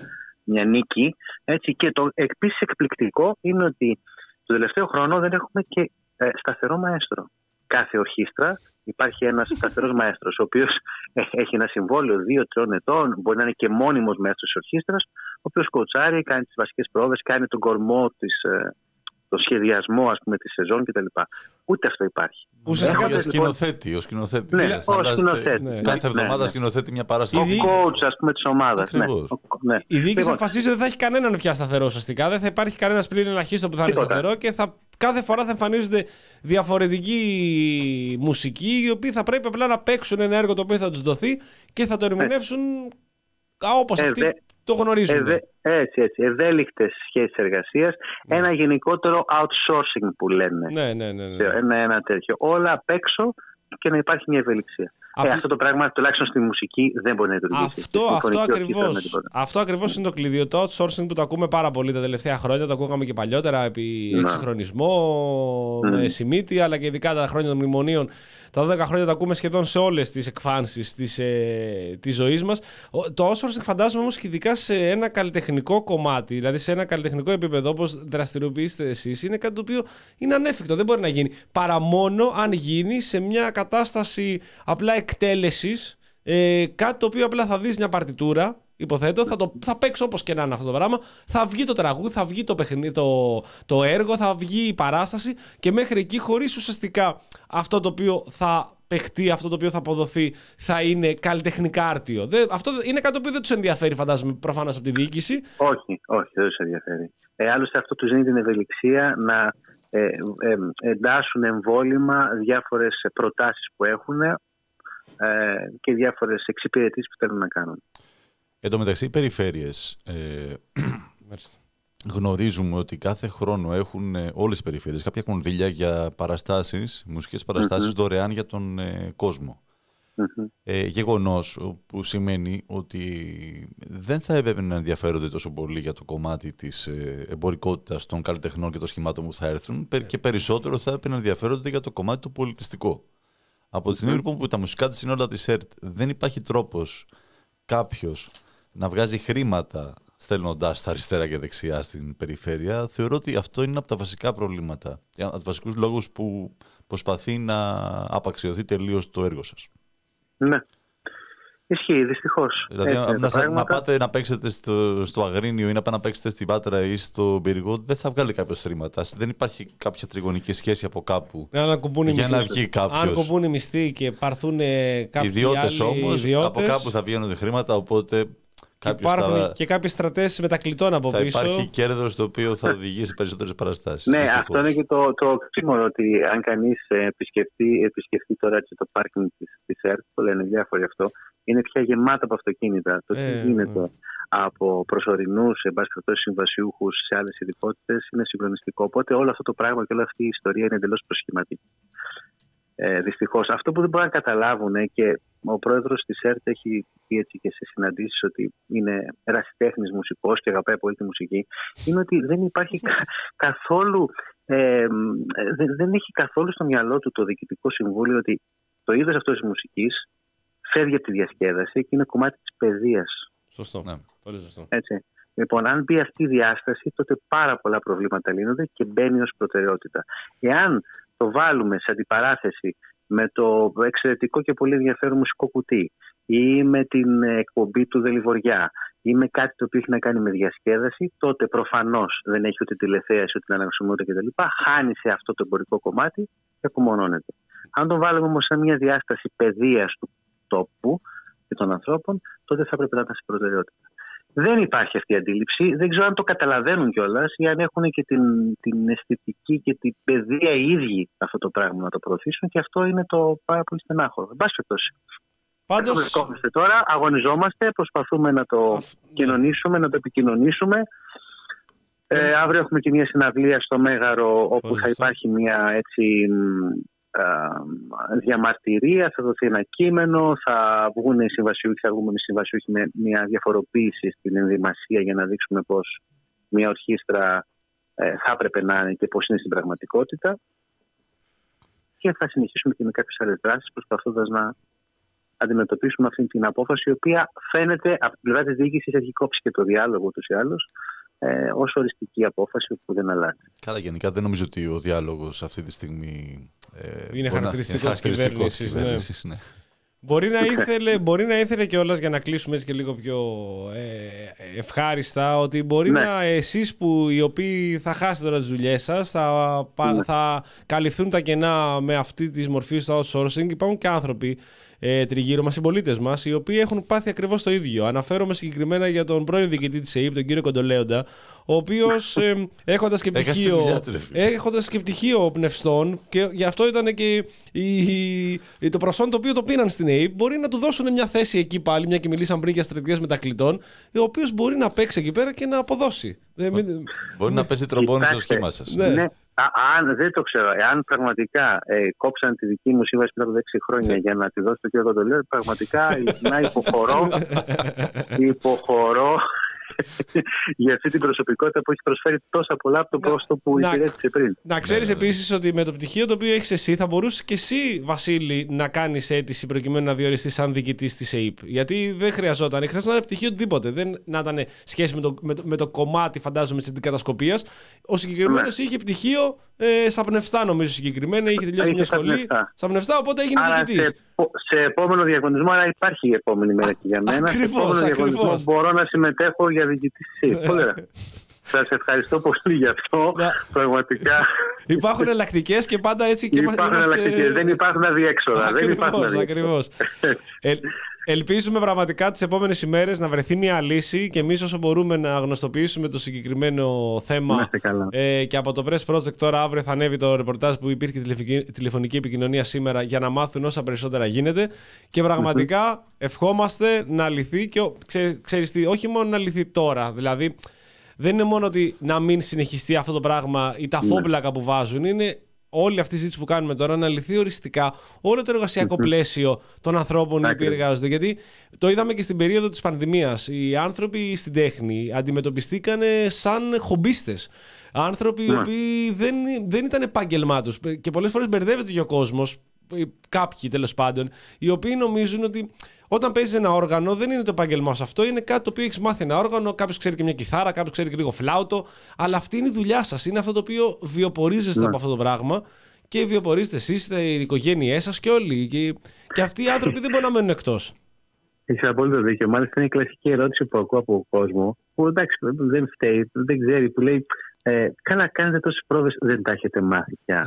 μια νίκη. Έτσι, και το επίσης εκπληκτικό είναι ότι το τελευταίο χρόνο δεν έχουμε και ε, σταθερό μαέστρο. Κάθε ορχήστρα υπάρχει ένας σταθερός μαέστρος, ο οποίος έχει ένα συμβόλαιο δύο-τριών ετών, μπορεί να είναι και μόνιμος μαέστρος της ορχήστρας, ο οποίος κοουτσάρει, κάνει τις βασικές πρόβες, κάνει τον κορμό της. Ε, το σχεδιασμό, ας πούμε, τη σεζόν κτλ. Ούτε αυτό υπάρχει. Ουσιαστικά ο σκηνοθέτη. Ο σκηνοθέτη. Ναι, ο σκηνοθέτη. Ναι. Κάθε εβδομάδα ναι, ναι. σκηνοθέτει μια παράσταση. Ο coach, ας πούμε, της ομάδας. Ναι. Ναι. Η διοίκηση λοιπόν, αποφασίζει ότι δεν θα έχει κανέναν πια σταθερό ουσιαστικά. Δεν θα υπάρχει κανένα πλήρη ελαχίστο που θα είναι σταθερό και θα, κάθε φορά θα εμφανίζονται διαφορετικοί μουσικοί, οι οποίοι θα πρέπει απλά να παίξουν ένα έργο το οποίο θα τους δοθεί και θα το ερμηνεύσουν όπως ε, αυτοί δε, το γνωρίζουν. Ευε, έτσι, έτσι. Ευέλικτες σχέσεις εργασίας. Ναι. Ένα γενικότερο outsourcing που λένε. Ναι, ναι, ναι, ναι. Ένα, ένα τέτοιο. Όλα απ' έξω και να υπάρχει μια ευελιξία. Α, ε, αυτό το πράγμα τουλάχιστον στη μουσική δεν μπορεί να λειτουργήσει. Αυτό, αυτό ακριβώς. Αυτό ακριβώς είναι το κλειδί. Το outsourcing που το ακούμε πάρα πολύ τα τελευταία χρόνια. Το ακούγαμε και παλιότερα επί εξυγχρονισμό, mm. με Σιμίτη, αλλά και ειδικά τα χρόνια των μνημονίων. Τα δώδεκα χρόνια το ακούμε σχεδόν σε όλες τις εκφάνσεις της, ε, της ζωής μας. Το outsourcing φαντάζομαι όμως και ειδικά σε ένα καλλιτεχνικό κομμάτι, δηλαδή σε ένα καλλιτεχνικό επίπεδο όπως δραστηριοποιήσετε εσείς, είναι κάτι το οποίο είναι ανέφικτο, δεν μπορεί να γίνει. Παρά μόνο αν γίνει σε μια κατάσταση απλά εκτέλεσης, ε, κάτι το οποίο απλά θα δεις μια παρτιτούρα, υποθέτω, θα, το, θα παίξω όπως και να είναι αυτό το πράγμα, θα βγει το τραγούδι, θα βγει το, παιχνί, το, το έργο, θα βγει η παράσταση και μέχρι εκεί χωρίς ουσιαστικά αυτό το οποίο θα παιχτεί, αυτό το οποίο θα αποδοθεί θα είναι καλλιτεχνικά άρτιο. Δεν, αυτό είναι κάτι το οποίο δεν τους ενδιαφέρει, φαντάζομαι, προφανώς από τη διοίκηση. Όχι, όχι, δεν τους ενδιαφέρει. Ε, άλλωστε αυτό τους δίνει την ευελιξία να ε, ε, ε, εντάσσουν εμβόλυμα διάφορες προτάσεις που έχουν ε, και διάφορες εξυπηρετήσεις που θέλουν να κάνουν. Εν τω μεταξύ, οι περιφέρειες ε, γνωρίζουμε ότι κάθε χρόνο έχουν ε, όλες οι περιφέρειες κάποια κονδύλια για παραστάσεις, μουσικές παραστάσεις mm-hmm. δωρεάν για τον ε, κόσμο. Mm-hmm. Ε, γεγονός που σημαίνει ότι δεν θα έπρεπε να ενδιαφέρονται τόσο πολύ για το κομμάτι της ε, εμπορικότητας των καλλιτεχνών και των σχημάτων που θα έρθουν yeah. και περισσότερο θα έπρεπε να ενδιαφέρονται για το κομμάτι το πολιτιστικό. Από τη στιγμή λοιπόν που τα μουσικά της είναι όλα της ΕΡΤ, δεν υπάρχει τρόπος κάποιος να βγάζει χρήματα στέλνοντας τα αριστερά και δεξιά στην περιφέρεια, θεωρώ ότι αυτό είναι από τα βασικά προβλήματα. Από τους βασικούς λόγους που προσπαθεί να απαξιωθεί τελείως το έργο σας. Ναι. Ισχύει, δυστυχώς. Δηλαδή, να, να, να πάτε να παίξετε στο, στο Αγρίνιο ή να πάτε να παίξετε στην Πάτρα ή στο Πύργο, δεν θα βγάλει κάποιος χρήματα. Δεν υπάρχει κάποια τριγωνική σχέση από κάπου για να βγει κάποιος. Αν κοπούν οι μισθοί και πάρθουν κάποιοι ιδιώτες άλλοι όμως, ιδιώτες, από κάπου θα βγαίνουν χρήματα, οπότε υπάρχουν θα... και κάποιες στρατές μετακλητών από θα πίσω. Θα υπάρχει κέρδος το οποίο θα οδηγήσει σε περισσότερες παραστάσεις. Ναι, δυστυχώς. Αυτό είναι και το, το ξύμορο ότι αν κανείς επισκεφτεί, επισκεφτεί τώρα έτσι, το πάρκινγκ της, της ΕΡΤ, το λένε διάφοροι αυτό, είναι πια γεμάτα από αυτοκίνητα. Το τι ε, γίνεται ε. από προσωρινούς, εν πάση περιπτώσει συμβασιούχους σε άλλες ειδικότητες είναι συγκλονιστικό. Οπότε όλο αυτό το πράγμα και όλη αυτή η ιστορία είναι εντελώς προσχηματική. Ε, δυστυχώς. Αυτό που δεν μπορούν να καταλάβουν ε, και ο πρόεδρος της ΕΡΤ έχει πει έτσι και σε συναντήσεις ότι είναι ερασιτέχνης μουσικός και αγαπάει πολύ τη μουσική, είναι ότι δεν υπάρχει κα, καθόλου, ε, δεν, δεν έχει καθόλου στο μυαλό του το Διοικητικό Συμβούλιο ότι το είδος αυτός της μουσικής φεύγει από τη διασκέδαση και είναι κομμάτι της παιδείας. Σωστό. Ναι, πολύ σωστό. Έτσι. Λοιπόν, αν μπει αυτή η διάσταση, τότε πάρα πολλά προβλήματα λύνονται και μπαίνει ως προτεραιότητα. Εάν το βάλουμε σε αντιπαράθεση με το εξαιρετικό και πολύ ενδιαφέρον μουσικό κουτί ή με την εκπομπή του Δελιβοριά ή με κάτι το οποίο έχει να κάνει με διασκέδαση, τότε προφανώς δεν έχει ούτε τηλεθέαση ούτε αναγνωσιμότητα κτλ. Χάνει σε αυτό το εμπορικό κομμάτι και απομονώνεται. Αν τον βάλουμε όμως σε μια διάσταση παιδείας του τόπου και των ανθρώπων, τότε θα πρέπει να ήταν σε προτεραιότητα. Δεν υπάρχει αυτή η αντίληψη. Δεν ξέρω αν το καταλαβαίνουν κιόλας ή αν έχουν και την, την αισθητική και την παιδεία οι ίδιοι αυτό το πράγμα να το προωθήσουν, και αυτό είναι το πάρα πολύ στενάχωρο. Εν πάση περιπτώσει. Πάντως... βρισκόμαστε τώρα, αγωνιζόμαστε, προσπαθούμε να το Αφ... κοινωνήσουμε, να το επικοινωνήσουμε. Ε, αύριο έχουμε και μια συναυλία στο Μέγαρο, όπου Πολύ θα υπάρχει μια έτσι διαμαρτυρία, θα δοθεί ένα κείμενο, θα βγουν οι συμβασιούχοι, θα βγούμε οι συμβασιούχοι με μια διαφοροποίηση στην ενδυμασία για να δείξουμε πως μια ορχήστρα ε, θα έπρεπε να είναι και πως είναι στην πραγματικότητα, και θα συνεχίσουμε και με κάποιες άλλες δράσεις προσπαθώντας να αντιμετωπίσουμε αυτή την απόφαση, η οποία φαίνεται από την πλευρά της διοίκησης έχει κόψει και το διάλογο ούτως ή άλλως, ε, ως οριστική απόφαση που δεν αλλάζει. Καλά, γενικά δεν νομίζω ότι ο διάλογος αυτή τη στιγμή ε, είναι χαρακτηριστικό της κυβέρνησης. Ναι. Μπορεί να ήθελε, μπορεί να ήθελε κιόλας, για να κλείσουμε έτσι και λίγο πιο ε, ευχάριστα, ότι μπορεί ναι. να εσείς που οι οποίοι θα χάσετε τώρα τις δουλειές σας, θα, ναι. θα καλυφθούν τα κενά με αυτή τη μορφή στο outsourcing. Υπάρχουν και άνθρωποι ε, τριγύρω μας, συμπολίτες μας, οι οποίοι έχουν πάθει ακριβώς το ίδιο. Αναφέρομαι συγκεκριμένα για τον πρώην διοικητή της ΕΥΠ, τον κύριο Κοντολέοντα, ο οποίος ε, έχοντας, και πτυχίο, έχοντας και πτυχίο πνευστών, και γι' αυτό ήταν και η, η, το προσόν το οποίο το πήραν στην ΕΥΠ, μπορεί να του δώσουν μια θέση εκεί πάλι, μια και μιλήσαμε πριν για στρατηγικές μετακλητών, ο οποίος μπορεί να παίξει εκεί πέρα και να αποδώσει. Μπορεί, μπορεί να παίζει τρομπόνι στο σχήμα σας. Ναι. Ναι. Α, αν, δεν το ξέρω. Εάν πραγματικά ε, κόψαν τη δική μου σύμβαση πριν από έξι χρόνια για να τη δώσω στο κύριο Κοντολέοντα, πραγματικά να υποχωρώ, υποχωρώ για αυτή την προσωπικότητα που έχει προσφέρει τόσα πολλά από το πόστο που υπηρέτησε πριν. Να ξέρεις ναι, επίσης ναι. ότι με το πτυχίο το οποίο έχεις εσύ, θα μπορούσες και εσύ, Βασίλη, να κάνεις αίτηση προκειμένου να διοριστείς σαν διοικητής της ΕΥΠ. Γιατί δεν χρειαζόταν. Χρειαζόταν ένα πτυχίο οτιδήποτε. Δεν να ήταν σχέση με το, με το, με το κομμάτι, φαντάζομαι, της αντικατασκοπίας. Ο συγκεκριμένος ναι. είχε πτυχίο ε, στα πνευστά, νομίζω συγκεκριμένα. Είχε τελειώσει μια σχολή. Στα πνευστά, οπότε έγινε διοικητής. Σε, σε επόμενο διαγωνισμό, άρα υπάρχει η επόμενη μέρα και για μένα. Ακριβώς, σε επόμενο ακριβώς. διαγωνισμό μπορώ να συμμετέχω για διοικητή της ΕΥΠ. Πολύ ωραία. Σας ευχαριστώ πολύ γι' αυτό. Πραγματικά. Υπάρχουν εναλλακτικές και πάντα έτσι και υπάρχουν είμαστε... εναλλακτικές. Δεν υπάρχουν αδιέξοδα. Ακριβώς, ακριβώς. ε, ελπίζουμε πραγματικά τις επόμενες ημέρες να βρεθεί μια λύση και εμείς όσο μπορούμε να γνωστοποιήσουμε το συγκεκριμένο θέμα. Ε, και από το Press Project τώρα αύριο θα ανέβει το ρεπορτάζ που υπήρχε τηλεφωνική επικοινωνία σήμερα για να μάθουν όσα περισσότερα γίνεται. Και πραγματικά mm-hmm. ευχόμαστε να λυθεί και ξέ, ξέρεις τι, όχι μόνο να λυθεί τώρα. Δηλαδή δεν είναι μόνο ότι να μην συνεχιστεί αυτό το πράγμα ή τα φόμπλακα mm. που βάζουν. Είναι όλη αυτή η συζήτηση που κάνουμε τώρα να λυθεί οριστικά όλο το εργασιακό mm-hmm. πλαίσιο των ανθρώπων οι οποίοι εργάζονται. Γιατί το είδαμε και στην περίοδο της πανδημίας. Οι άνθρωποι στην τέχνη αντιμετωπιστήκαν σαν χομπίστες. Άνθρωποι mm. οι οποίοι δεν, δεν ήταν επάγγελμά τους. Και πολλές φορές μπερδεύεται και ο κόσμος, κάποιοι τέλος πάντων, οι οποίοι νομίζουν ότι όταν παίζεις ένα όργανο, δεν είναι το επάγγελμά σου αυτό, είναι κάτι το οποίο έχεις μάθει ένα όργανο. Κάποιος ξέρει και μια κιθάρα, κάποιος ξέρει και λίγο φλάουτο. Αλλά αυτή είναι η δουλειά σας. Είναι αυτό το οποίο βιοπορίζεστε ναι. από αυτό το πράγμα και βιοπορίζετε εσείς, οι οικογένειές σας και όλοι. Και, και αυτοί οι άνθρωποι δεν μπορούν να μένουν εκτός. Έχεις απόλυτο δίκιο. Μάλιστα είναι η κλασική ερώτηση που ακούω από τον κόσμο, που εντάξει δεν φταίει, δεν ξέρει, που λέει ε, Καλά, κάνετε τόσες πρόβες, δεν τα έχετε μάθει πια.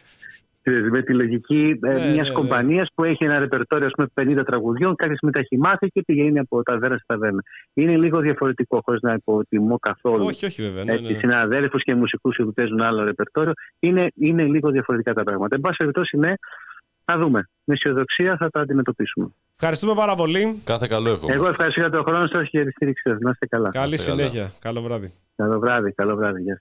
Με τη λογική ε, ναι, μιας ναι, κομπανίας ναι. που έχει ένα ρεπερτόριο με πενήντα τραγουδιών, κάποια στιγμή τα έχει μάθει και πηγαίνει από ταβέρνα σε ταβέρνα. Είναι λίγο διαφορετικό, χωρίς να υποτιμώ καθόλου. Όχι, όχι, βέβαια. Ναι, ναι, ναι. Συναδέλφους και μουσικούς που παίζουν άλλο ρεπερτόριο. Είναι, είναι λίγο διαφορετικά τα πράγματα. Εν πάση περιπτώσει, ναι, θα δούμε. Με αισιοδοξία θα τα αντιμετωπίσουμε. Ευχαριστούμε πάρα πολύ. Κάθε καλό εύχομαι. Εγώ ευχαριστώ για τον χρόνο σας και για τη στήριξη σας. Να είστε καλά. Καλή είστε συνέχεια. Καλά. Καλό βράδυ. Καλό βράδυ. Καλό βράδυ. Γεια.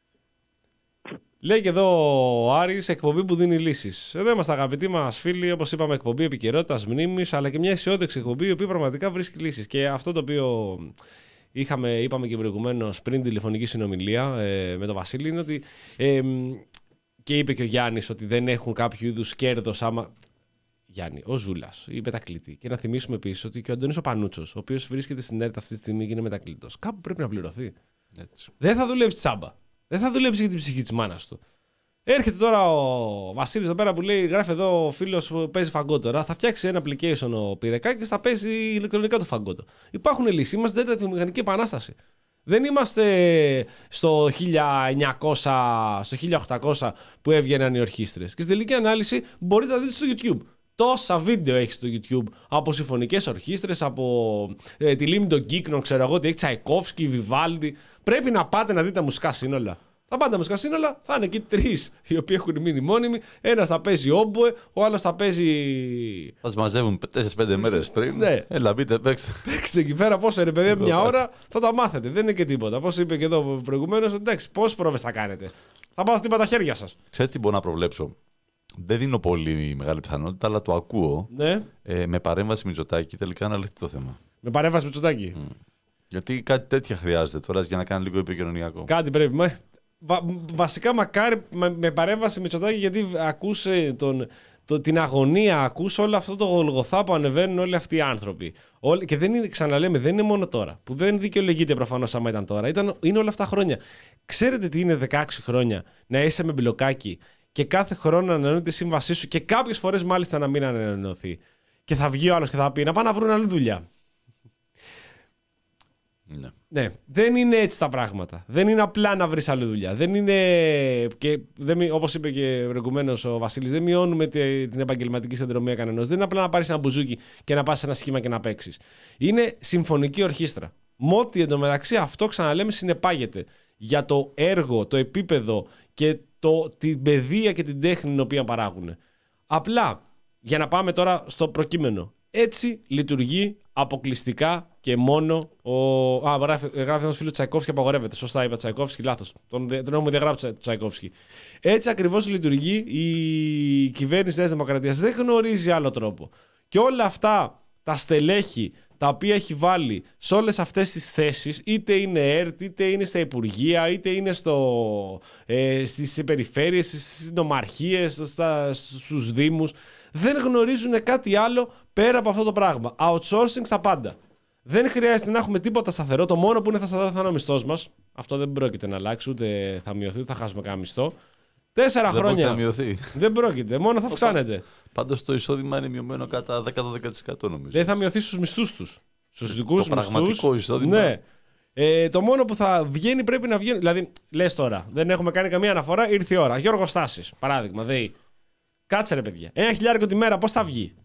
Λέει και εδώ ο Άρης, εκπομπή που δίνει λύσεις. Εδώ είμαστε αγαπητοί μας φίλοι, όπως είπαμε, εκπομπή επικαιρότητας, μνήμης, αλλά και μια αισιόδοξη εκπομπή, η οποία πραγματικά βρίσκει λύσεις. Και αυτό το οποίο είχαμε, είπαμε και προηγουμένως πριν τη τηλεφωνική συνομιλία ε, με τον Βασίλη, είναι ότι. Ε, και είπε και ο Γιάννης ότι δεν έχουν κάποιο είδους κέρδος άμα. Γιάννη, ο Ζούλας, η μετακλήτη. Και να θυμίσουμε επίσης ότι και ο Αντώνης ο Πανούτσος, ο οποίος βρίσκεται στην ΕΡΤ αυτή τη στιγμή και είναι μετακλήτος, κάπου πρέπει να πληρωθεί. Έτσι. Δεν θα δουλέψει τσάμπα. Δεν θα δουλέψει για την ψυχή της μάνας του. Έρχεται τώρα ο Βασίλης εδώ πέρα που λέει: Γράφει εδώ ο φίλος που παίζει φαγκό τώρα. Θα φτιάξει ένα application ο Πυρεκάκης και θα παίζει ηλεκτρονικά το φαγκότο. Υπάρχουν λύσεις. Είμαστε στην τέταρτη μηχανική επανάσταση. Δεν είμαστε στο χίλια εννιακόσια, στο χίλια οκτακόσια που έβγαιναν οι ορχήστρες. Και στην τελική ανάλυση μπορείτε να δείτε στο YouTube. Τόσα βίντεο έχει στο YouTube από συμφωνικές ορχήστρες, από ε, τη Λίμνη των Κύκνων, ξέρω εγώ, ότι έχει Τσαϊκόφσκι, Βιβάλντι. Πρέπει να πάτε να δείτε τα μουσικά σύνολα. Θα πάτε τα μουσικά σύνολα, θα είναι εκεί τρεις οι οποίοι έχουν μείνει μόνιμοι. Ένας θα παίζει όμποε, ο άλλος θα παίζει. Θα τους μαζεύουν τέσσερις πέντε μέρες πριν. Ναι. Έλα, μπείτε, παίξτε. Παίξτε εκεί πέρα πόσο ρε παιδί, μια ώρα θα τα μάθετε. Δεν είναι και τίποτα. Πώς είπε και εδώ προηγουμένως, εντάξει, πόσες πρόβες θα κάνετε. Θα πάω χτύπα τα χέρια σας. Ξέρετε τι μπορώ να προβλέψω. Δεν δίνω πολύ μεγάλη πιθανότητα, αλλά το ακούω. Ναι. Ε, με παρέμβαση Μητσοτάκη τελικά να λυθεί το θέμα. Με παρέμβαση Μητσοτάκη. Mm. Γιατί κάτι τέτοια χρειάζεται τώρα για να κάνει λίγο επικοινωνιακό. Κάτι πρέπει. Μα, βα, βασικά μακάρι με, με παρέμβαση Μητσοτάκη, γιατί ακούσε τον, το, την αγωνία ακούς, όλο αυτό το γολγοθά που ανεβαίνουν όλοι αυτοί οι άνθρωποι. Όλοι, και δεν είναι, ξαναλέμε, δεν είναι μόνο τώρα. Που δεν δικαιολογείται προφανώς άμα ήταν τώρα. Ήταν, είναι όλα αυτά χρόνια. Ξέρετε τι είναι δεκαέξι χρόνια να είσαι με μπλοκάκι και κάθε χρόνο να ανανεώνει τη σύμβασή σου και κάποιες φορές μάλιστα να μην ανανεωθεί. Και θα βγει ο άλλος και θα πει να πάνε να βρουν άλλη δουλειά. Ναι. Ναι, δεν είναι έτσι τα πράγματα. Δεν είναι απλά να βρεις άλλη δουλειά. Δεν είναι. Και δεν, όπως είπε και προηγουμένως ο Βασίλης, δεν μειώνουμε την επαγγελματική συνδρομία κανενός. Δεν είναι απλά να πάρεις ένα μπουζούκι και να πας σε ένα σχήμα και να παίξεις. Είναι συμφωνική ορχήστρα. Μότι εντωμεταξύ αυτό, ξαναλέμε, συνεπάγεται για το έργο, το επίπεδο και το, την παιδεία και την τέχνη την οποία παράγουν. Απλά, για να πάμε τώρα στο προκείμενο. Έτσι λειτουργεί αποκλειστικά και μόνο ο. Α, γράφει, γράφει ένας φίλος Τσαϊκόφσκι, απαγορεύεται. Σωστά είπα Τσαϊκόφσκι, λάθος. Τον, τον έχουμε διαγράψει Τσαϊκόφσκι. Έτσι ακριβώς λειτουργεί η κυβέρνηση της Δημοκρατίας. Δεν γνωρίζει άλλο τρόπο. Και όλα αυτά τα στελέχη τα οποία έχει βάλει σε όλες αυτές τις θέσεις, είτε είναι ΕΡΤ, είτε είναι στα Υπουργεία, είτε είναι στο, ε, στις περιφέρειες, στις νομαρχίες, στα, στους Δήμους, δεν γνωρίζουν κάτι άλλο πέρα από αυτό το πράγμα. Outsourcing στα πάντα. Δεν χρειάζεται να έχουμε τίποτα σταθερό. Το μόνο που είναι θα σταθερό θα είναι ο μισθός μας. Αυτό δεν πρόκειται να αλλάξει, ούτε θα μειωθεί, ούτε θα χάσουμε κανένα μισθό. Τέσσερα δεν χρόνια. Δεν πρόκειται να μειωθεί. Δεν πρόκειται, μόνο θα αυξάνεται. Πάντως το εισόδημα είναι μειωμένο κατά δέκα με δώδεκα τοις εκατό νομίζω. Δεν θα μειωθεί στους μισθούς τους. Στους δικούς το μισθούς. Πραγματικό εισόδημα. Ναι. Ε, το μόνο που θα βγαίνει πρέπει να βγαίνει. Δηλαδή, λες τώρα, δεν έχουμε κάνει καμία αναφορά, ήρθε η ώρα. Γιώργος Στάσης, παράδειγμα, ΔΕΗ. Κάτσε ρε παιδιά. Ένα χιλιάρικο τη μέρα, πώς θα βγει.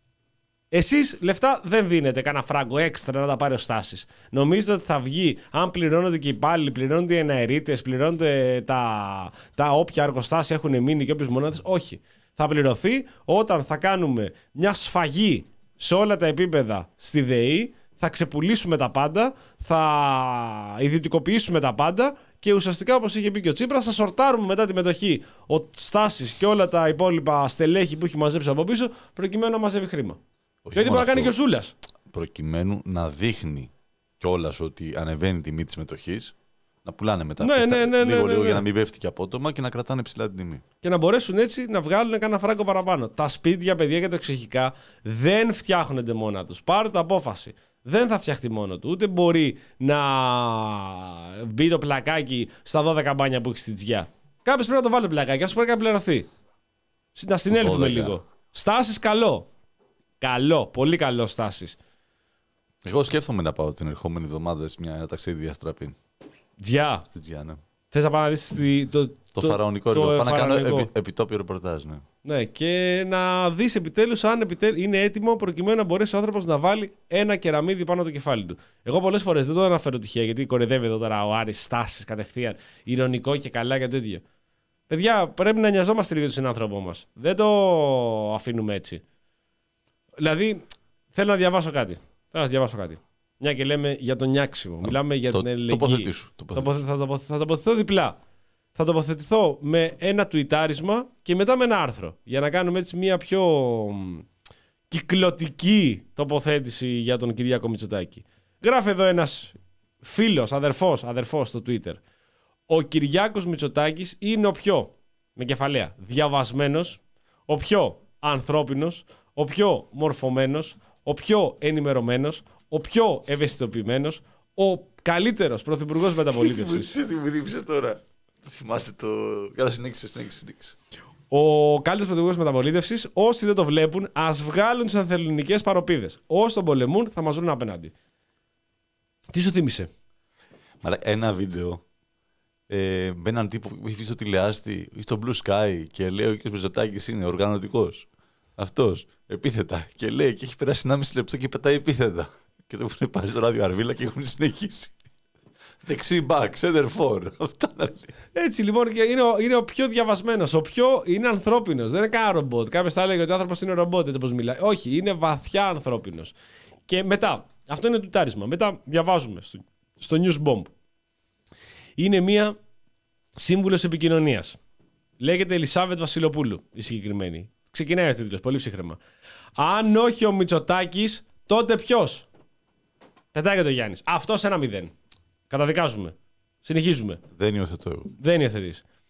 Εσείς λεφτά δεν δίνετε κανένα φράγκο έξτρα να τα πάρει ο Στάσης. Νομίζετε ότι θα βγει, αν πληρώνονται και οι υπάλληλοι, πληρώνονται οι εναερίτες, πληρώνονται τα, τα όποια εργοστάσια έχουν μείνει και όποιες μονάδες. Όχι. Θα πληρωθεί όταν θα κάνουμε μια σφαγή σε όλα τα επίπεδα στη ΔΕΗ, θα ξεπουλήσουμε τα πάντα, θα ιδιωτικοποιήσουμε τα πάντα και ουσιαστικά, όπως είχε πει και ο Τσίπρας, θα σορτάρουμε μετά τη μετοχή ο Στάσης και όλα τα υπόλοιπα στελέχη που έχει μαζέψει από πίσω, προκειμένου να μαζεύει χρήμα. Όχι Γιατί μπορεί να κάνει αυτό, και ο Ζούλας. Προκειμένου να δείχνει κιόλας ότι ανεβαίνει η τιμή της μετοχής, να πουλάνε μετά Ναι, ναι, ναι, λίγο ναι, ναι, λίγο ναι. για να μην πέφτει και απότομα και να κρατάνε ψηλά την τιμή. Και να μπορέσουν έτσι να βγάλουν κανένα φράγκο παραπάνω. Τα σπίτια, παιδιά και τα εξοχικά δεν φτιάχνονται μόνα τους. Πάρτε απόφαση. Δεν θα φτιαχτεί μόνο του. Ούτε μπορεί να μπει το πλακάκι στα δώδεκα μπάνια που έχει στη Τζιά. Κάποιος πρέπει να το βάλει πλακάκι, ας πρέπει να πληρωθεί. Να συνέλθουμε λίγο. Στάσεις καλό. Καλό, πολύ καλό Στάσεις. Εγώ σκέφτομαι να πάω την ερχόμενη εβδομάδα σε μια ταξίδι διαστραπή. Τζιά. Στην Τζιά, ναι. Θες να πάω να δεις τη, το, Το, το φαραωνικό έργο. Πάω να κάνω επι, επιτόπιο ρεπορτάζ, ναι. Ναι, και να δεις επιτέλους αν επιτέλους είναι έτοιμο προκειμένου να μπορέσει ο άνθρωπος να βάλει ένα κεραμίδι πάνω από το κεφάλι του. Εγώ πολλές φορές δεν το αναφέρω τυχαία, γιατί κορεδεύει εδώ τώρα ο Άρης Στάσεις κατευθείαν, ηρωνικό και καλά και τέτοια. Παιδιά, πρέπει να νοιαζόμαστε λίγο τον συνάνθρωπό μας. Δεν το αφήνουμε έτσι. Δηλαδή, θέλω να διαβάσω κάτι. Θέλω να διαβάσω κάτι. Μια και λέμε για τον νιάξιμο. Μιλάμε για το, την ελληνική. Τοποθετήσου. Τοποθε... Θα, τοποθε... θα τοποθετηθώ διπλά. Θα τοποθετηθώ με ένα τουιτάρισμα και μετά με ένα άρθρο. Για να κάνουμε έτσι μια πιο κυκλωτική τοποθέτηση για τον Κυριάκο Μητσοτάκη. Γράφει εδώ ένας φίλος, αδερφός, αδερφός στο Twitter. Ο Κυριάκος Μητσοτάκης είναι ο πιο, με κεφαλαία, διαβασμένος, ο πιο ανθρώπινος, ο πιο μορφωμένος, ο πιο ενημερωμένος, ο πιο ευαισθητοποιημένος, ο καλύτερος πρωθυπουργός μεταπολίτευσης. Τι μου δείξες τώρα. Θυμάστε το. Καλά, συνέχισε, συνέχισε, συνέχισε. Ο καλύτερος πρωθυπουργός μεταπολίτευσης. Όσοι δεν το βλέπουν, ας βγάλουν τις ανθελληνικές παροπίδες. Όσοι τον πολεμούν, θα μας βρουν απέναντι. Τι σου θύμισε? Μαλά, ένα βίντεο ε, με έναν τύπο που έχει βγει στο τηλεάστη ή στο Blue Sky και λέει ο κ. Μητσοτάκης είναι οργανωτικός. Αυτός, επίθετα. Και λέει και έχει περάσει ενάμιση λεπτό και πετάει επίθετα. Και το έχουν πάρει στο ράδιο Αρβίλα και έχουν συνεχίσει. Δεξί back, center for. Αυτά να λέει. Έτσι λοιπόν είναι ο, είναι ο πιο διαβασμένος, ο πιο είναι ανθρώπινος. Δεν είναι κανένα ρομπότ. Κάποιος θα έλεγε ότι ο άνθρωπος είναι ρομπότ, έτσι όπως μιλάει. Όχι, είναι βαθιά ανθρώπινος. Και μετά, αυτό είναι το τάρισμα. Μετά διαβάζουμε στο, στο News Bomb. Είναι μία σύμβουλος επικοινωνίας. Λέγεται Ελισάβετ Βασιλοπούλου η συγκεκριμένη. Ξεκινάει ο τίτλος, πολύ ψύχρεμα. Αν όχι ο Μητσοτάκης, τότε ποιος? Πετάγεται ο Γιάννης. Αυτός ένα μηδέν. Καταδικάζουμε. Συνεχίζουμε. Δεν υιοθετώ εγώ. Δεν υιοθετείς.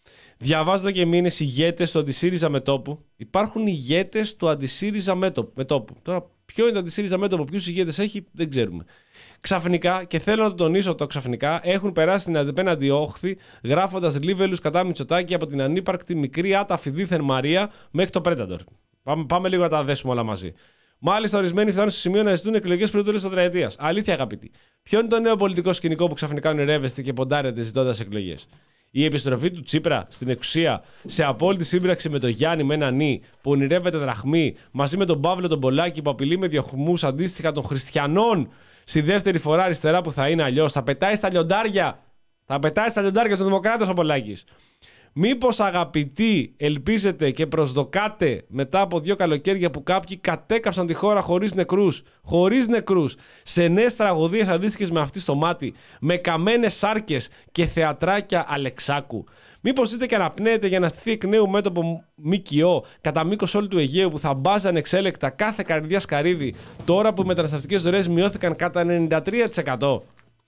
Διαβάζω και μήνες ηγέτες του αντισύριζα μετόπου. Υπάρχουν ηγέτες του αντισύριζα μετόπου. Τώρα, ποιο είναι το αντισύριζα μέτωπο, ποιους ηγέτες έχει, δεν ξέρουμε. Ξαφνικά, και θέλω να το τονίσω το ξαφνικά, έχουν περάσει την απέναντι όχθη, γράφοντας λίβελους κατά Μητσοτάκη από την ανύπαρκτη μικρή άταφη δίθεν Μαρία μέχρι το Predator. Πάμε, πάμε λίγο να τα δέσουμε όλα μαζί. Μάλιστα, ορισμένοι φτάνουν στο σημείο να ζητούν εκλογές πριν το τέλος της τετραετίας. Αλήθεια, αγαπητοί. Ποιο είναι το νέο πολιτικό σκηνικό που ξαφνικά ονειρεύεστε και ποντάρετε ζητώντας εκλογές? Η επιστροφή του Τσίπρα στην εξουσία σε απόλυτη σύμπραξη με τον Γιάννη με ένα νι που ονειρεύεται δραχμή μαζί με τον Παύλο τον Πολάκη που απειλεί με διωχμούς αντίστοιχα των χριστιανών στη δεύτερη φορά αριστερά που θα είναι αλλιώς. Θα πετάει στα λιοντάρια. Θα πετάει στα λιοντάρια στον Δημοκράτος ο Πολάκης. Μήπως, αγαπητοί, ελπίζετε και προσδοκάτε μετά από δύο καλοκαίρια που κάποιοι κατέκαψαν τη χώρα χωρίς νεκρούς, χωρίς νεκρούς, σε νέες τραγωδίες αντίστοιχες με αυτή στο μάτι, με καμένες σάρκες και θεατράκια Αλεξάκου? Μήπως είτε και αναπνέετε για να στηθεί εκ νέου μέτωπο ΜΚΟ κατά μήκος όλου του Αιγαίου που θα μπάζαν εξέλεκτα κάθε καρδιά σκαρίδι τώρα που οι μεταναστευτικές ροές μειώθηκαν κατά ενενήντα τρία τοις εκατό?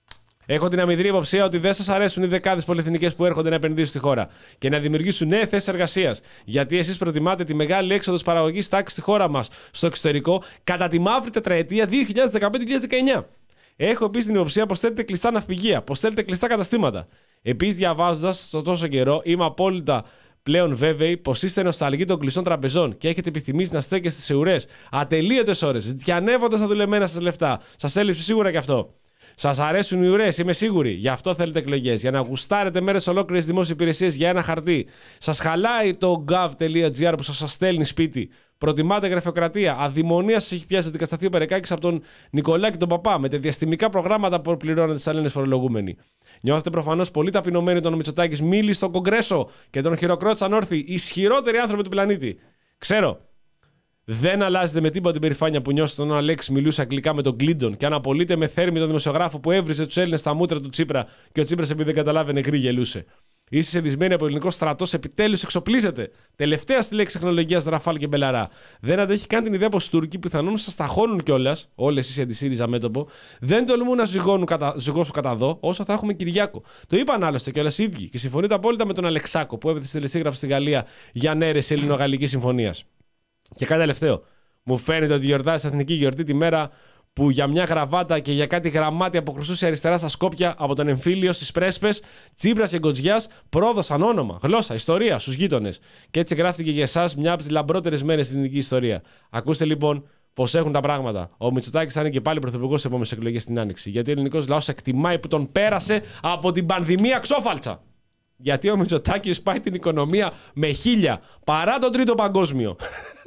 Έχω την αμυδρή υποψία ότι δεν σας αρέσουν οι δεκάδες πολυεθνικές που έρχονται να επενδύσουν στη χώρα και να δημιουργήσουν νέες θέσεις εργασίας. Γιατί εσείς προτιμάτε τη μεγάλη έξοδο της παραγωγής τάξης στη χώρα μας στο εξωτερικό κατά τη μαύρη τετραετία δύο χιλιάδες δεκαπέντε δύο χιλιάδες δεκαεννιά. Έχω επίσης την υποψία πως θέλετε κλειστά ναυπηγεία, πως θέλετε κλειστά καταστήματα. Επίσης, διαβάζοντας στο τόσο καιρό, είμαι απόλυτα πλέον βέβαιοι πως είστε νοσταλγοί των κλειστών τραπεζών και έχετε επιθυμήσει να στέκεστε σε ουρές ατελείωτες ώρες, ζητιανεύοντας τα δουλεμένα σας λεφτά. Σας έλειψε σίγουρα και αυτό. Σας αρέσουν οι ουρές, είμαι σίγουρη. Γι' αυτό θέλετε εκλογές. Για να γουστάρετε μέρες ολόκληρες δημόσιες υπηρεσίες για ένα χαρτί. Σας χαλάει το gov.gr που σας στέλνει σπίτι. Προτιμάτε γραφειοκρατία. Αδειμονία σας έχει πιάσει δικασταθεί ο Περεκάκης από τον Νικολάκη τον Παπά με τα διαστημικά προγράμματα που πληρώνετε σαν Έλληνες φορολογούμενοι. Νιώθετε προφανώς πολύ ταπεινωμένοι όταν ο Μητσοτάκης μίλησε στο Κογκρέσο και τον χειροκρότησαν όρθιοι οι ισχυρότεροι άνθρωποι του πλανήτη. Ξέρω. Δεν αλλάζετε με τίποτα την περηφάνεια που νιώσετε όταν ο Αλέξης μιλούσε αγγλικά με τον Κλίντον και αν απολύτε με θέρμη τον δημοσιογράφο που έβριζε τους Έλληνες στα μούτρα του Τσίπρα και ο Τσίπρας επειδή δεν καταλάβαινε γκρι γελούσε. Είστε σεδισμένοι από ελληνικό στρατό, επιτέλους εξοπλίζετε. Τελευταία στη λέξη τεχνολογίας Ραφάλ και Μπελαρά. Δεν αντέχει καν την ιδέα πως οι Τούρκοι πιθανόν σας ταχώνουν κιόλας, όλες εσείς οι αντισύριζα μέτωπο, δεν τολμούν να ζυγώνουν κατα... ζυγώσουν κατά δω όσο θα έχουμε Κυριάκο. Το είπαν άλλωστε κιόλας οι ίδιοι και συμφωνείτε απόλυτα με τον Αλεξάκο που έβδε τελεσίγραφο στη Γαλλία για νέρεση ελληνογαλλικής συμφωνίας. Και κάτι τελευταίο. Μου φαίνεται ότι γιορτάζει εθνική γιορτή τη μέρα που για μια γραβάτα και για κάτι γραμμάτια που χρυσούσε αριστερά στα Σκόπια από τον εμφύλιο στις Πρέσπες, Τσίπρας και Γκοτζιάς πρόδωσαν όνομα, γλώσσα, ιστορία στους γείτονες. Και έτσι γράφτηκε για εσάς μια από τις λαμπρότερες μέρες στην ελληνική ιστορία. Ακούστε λοιπόν πώς έχουν τα πράγματα. Ο Μητσοτάκης θα είναι και πάλι πρωθυπουργός στις επόμενες εκλογές στην Άνοιξη. Γιατί ο ελληνικός λαός εκτιμάει που τον πέρασε από την πανδημία ξόφαλτσα. Γιατί ο Μητσοτάκης πάει την οικονομία με χίλια παρά τον Τρίτο Παγκόσμιο.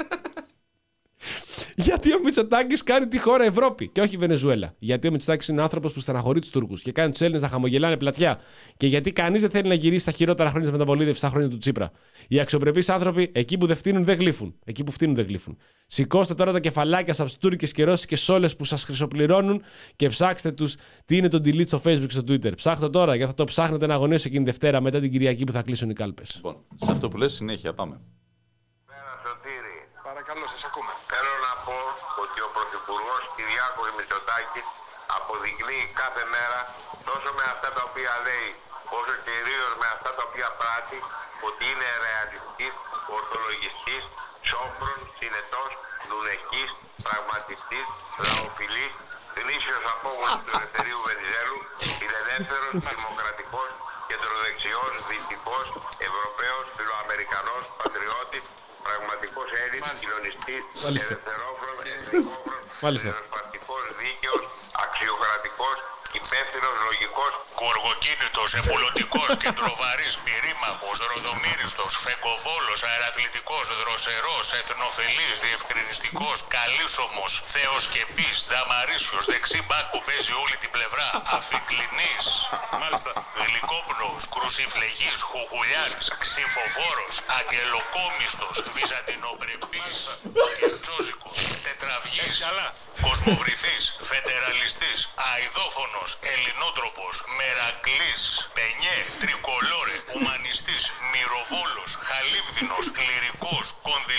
Γιατί ο Μητσοτάκης κάνει τη χώρα Ευρώπη και όχι Βενεζουέλα. Γιατί ο Μητσοτάκης είναι άνθρωπος που στεναχωρεί τους Τούρκους και κάνει τους Έλληνες να χαμογελάνε πλατιά. Και γιατί κανείς δεν θέλει να γυρίσει στα χειρότερα χρόνια της μεταπολίτευσης στα χρόνια του Τσίπρα. Οι αξιοπρεπείς άνθρωποι εκεί που δεν φτύνουν δεν γλύφουν. Εκεί που φτύνουν δεν γλύφουν. Σηκώστε τώρα τα κεφαλάκια σας από τις τούρκες και ρώσικες σόλες που σας χρυσοπληρώνουν και ψάξτε τους τι είναι το delete στο Facebook και στο Twitter. Ψάχτε τώρα γιατί θα το ψάχνετε να αγωνίως εκείνη Δευτέρα μετά την Κυριακή που θα κλείσουν οι κάλπες. Λοιπόν, σε αυτό που λες συνέχεια πάμε. Παρακαλώ, σας ακούμε. Θέλω να πω ότι ο Πρωθυπουργός Κυριάκος Μητσοτάκης αποδεικνύει κάθε μέρα τόσο με αυτά τα οποία λέει όσο κυρίως με αυτά τα οποία πράττει ότι είναι ρεαλιστής, ορθολογιστής, σόφρον, συνετός, δουλευτής, πραγματιστής, λαοφιλής, γνήσιος απόγονος του Ελευθερίου Βενιζέλου, φιλελεύθερος, δημοκρατικός, κεντροδεξιός, δυτικός, Ευρωπαίος, φιλοαμερικανός, πατριώτης, πραγματικός Έλληνας, κοινωνιστής, ελευθερόφρον, εθνικόφρον, ριζοσπαστικός, δίκαιος, αξιοκρατικός, υπεύθυνος, λογικός, γοργοκίνητος, εμπουλωτικός, κεντροβαρής, πυρήμαχος, ροδομύριστος, φεκοβόλος, αεραθλητικός, δροσερός, εθνοφελής, διευκρινιστικός, καλήσωμος, θεοσκεπής, νταμαρίσιος, δεξί μπακ που παίζει όλη την πλευρά, αφικλινής, μάλιστα, γλυκόπνοος, κρουσιφλεγής, χουγουλιάρης, ξυφοφόρος, αγγελοκόμιστος, βυζαντινοπρεπής, κερτσόζικος, τετραυγής, κοσμοβρυθής, φεντεραλιστής, αηδόφωνος, ελληνότροπος, μερακλής, πενιέ, τρικολόρε, ουμανιστής, μυροβόλος, χαλίβδινος, κληρικός, κονδυλένιος,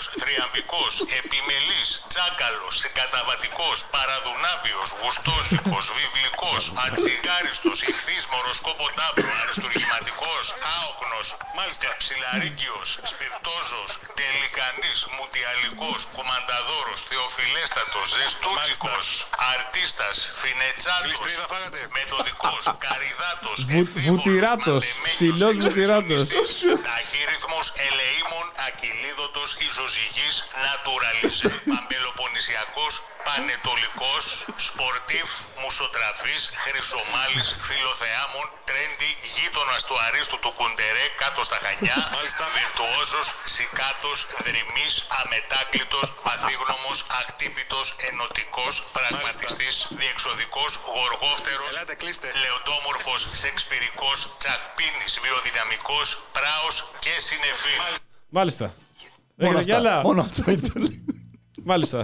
θριαμβικός, επιμελής, τσάκαλος, συγκαταβατικός, παραδουνάβιος, γουστόζικος, βιβλικός, ατσιγάριστος, ηχθής, μοροσκόπο-τάβρο, αριστουργηματικός, άοκνος, μάλιστα, ψιλαρίκιος, σπιρτόζος, τελικανής, μουτιαλικός, κουμανταδόρος, θεοφιλέστατος, ζεστούτσικος, αρτίστας, φινετσάτος, μεθοδικός, καριδάτος, βουτυράτος, ψηλός βουτυράτος, ταχύρυθμος, ελεήμων, ακυλίδωτος, ισοζυγής, νατουραλιζέ, παμπελοποννησιακός, πανετολικός, σπορτίφ, μουσοτραφής, χρυσομάλης, φιλοθεάμων, τρέντι, γείτονας του Αρίστου του Κουντερέ, κάτω στα Χανιά, βιρτουόζος, σικάτος, δρυμής, αμετάκλητος, παθήγνωμος, ακτύπητος, ενωτικός, πραγματιστής, διεξοδικός, γοργόφτερος, λεοντόμορφος, σεξπυρικός, τσακπίνης, βιοδυναμικός, πράος και συνεφής. Μάλιστα. Μόνο, Έχετε αυτά. Μόνο αυτό ήταν. Μάλιστα.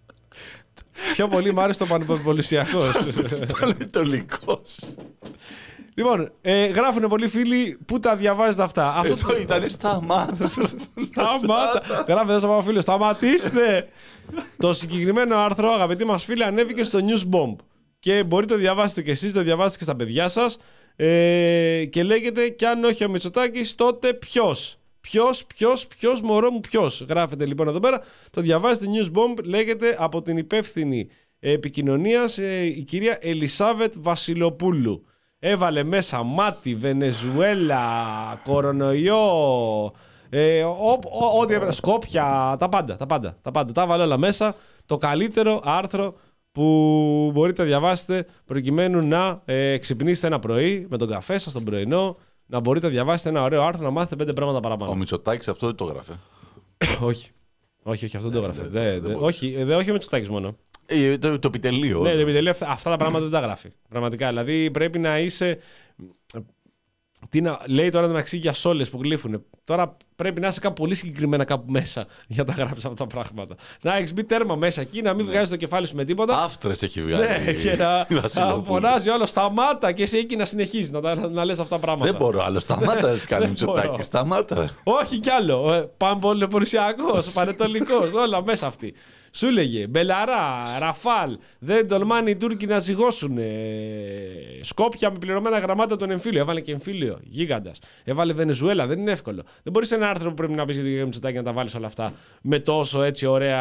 Πιο πολύ μου άρεσε το πανεπολισιακός. Πανετολικός. Λοιπόν, ε, γράφουν πολλοί φίλοι πού τα διαβάζετε αυτά. Αυτό Αυτό το ήταν σταμάτα. Σταμάτα. Γράφει εδώ από φίλο. Σταματήστε. Το συγκεκριμένο άρθρο, αγαπητοί μας φίλοι, ανέβηκε στο News Bomb. Και μπορείτε να το διαβάσετε και εσείς, το διαβάσετε και στα παιδιά σας. Ε, και λέγεται, κι αν όχι ο Μητσοτάκης, τότε ποιος. Ποιος, ποιος, ποιος, μωρό μου, ποιος. Γράφεται λοιπόν εδώ πέρα. Το διαβάζετε News Bomb, λέγεται από την υπεύθυνη επικοινωνίας ε, η κυρία Ελισάβετ Βασιλοπούλου. Έβαλε μέσα μάτι, Βενεζουέλα, κορονοϊό, ε, ό,τι έπρεπε, Σκόπια, τα πάντα, τα πάντα, τα πάντα. Τα έβαλε όλα μέσα. Το καλύτερο άρθρο που μπορείτε να διαβάσετε προκειμένου να ε, ξυπνήσετε ένα πρωί με τον καφέ σας, τον πρωινό, να μπορείτε να διαβάσετε ένα ωραίο άρθρο, να μάθετε πέντε πράγματα παραπάνω. Ο Μητσοτάκης αυτό δεν το γράφε. όχι. Όχι, όχι, αυτό δεν το γράφε. δεν- Δε, δεν δε, μπορεί. όχι, δε, όχι ο Μητσοτάκης μόνο. Ε, το, το επιτελείο. Ναι, το επιτελείο αυτά, αυτά τα πράγματα δεν τα γράφει. Πραγματικά. Δηλαδή πρέπει να είσαι. Τι να... Λέει τώρα μεταξύ για σόλες που γλύφουν. Τώρα πρέπει να είσαι κάπου πολύ συγκεκριμένα κάπου μέσα για να τα γράψει αυτά τα πράγματα. Να έχει μπει τέρμα μέσα εκεί, να μην Ναι. βγάζει το κεφάλι σου με τίποτα. Άφτρες έχει βγάλει. Ναι, και να, η Βασιλοπούλου. να φωνάζει όλο σταμάτα και εσύ εκεί να συνεχίζει να, να, να λες αυτά τα πράγματα. Δεν μπορώ άλλο. Σταμάτα να κάνει δεν Μητσοτάκη. μπορώ. Σταμάτα. Όχι κι άλλο. Ε, Παμπολεπορυσιακός, πανετολικός, όλα μέσα αυτοί. Σου έλεγε Μπελαρά, Ραφάλ, δεν τολμάνε οι Τούρκοι να ζυγώσουν. Ε, Σκόπια με πληρωμένα γραμμάτια τον εμφύλιο. Έβαλε και εμφύλιο, γίγαντας. Έβαλε Βενεζουέλα, δεν είναι εύκολο. Δεν μπορεί ένα άρθρο που πρέπει να πει για τον κύριο Μητσοτάκη να τα βάλει όλα αυτά με τόσο έτσι ωραία.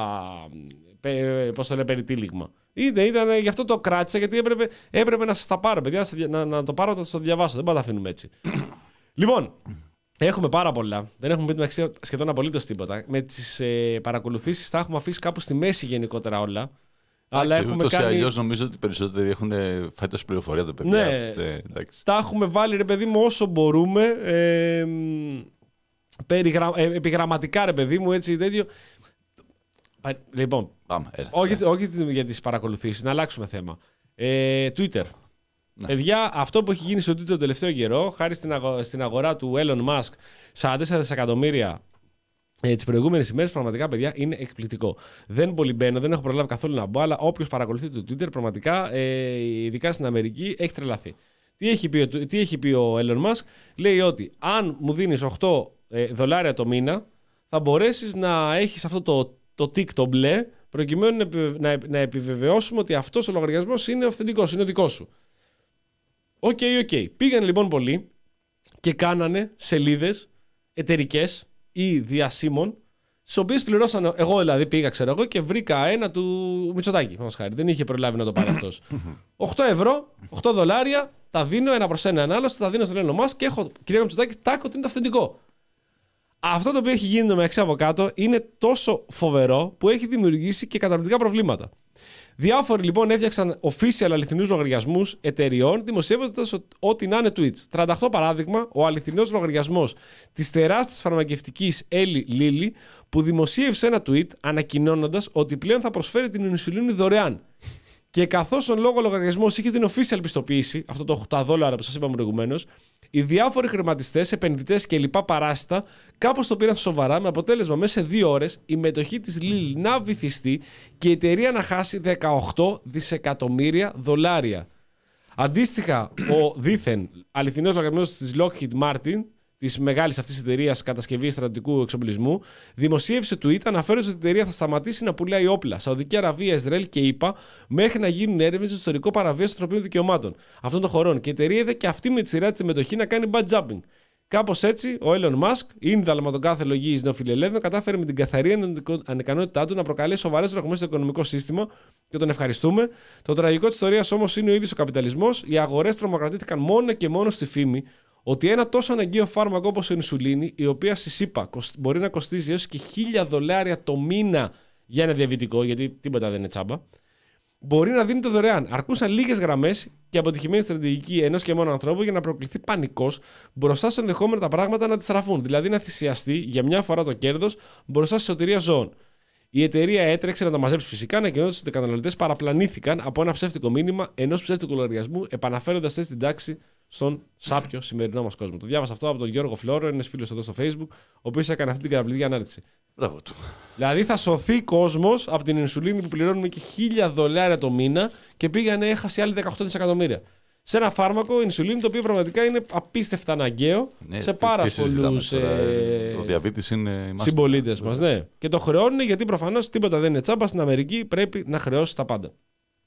Πώς το λέει, περιτύλιγμα. Είτε ήταν, γι' αυτό το κράτησα, γιατί έπρεπε, έπρεπε να σα τα πάρω, παιδιά, να, να, να το πάρω, να το διαβάσω. Δεν πάω να τα αφήνουμε έτσι. Λοιπόν, έχουμε πάρα πολλά. Δεν έχουμε πει μεταξύ σχεδόν απολύτως τίποτα. Με τις ε, παρακολουθήσεις τα έχουμε αφήσει κάπου στη μέση γενικότερα όλα. Αλλά έχουμε Ούτως ή κάνει... αλλιώς νομίζω ότι οι περισσότεροι έχουν φάει τόση πληροφορία τα παιδιά. Ναι, Ε, εντάξει. τα έχουμε βάλει ρε παιδί μου όσο μπορούμε. Ε, περιγρα... ε, επιγραμματικά ρε παιδί μου, έτσι τέτοιο. Λοιπόν, Πάμε, έλα. όχι, όχι για τις παρακολουθήσεις, να αλλάξουμε θέμα. Ε, Twitter. Ναι. Παιδιά, αυτό που έχει γίνει στο Twitter το τελευταίο καιρό, χάρη στην, αγο... στην αγορά του Elon Musk, σαράντα τέσσερα δισεκατομμύρια ε, τις προηγούμενες ημέρες, πραγματικά, παιδιά, είναι εκπληκτικό. Δεν πολύ μπαίνω, δεν έχω προλάβει καθόλου να μπω, αλλά όποιος παρακολουθεί το Twitter, πραγματικά, ε, ειδικά στην Αμερική, έχει τρελαθεί. Τι έχει πει ο, τι έχει πει ο Elon Musk? Λέει ότι αν μου δίνεις οκτώ ε, δολάρια το μήνα, θα μπορέσεις να έχεις αυτό το, το τικ το μπλε, προκειμένου να, επιβε... να, να επιβεβαιώσουμε ότι αυτός ο λογαριασμός είναι αυθεντικός, είναι ο δικός σου. Οκ, okay, οκ. Okay. Πήγαν λοιπόν πολλοί και κάνανε σελίδες εταιρικές ή διασύμων, στις οποίες πληρώσαν. Εγώ δηλαδή πήγα, ξέρω εγώ, και βρήκα ένα του Μητσοτάκη. Χάρη. Δεν είχε προλάβει να το πάρει αυτός. οκτώ ευρώ, οκτώ δολάρια, τα δίνω ένα προς ένα, ένα άλλο, τα δίνω στον Elon Musk και έχω, κυρία Μητσοτάκη, τάκο ότι είναι το αυθεντικό. Αυτό το οποίο έχει γίνει το μεταξύ από κάτω είναι τόσο φοβερό που έχει δημιουργήσει και καταπληκτικά προβλήματα. Διάφοροι λοιπόν έφτιαξαν official αληθινούς λογαριασμούς εταιριών, δημοσιεύοντας ό,τι να είναι tweets. τριάντα οκτώ παράδειγμα, ο αληθινός λογαριασμός της τεράστιας φαρμακευτικής Eli Lilly, που δημοσίευσε ένα tweet ανακοινώνοντας ότι πλέον θα προσφέρει την ινσουλίνη δωρεάν. Και καθώς ο λόγο λογαριασμός είχε την official πιστοποίηση, αυτό το οκτώ δολάρια που σας είπαμε προηγουμένως, οι διάφοροι χρηματιστές, επενδυτές και λοιπά παράσιτα κάπως το πήραν σοβαρά, με αποτέλεσμα μέσα σε δύο ώρες η μετοχή της Lilly να βυθιστεί και η εταιρεία να χάσει δεκαοκτώ δισεκατομμύρια δολάρια. Αντίστοιχα, ο δήθεν αληθινός λογαριασμός της Lockheed Martin, της μεγάλης αυτής εταιρείας κατασκευής στρατιωτικού εξοπλισμού, δημοσίευσε tweet αναφέροντας ότι η εταιρεία θα σταματήσει να πουλάει όπλα, Σαουδική Αραβία, Ισραήλ και ΗΠΑ μέχρι να γίνουν έρευνες στο ιστορικό παραβίαση των ανθρωπίνων δικαιωμάτων αυτών των χωρών. Και η εταιρεία είδε και αυτή με τη σειρά της συμμετοχή να κάνει badjumping. Κάπως έτσι, ο Elon Musk, ίνδαλμα με τον κάθε λογής νεοφιλελεύθερων, κατάφερε με την καθαρή ανικανότητά του να προκαλέσει σοβαρές τροχές στο οικονομικό σύστημα και τον ευχαριστούμε. Το τραγικό της ιστορίας όμως είναι ο ίδιος ο καπιταλισμός. Οι αγορές τρομοκρατήθηκαν μόνο και μόνο στη φήμη ότι ένα τόσο αναγκαίο φάρμακο όπως η ινσουλίνη, η οποία στη ΣΥΠΑ μπορεί να κοστίζει έως και χίλια δολάρια το μήνα για ένα διαβητικό, γιατί τίποτα δεν είναι τσάμπα, μπορεί να δίνεται δωρεάν. Αρκούσαν λίγες γραμμές και αποτυχημένη στρατηγική ενός και μόνο ανθρώπου για να προκληθεί πανικός μπροστά στο ενδεχόμενο τα πράγματα να τη στραφούν. Δηλαδή να θυσιαστεί για μια φορά το κέρδος μπροστά στη σωτηρία ζώων. Η εταιρεία έτρεξε να τα μαζέψει φυσικά, ανακοινώνοντας ότι οι καταναλωτές παραπλανήθηκαν από ένα ψεύτικο μήνυμα ενός ψεύτικου λογαριασμού, επαναφέροντας έτσι την τάξη στον σάπιο σημερινό μας κόσμο. Το διάβασα αυτό από τον Γιώργο Φλόρο, ένας φίλος εδώ στο Facebook, ο οποίος έκανε αυτή την καταπληκτική ανάρτηση. Μπράβο του. Δηλαδή θα σωθεί κόσμος από την ινσουλίνη που πληρώνουμε και χίλια δολάρια το μήνα και πήγανε, έχασε άλλοι δεκαοκτώ δισεκατομμύρια. Σε ένα φάρμακο, ινσουλίνη, το οποίο πραγματικά είναι απίστευτα αναγκαίο ναι, σε πάρα πολλούς ε, συμπολίτες μας. Ναι. Και το χρεώνουν γιατί προφανώς τίποτα δεν είναι τσάμπα. Στην Αμερική πρέπει να χρεώσει τα πάντα.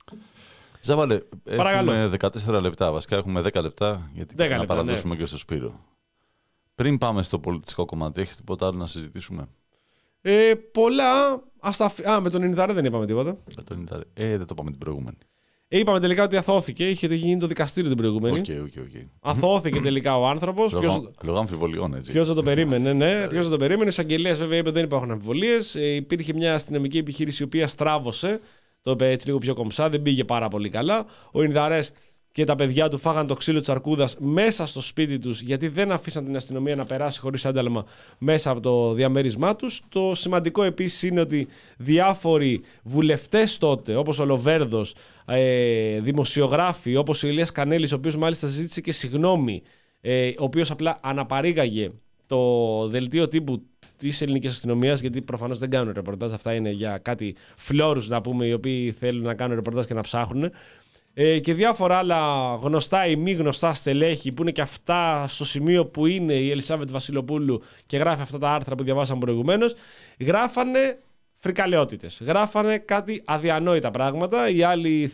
Ζάβαλε, έχουμε δεκατέσσερα λεπτά. Βασικά έχουμε δέκα λεπτά γιατί δέκα να λεπτά, παραδώσουμε ναι. και στο Σπύρο. Πριν πάμε στο πολιτικό κομμάτι, έχετε τίποτα άλλο να συζητήσουμε? Ε, πολλά. Αστα... Α, με τον Ινδαρέ δεν είπαμε τίποτα. Με τον Ινδαρέ. Ε, δεν το είπαμε την προηγούμενη. Ε, είπαμε τελικά ότι αθώθηκε. Είχε γίνει το δικαστήριο την προηγούμενη. Okay, okay, okay. Αθώθηκε τελικά ο άνθρωπος. Λόγω ποιος... αμφιβολιών, έτσι. Ποιος δεν το περίμενε, ναι. Ποιος δεν το περίμενε. Ο εισαγγελέας βέβαια είπε δεν υπάρχουν αμφιβολίες. Ε, υπήρχε μια αστυνομική επιχείρηση η οποία στράβωσε. Το είπε έτσι λίγο πιο κομψά. Δεν πήγε πάρα πολύ καλά. Ο Ινδαρές και τα παιδιά του φάγαν το ξύλο της αρκούδας μέσα στο σπίτι τους γιατί δεν αφήσαν την αστυνομία να περάσει χωρίς ένταλμα μέσα από το διαμέρισμά τους. Το σημαντικό επίσης είναι ότι διάφοροι βουλευτές τότε, όπως ο Λοβέρδος, ε, δημοσιογράφοι, όπως ο Ηλίας Κανέλης, ο οποίος μάλιστα ζήτησε και συγγνώμη, ε, ο οποίος απλά αναπαρήγαγε το δελτίο τύπου της ελληνικής αστυνομίας, γιατί προφανώς δεν κάνουν ρεπορτάζ, αυτά είναι για κάτι φλόρους να πούμε, οι οποίοι θέλουν να κάνουν ρεπορτάζ και να ψάχνουν. Ε, και διάφορα άλλα γνωστά ή μη γνωστά στελέχη που είναι και αυτά στο σημείο που είναι η Ελισάβετ Βασιλοπούλου και γράφει αυτά τα άρθρα που διαβάσαμε προηγουμένως, γράφανε φρικαλαιότητες. Γράφανε κάτι αδιανόητα πράγματα. Η άλλη,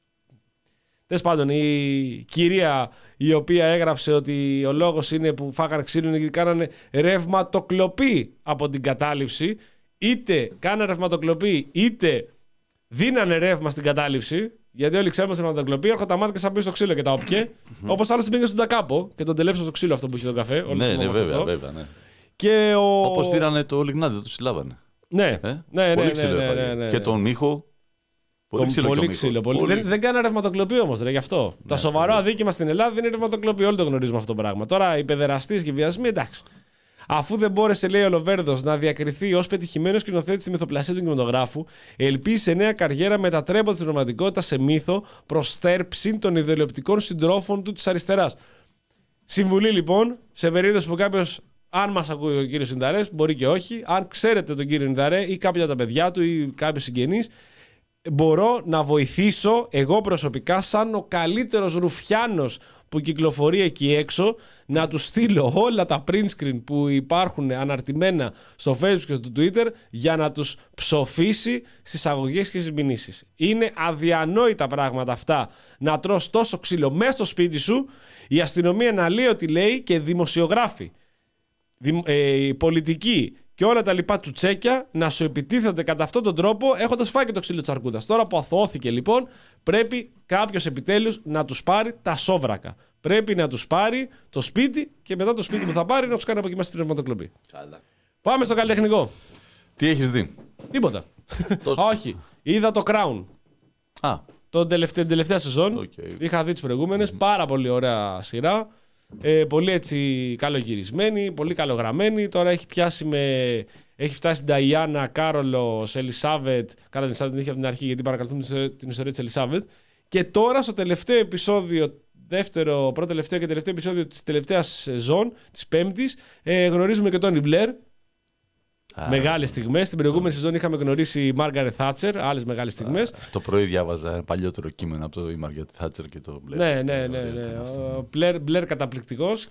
τέλος πάντων, η κυρία η οποία έγραψε ότι ο λόγος είναι που φάγανε ξύλο είναι γιατί κάνανε ρευματοκλοπή από την κατάληψη, είτε κάνανε ρευματοκλοπή είτε δίνανε ρεύμα στην κατάληψη. Γιατί όλοι ξέρουμε σε ρευματοκλοπή, έρχονται τα μάτια και σαν πει στο ξύλο και τα όποιε. Όπως άλλωστε πήγε στον Τακάπο και τον τελέψαν στο ξύλο αυτό που είχε τον καφέ. Όλοι ναι, ναι, βέβαια, αυτό. βέβαια. Ναι. Και ο... Όπως δίνανε το Λιγνάδι, το συλλάβανε. Ναι, ε? ναι, ναι, πολύ ναι, ξύλο ναι, ναι, ναι, ναι. Και τον Μίχο. Πολύ ξύλο. Πολύ και ξύλο πολύ... Δεν, δεν κάνει ρευματοκλοπή όμως, ρε, γι' αυτό. Ναι, τα σοβαρό αδίκημα στην Ελλάδα δεν είναι ρευματοκλοπή. Όλοι το γνωρίζουμε αυτό το πράγμα. Τώρα οι παιδεραστείς και οι βιασμοί, εντάξει. Αφού δεν μπόρεσε, λέει ο Λοβέρδος, να διακριθεί ως πετυχημένος σκηνοθέτης στη μυθοπλασία του κινηματογράφου, ελπίζει σε νέα καριέρα μετατρέποντας την πραγματικότητα σε μύθο προς θέρψη των ιδεολειπτικών συντρόφων του της αριστεράς. Συμβουλή λοιπόν, σε περίπτωση που κάποιος, αν μας ακούει ο κύριος Ινδαρές, μπορεί και όχι, αν ξέρετε τον κύριο Ινδαρέ ή κάποια από τα παιδιά του ή κάποιος συγγενής, μπορώ να βοηθήσω εγώ προσωπικά, σαν ο καλύτερος ρουφιάνος που κυκλοφορεί εκεί έξω, να του στείλω όλα τα print screen που υπάρχουν αναρτημένα στο Facebook και στο Twitter για να τους ψοφήσει στις αγωγές και στις μηνύσεις. Είναι αδιανόητα πράγματα αυτά να τρως τόσο ξύλο μέσα στο σπίτι σου, η αστυνομία να λέει ότι λέει και δημοσιογράφοι, δημ, ε, πολιτικοί και όλα τα λοιπά τσουτσέκια να σου επιτίθενται κατά αυτόν τον τρόπο έχοντας φάει και το ξύλο της αρκούδας. Τώρα που αθωώθηκε λοιπόν, πρέπει κάποιος επιτέλους να τους πάρει τα σόβρακα. Πρέπει να τους πάρει το σπίτι και μετά το σπίτι που θα πάρει να τους κάνει από εκεί μέσα στην ρευματοκλοπή. Πάμε στο καλλιτεχνικό. Τι έχεις δει? Τίποτα. Όχι. Είδα το Crown. Α. Το τελευταία, την τελευταία σεζόν. Okay. Είχα δει τις προηγούμενες. Mm-hmm. Πάρα πολύ ωραία σειρά. Ε, πολύ έτσι καλογυρισμένη, πολύ καλογραμμένη. Τώρα έχει πιάσει με... Έχει φτάσει Νταϊάννα, Κάρολος, Ελισάβετ. Κάρα την Ελισάβετ την είχε από την αρχή γιατί παρακολουθούν την ιστορία της Ελισάβετ. Και τώρα στο τελευταίο επεισόδιο, δεύτερο, πρώτο τελευταίο και τελευταίο επεισόδιο της τελευταίας σεζόν, της πέμπτης, ε, γνωρίζουμε και τον Τόνι Μπλερ. Μεγάλες στιγμές. Στην προηγούμενη σεζόν είχαμε γνωρίσει η Μάργαρετ Θάτσερ, άλλες μεγάλες στιγμές. Το πρωί διάβαζα παλιότερο κείμενο από το η Μάργαρετ Θάτσερ και το Μπλερ. Ναι, ναι, ναι. ναι. Ο Μπλερ, Μπλερ καταπληκτικός.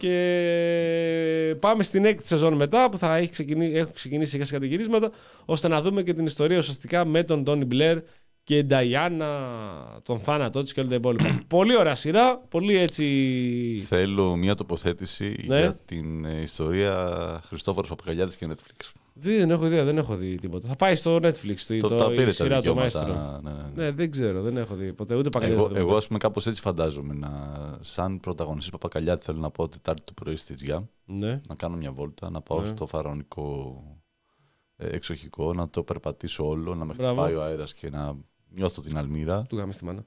Και πάμε στην έκτη σεζόν μετά που θα έχει ξεκινήσει, έχουν ξεκινήσει σιγά σιγά τα γυρίσματα, ώστε να δούμε και την ιστορία ουσιαστικά με τον Τόνι Μπλερ και η Νταϊάννα, τον θάνατό της και όλα τα υπόλοιπα. Πολύ ωραία σειρά, πολύ έτσι. Θέλω μια τοποθέτηση ναι. για την ιστορία Χριστόφορος Παπακαλιάτης και Netflix. Δεν έχω ιδέα, δεν έχω δει τίποτα. Θα πάει στο Netflix το, το, το, το πήρε η σειρά τα του Μαέστρο. Ναι, ναι, ναι. ναι, δεν ξέρω, δεν έχω δει ποτέ. Ούτε Παπακαλιάτη. Εγώ, εγώ, ας πούμε, κάπως έτσι φαντάζομαι. Να, σαν πρωταγωνιστής Παπακαλιάτη, θέλω να πάω Τετάρτη το πρωί στη Τζιά. Ναι. Να κάνω μια βόλτα, να πάω ναι. στο φαραωνικό ε, εξοχικό, να το περπατήσω όλο, να με χτυπάει ο αέρας και να νιώθω την αλμύρα. Του γάμισε τη μάνα.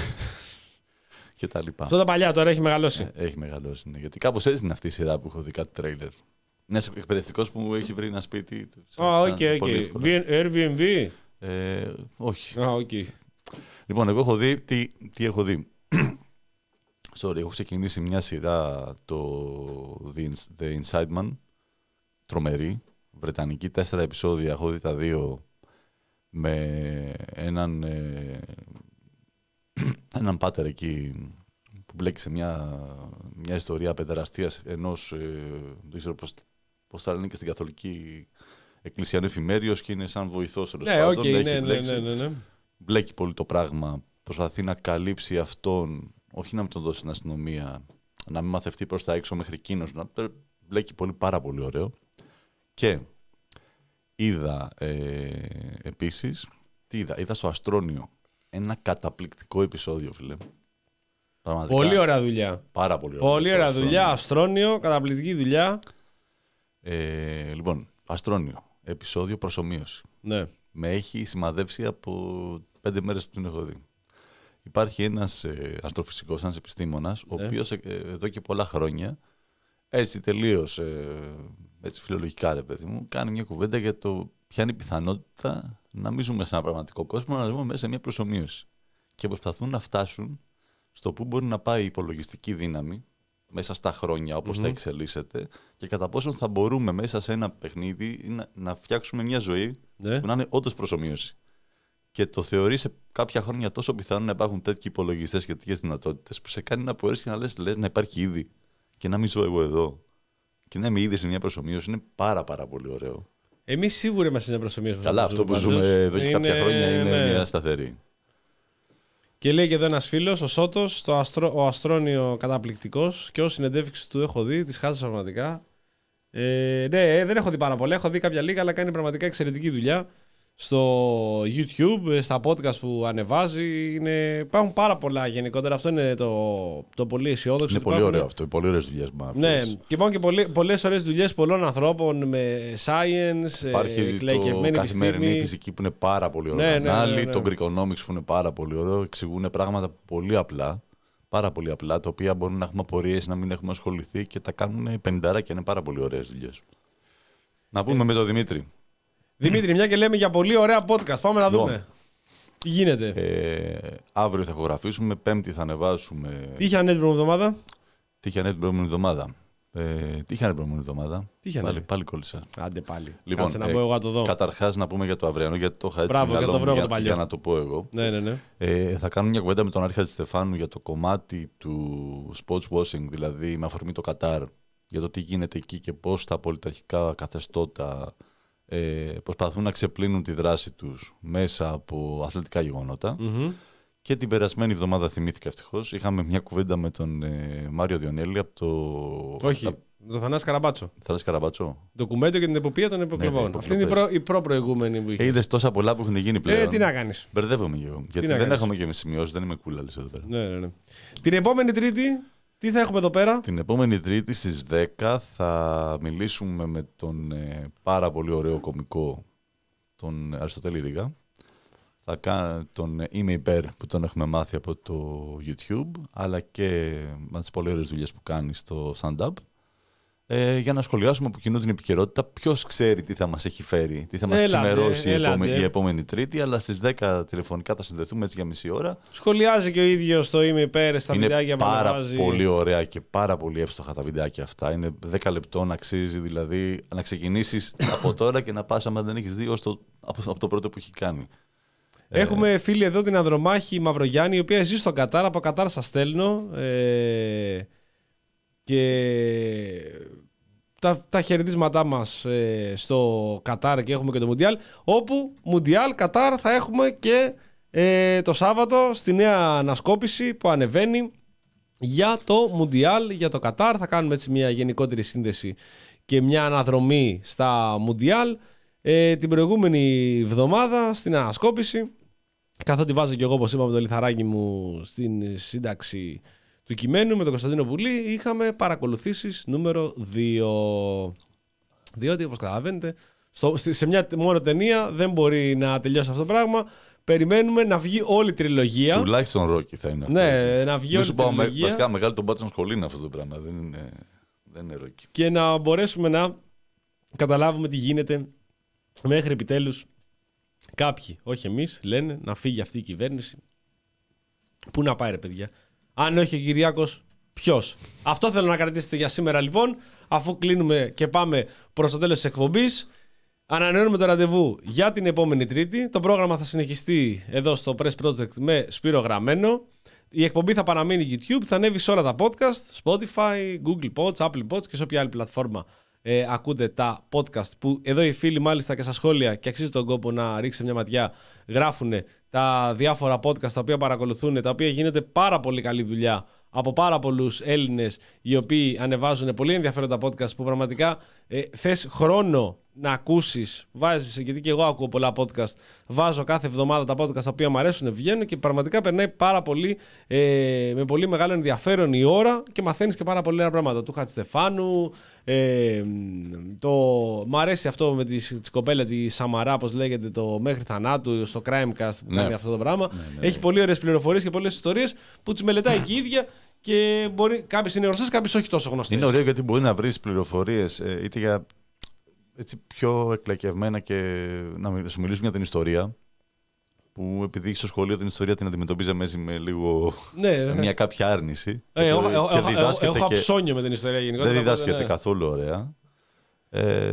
Και τα λοιπά. Αυτό τα παλιά τώρα έχει μεγαλώσει. Ε, έχει μεγαλώσει, ναι. Γιατί κάπως έτσι είναι αυτή η σειρά που έχω δει κάτι τρέιλερ. Ένα εκπαιδευτικός που μου έχει βρει ένα σπίτι. Α, οκ, οκ. Airbnb. Ε, όχι. Α, οκ. Λοιπόν, εγώ έχω δει. Τι, τι έχω δει. Sorry, έχω ξεκινήσει μια σειρά, το The Inside Man. Τρομερή. Βρετανική, τέσσερα επεισόδια. Έχω δει τα δύο με έναν, ε, έναν πάτερ εκεί που μπλέκει σε μια, μια ιστορία παιδεραστίας ενός, ε, δεν ξέρω πώς, πώς θα λένε και στην Καθολική Εκκλησία, είναι εφημέριος και είναι σαν βοηθός. Ναι, οκ, okay, ναι, ναι, ναι, ναι, ναι. Μπλέκει πολύ το πράγμα, προσπαθεί να καλύψει αυτόν, όχι να μην τον δώσει στην αστυνομία, να μην μαθευτεί προς τα έξω μέχρι εκείνος, να μπλέκει πολύ, πάρα πολύ ωραίο. Και είδα ε, επίσης, τι είδα, είδα στο Αστρόνιο ένα καταπληκτικό επεισόδιο, φίλε. Πραγματικά, πολύ ωραία δουλειά. Πάρα πολύ ωραία. Πολύ ωραία δουλειά, Αστρόνιο, καταπληκτική δουλειά. Ε, λοιπόν, Αστρόνιο, επεισόδιο προσομοίωση. Ναι. Με έχει σημαδεύσει από πέντε μέρες που την έχω δει. Υπάρχει ένας ε, αστροφυσικός, ένας επιστήμονας, ο ναι. οποίος ε, εδώ και πολλά χρόνια, έτσι τελείως, ε, έτσι φιλολογικά ρε παιδί μου, κάνει μια κουβέντα για το ποια είναι η πιθανότητα να μην ζούμε σε ένα πραγματικό κόσμο, να ζούμε μέσα σε μια προσομοίωση. Και προσπαθούν να φτάσουν στο πού μπορεί να πάει η υπολογιστική δύναμη μέσα στα χρόνια, όπως mm-hmm. θα εξελίσσεται, και κατά πόσο θα μπορούμε μέσα σε ένα παιχνίδι να, να φτιάξουμε μια ζωή ναι. που να είναι όντως προσομοίωση. Και το θεωρεί σε κάποια χρόνια τόσο πιθανό να υπάρχουν τέτοιοι υπολογιστές και τέτοιες δυνατότητες, που σε κάνει να μπορέσει και να λες, λες να υπάρχει ήδη και να μην ζω εγώ εδώ. Και να είμαι ήδη σε μια προσομοίωση είναι πάρα πάρα πολύ ωραίο. Εμείς σίγουρα είμαστε σε μια προσομοίωση. Καλά, αυτό που ζούμε εδώ και είναι... κάποια χρόνια είναι ναι. μια σταθερή. Και λέει και εδώ ένας φίλος, ο Σώτος, το αστρο... ο Αστρόνιο καταπληκτικός, και όσοι συνεντεύξεις του έχω δει, τις χάσα πραγματικά. Ε, ναι, δεν έχω δει πάρα πολλά, έχω δει κάποια λίγα, αλλά κάνει πραγματικά εξαιρετική δουλειά. Στο YouTube, στα podcast που ανεβάζει, είναι... υπάρχουν πάρα πολλά γενικότερα. Αυτό είναι το, το πολύ αισιόδοξο. Είναι πολύ υπάρχουν... ωραίο αυτό, πολύ ωραίες δουλειές. Ναι, και υπάρχουν και πολλές, πολλές ωραίες δουλειές πολλών ανθρώπων με science, υπάρχει το καθημερινή φυσική που είναι πάρα πολύ ωραίο. Ναι, ναι, ναι, ναι, ναι. Το Greekonomics που είναι πάρα πολύ ωραίο. Εξηγούν πράγματα πολύ απλά, πάρα πολύ απλά, τα οποία μπορούν να έχουμε απορίες, να μην έχουμε ασχοληθεί και τα κάνουν πενηντάρα και είναι πάρα πολύ ωραίες δουλειές. Να πούμε ε... με τον Δημήτρη. Δημήτρη, μια και λέμε για πολύ ωραία podcast. Πάμε να δούμε. Λοιπόν, τι γίνεται. Ε, αύριο θα ηχογραφήσουμε, Πέμπτη θα ανεβάσουμε. Τι είχε ανέβει την προηγούμενη εβδομάδα. Τι είχε ανέβει την προηγούμενη εβδομάδα. Ε, τι είχε ανέβει την προηγούμενη εβδομάδα. Τι είχε πάλι, πάλι κόλλησα. Άντε πάλι. Λοιπόν, κάτσε να πω εγώ να το δω. Καταρχάς να πούμε για το αυριανό, γιατί το είχα έτσι Μπράβο, για, το για, το για να το πω εγώ. Ναι, ναι, ναι. Ε, θα κάνω μια κουβέντα με τον Άρχα Στεφάνου για το κομμάτι του sports washing, δηλαδή με αφορμή το Κατάρ, για το τι γίνεται εκεί και πώς τα πολιταρχικά καθεστώτα Ε, προσπαθούν να ξεπλύνουν τη δράση τους μέσα από αθλητικά γεγονότα. Mm-hmm. Και την περασμένη εβδομάδα, θυμήθηκα ευτυχώς, είχαμε μια κουβέντα με τον ε, Μάριο Διονέλη από το... Όχι, τα... τον Θανάση Καραμπάτσο. Θανάση Καραμπάτσο. Ντοκουμέντο και την εποπία των υποκλοπών. Ναι, αυτή είναι η, προ... η προ-προηγούμενη που είχε. Ε, είδες τόσα πολλά που έχουν γίνει πλέον. Ε, τι να κάνεις. Μπερδεύομαι και εγώ. Γιατί δεν κάνεις. Έχουμε και σημειώσεις, δεν είμαι κούλα εδώ πέρα. Ναι, ναι, ναι. Την επόμενη Τρίτη. Τι θα έχουμε εδώ πέρα. Την επόμενη Τρίτη στις δέκα θα μιλήσουμε με τον ε, πάρα πολύ ωραίο κωμικό τον Αριστοτέλη Ρίγα. Θα κάνω τον ε, Είμαι Υπέρ που τον έχουμε μάθει από το YouTube, αλλά και με τις πολύ ωραίες δουλειές που κάνει στο stand-up. Ε, για να σχολιάσουμε από κοινού την επικαιρότητα. Ποιος ξέρει τι θα μας έχει φέρει, τι θα μας Έλατε, ξημερώσει έλατε. η, επόμενη, η επόμενη Τρίτη, αλλά στις δέκα τηλεφωνικά θα συνδεθούμε έτσι για μισή ώρα. Σχολιάζει και ο ίδιος το είμαι υπέρ στα Είναι βιντεάκια που πάρα ανεβάζει. πολύ ωραία και πάρα πολύ εύστοχα τα βιντεάκια αυτά. Είναι δέκα λεπτών, αξίζει δηλαδή να ξεκινήσεις από τώρα και να πας, άμα δεν έχεις δει, ως το, από, από το πρώτο που έχει κάνει. Έχουμε ε... φίλη εδώ την Ανδρομάχη Μαυρογιάννη, η οποία ζει στο Κατάρ. Από Κατάρ σας στέλνω. Ε... Και τα, τα χαιρετίσματά μας ε, στο Κατάρ, και έχουμε και το Μουντιάλ, όπου Μουντιάλ Κατάρ θα έχουμε και ε, το Σάββατο στη νέα ανασκόπηση που ανεβαίνει για το Μουντιάλ, για το Κατάρ. Θα κάνουμε έτσι μια γενικότερη σύνδεση και μια αναδρομή στα Μουντιάλ. Ε, την προηγούμενη εβδομάδα στην ανασκόπηση, καθότι βάζω και εγώ, όπως είπαμε, το λιθαράκι μου στην σύνταξη του κειμένου με τον Κωνσταντίνο Πουλή, είχαμε παρακολουθήσεις νούμερο δύο. Διότι, όπως καταλαβαίνετε, στο, σε μια μόνο ταινία δεν μπορεί να τελειώσει αυτό το πράγμα. Περιμένουμε να βγει όλη η τριλογία. Τουλάχιστον Ρόκι θα είναι αυτό. Ναι, έτσι. Να βγει όλη η τριλογία. Με, βασικά, μεγάλο τον Πάτσον σχολή είναι αυτό το πράγμα. Δεν είναι, δεν είναι Ρόκι. Και να μπορέσουμε να καταλάβουμε τι γίνεται μέχρι επιτέλους κάποιοι, όχι εμείς, λένε να φύγει αυτή η κυβέρνηση. Πού να πάει, ρε παιδιά? Αν όχι ο Κυριάκος, ποιος? Αυτό θέλω να κρατήσετε για σήμερα, λοιπόν, αφού κλείνουμε και πάμε προς το τέλος της εκπομπής. Ανανεώνουμε το ραντεβού για την επόμενη Τρίτη. Το πρόγραμμα θα συνεχιστεί εδώ στο Press Project με Σπύρο Γραμμένο. Η εκπομπή θα παραμείνει YouTube, θα ανέβει σε όλα τα podcast, Spotify, Google Pods, Apple Pods και σε όποια άλλη πλατφόρμα ε, ακούτε τα podcast, που εδώ οι φίλοι μάλιστα και στα σχόλια, και αξίζει τον κόπο να ρίξετε μια ματιά, γράφουν τα διάφορα podcast τα οποία παρακολουθούν, τα οποία γίνεται πάρα πολύ καλή δουλειά από πάρα πολλούς Έλληνες, οι οποίοι ανεβάζουν πολύ ενδιαφέροντα podcast που πραγματικά ε, θες χρόνο να ακούσεις, βάζεις, γιατί και εγώ ακούω πολλά podcast, βάζω κάθε εβδομάδα τα podcast τα οποία μου αρέσουν, βγαίνουν και πραγματικά περνάει πάρα πολύ, ε, με πολύ μεγάλο ενδιαφέρον η ώρα και μαθαίνεις και πάρα πολλά πράγματα του Χατζηστεφάνου. Ε, το, μ' αρέσει αυτό με τη, τη κοπέλα τη Σαμαρά, όπως λέγεται, το μέχρι θανάτου στο Crimecast που ναι. κάνει αυτό το πράγμα. Ναι, ναι, Έχει ναι. πολύ ωραίες πληροφορίες και πολλές ιστορίες που τις μελετάει και η ίδια. Και μπορεί, κάποιες είναι γνωστές, κάποιες όχι τόσο γνωστές. Είναι ωραίο γιατί μπορεί να βρεις πληροφορίες ε, είτε για έτσι πιο εκλεκευμένα και να σου μιλήσουν για την ιστορία. Που επειδή στο σχολείο την ιστορία την αντιμετωπίζαμε έτσι με λίγο. Ναι, ναι. μια κάποια άρνηση. Ε, έχω έχω αψώνιο με την ιστορία γενικότερα. Δεν διδάσκεται ναι. καθόλου ωραία. Ε,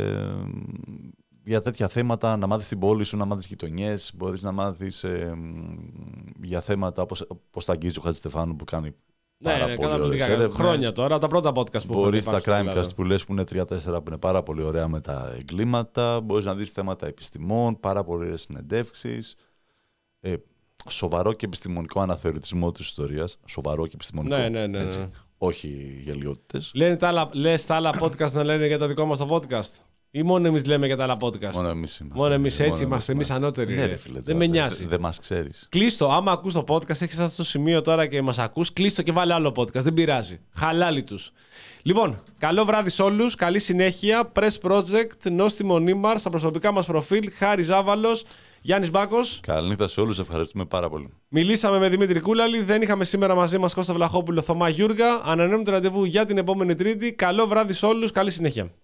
για τέτοια θέματα, να μάθεις την πόλη σου, να μάθεις γειτονιές, μπορείς να μάθεις ε, για θέματα όπως, όπως τα αγγίζει ο Χατζηστεφάνου που κάνει. Πάρα ναι, πολύ ωραίες έρευνες. Χρόνια τώρα, τα πρώτα podcast που μπορείς τα Crimecast που λες που είναι τρία τέσσερα που είναι πάρα πολύ ωραία με τα εγκλήματα. Μπορείς να δεις θέματα επιστημών, πάρα πολύ ωραίες συνεντεύξεις. Ε, σοβαρό και επιστημονικό αναθεωρητισμό της ιστορίας. Σοβαρό και επιστημονικό. Ναι, ναι, ναι, ναι. Έτσι. Όχι γελιότητες. Λένε τα άλλα, λες τα άλλα podcast να λένε για το δικό μας το podcast? Ή μόνο εμείς λέμε για τα άλλα podcast? Μόνο εμείς είμαστε. Μόνο εμείς έτσι μόνο είμαστε, εμείς ανώτεροι. Ναι, ρε, φίλε, δεν με νοιάζει. Δεν δε μας ξέρεις. Κλείστο, άμα ακούς το podcast, έχεις αυτό το σημείο τώρα και μας ακούς, κλείστο και βάλε άλλο podcast. Δεν πειράζει. Χαλάλι τους. Λοιπόν, καλό βράδυ σε όλους. Καλή συνέχεια. Press Project, Νόστιμο Νίμαρ, στα προσωπικά μας προφίλ. Χάρης Ζάβαλος, Γιάννης Μπάκος. Καληνύχτα σε όλους. Ευχαριστούμε πάρα πολύ. Μιλήσαμε με Δημήτρη Κούλαλη. Δεν είχαμε σήμερα μαζί μας Κώστα Βλαχόπουλο, Θωμά Γιούργα. Ανανεώνουμε το ραντεβού για την επόμενη Τρίτη. Καλό βράδυ σε όλους. Καλή συνέχεια.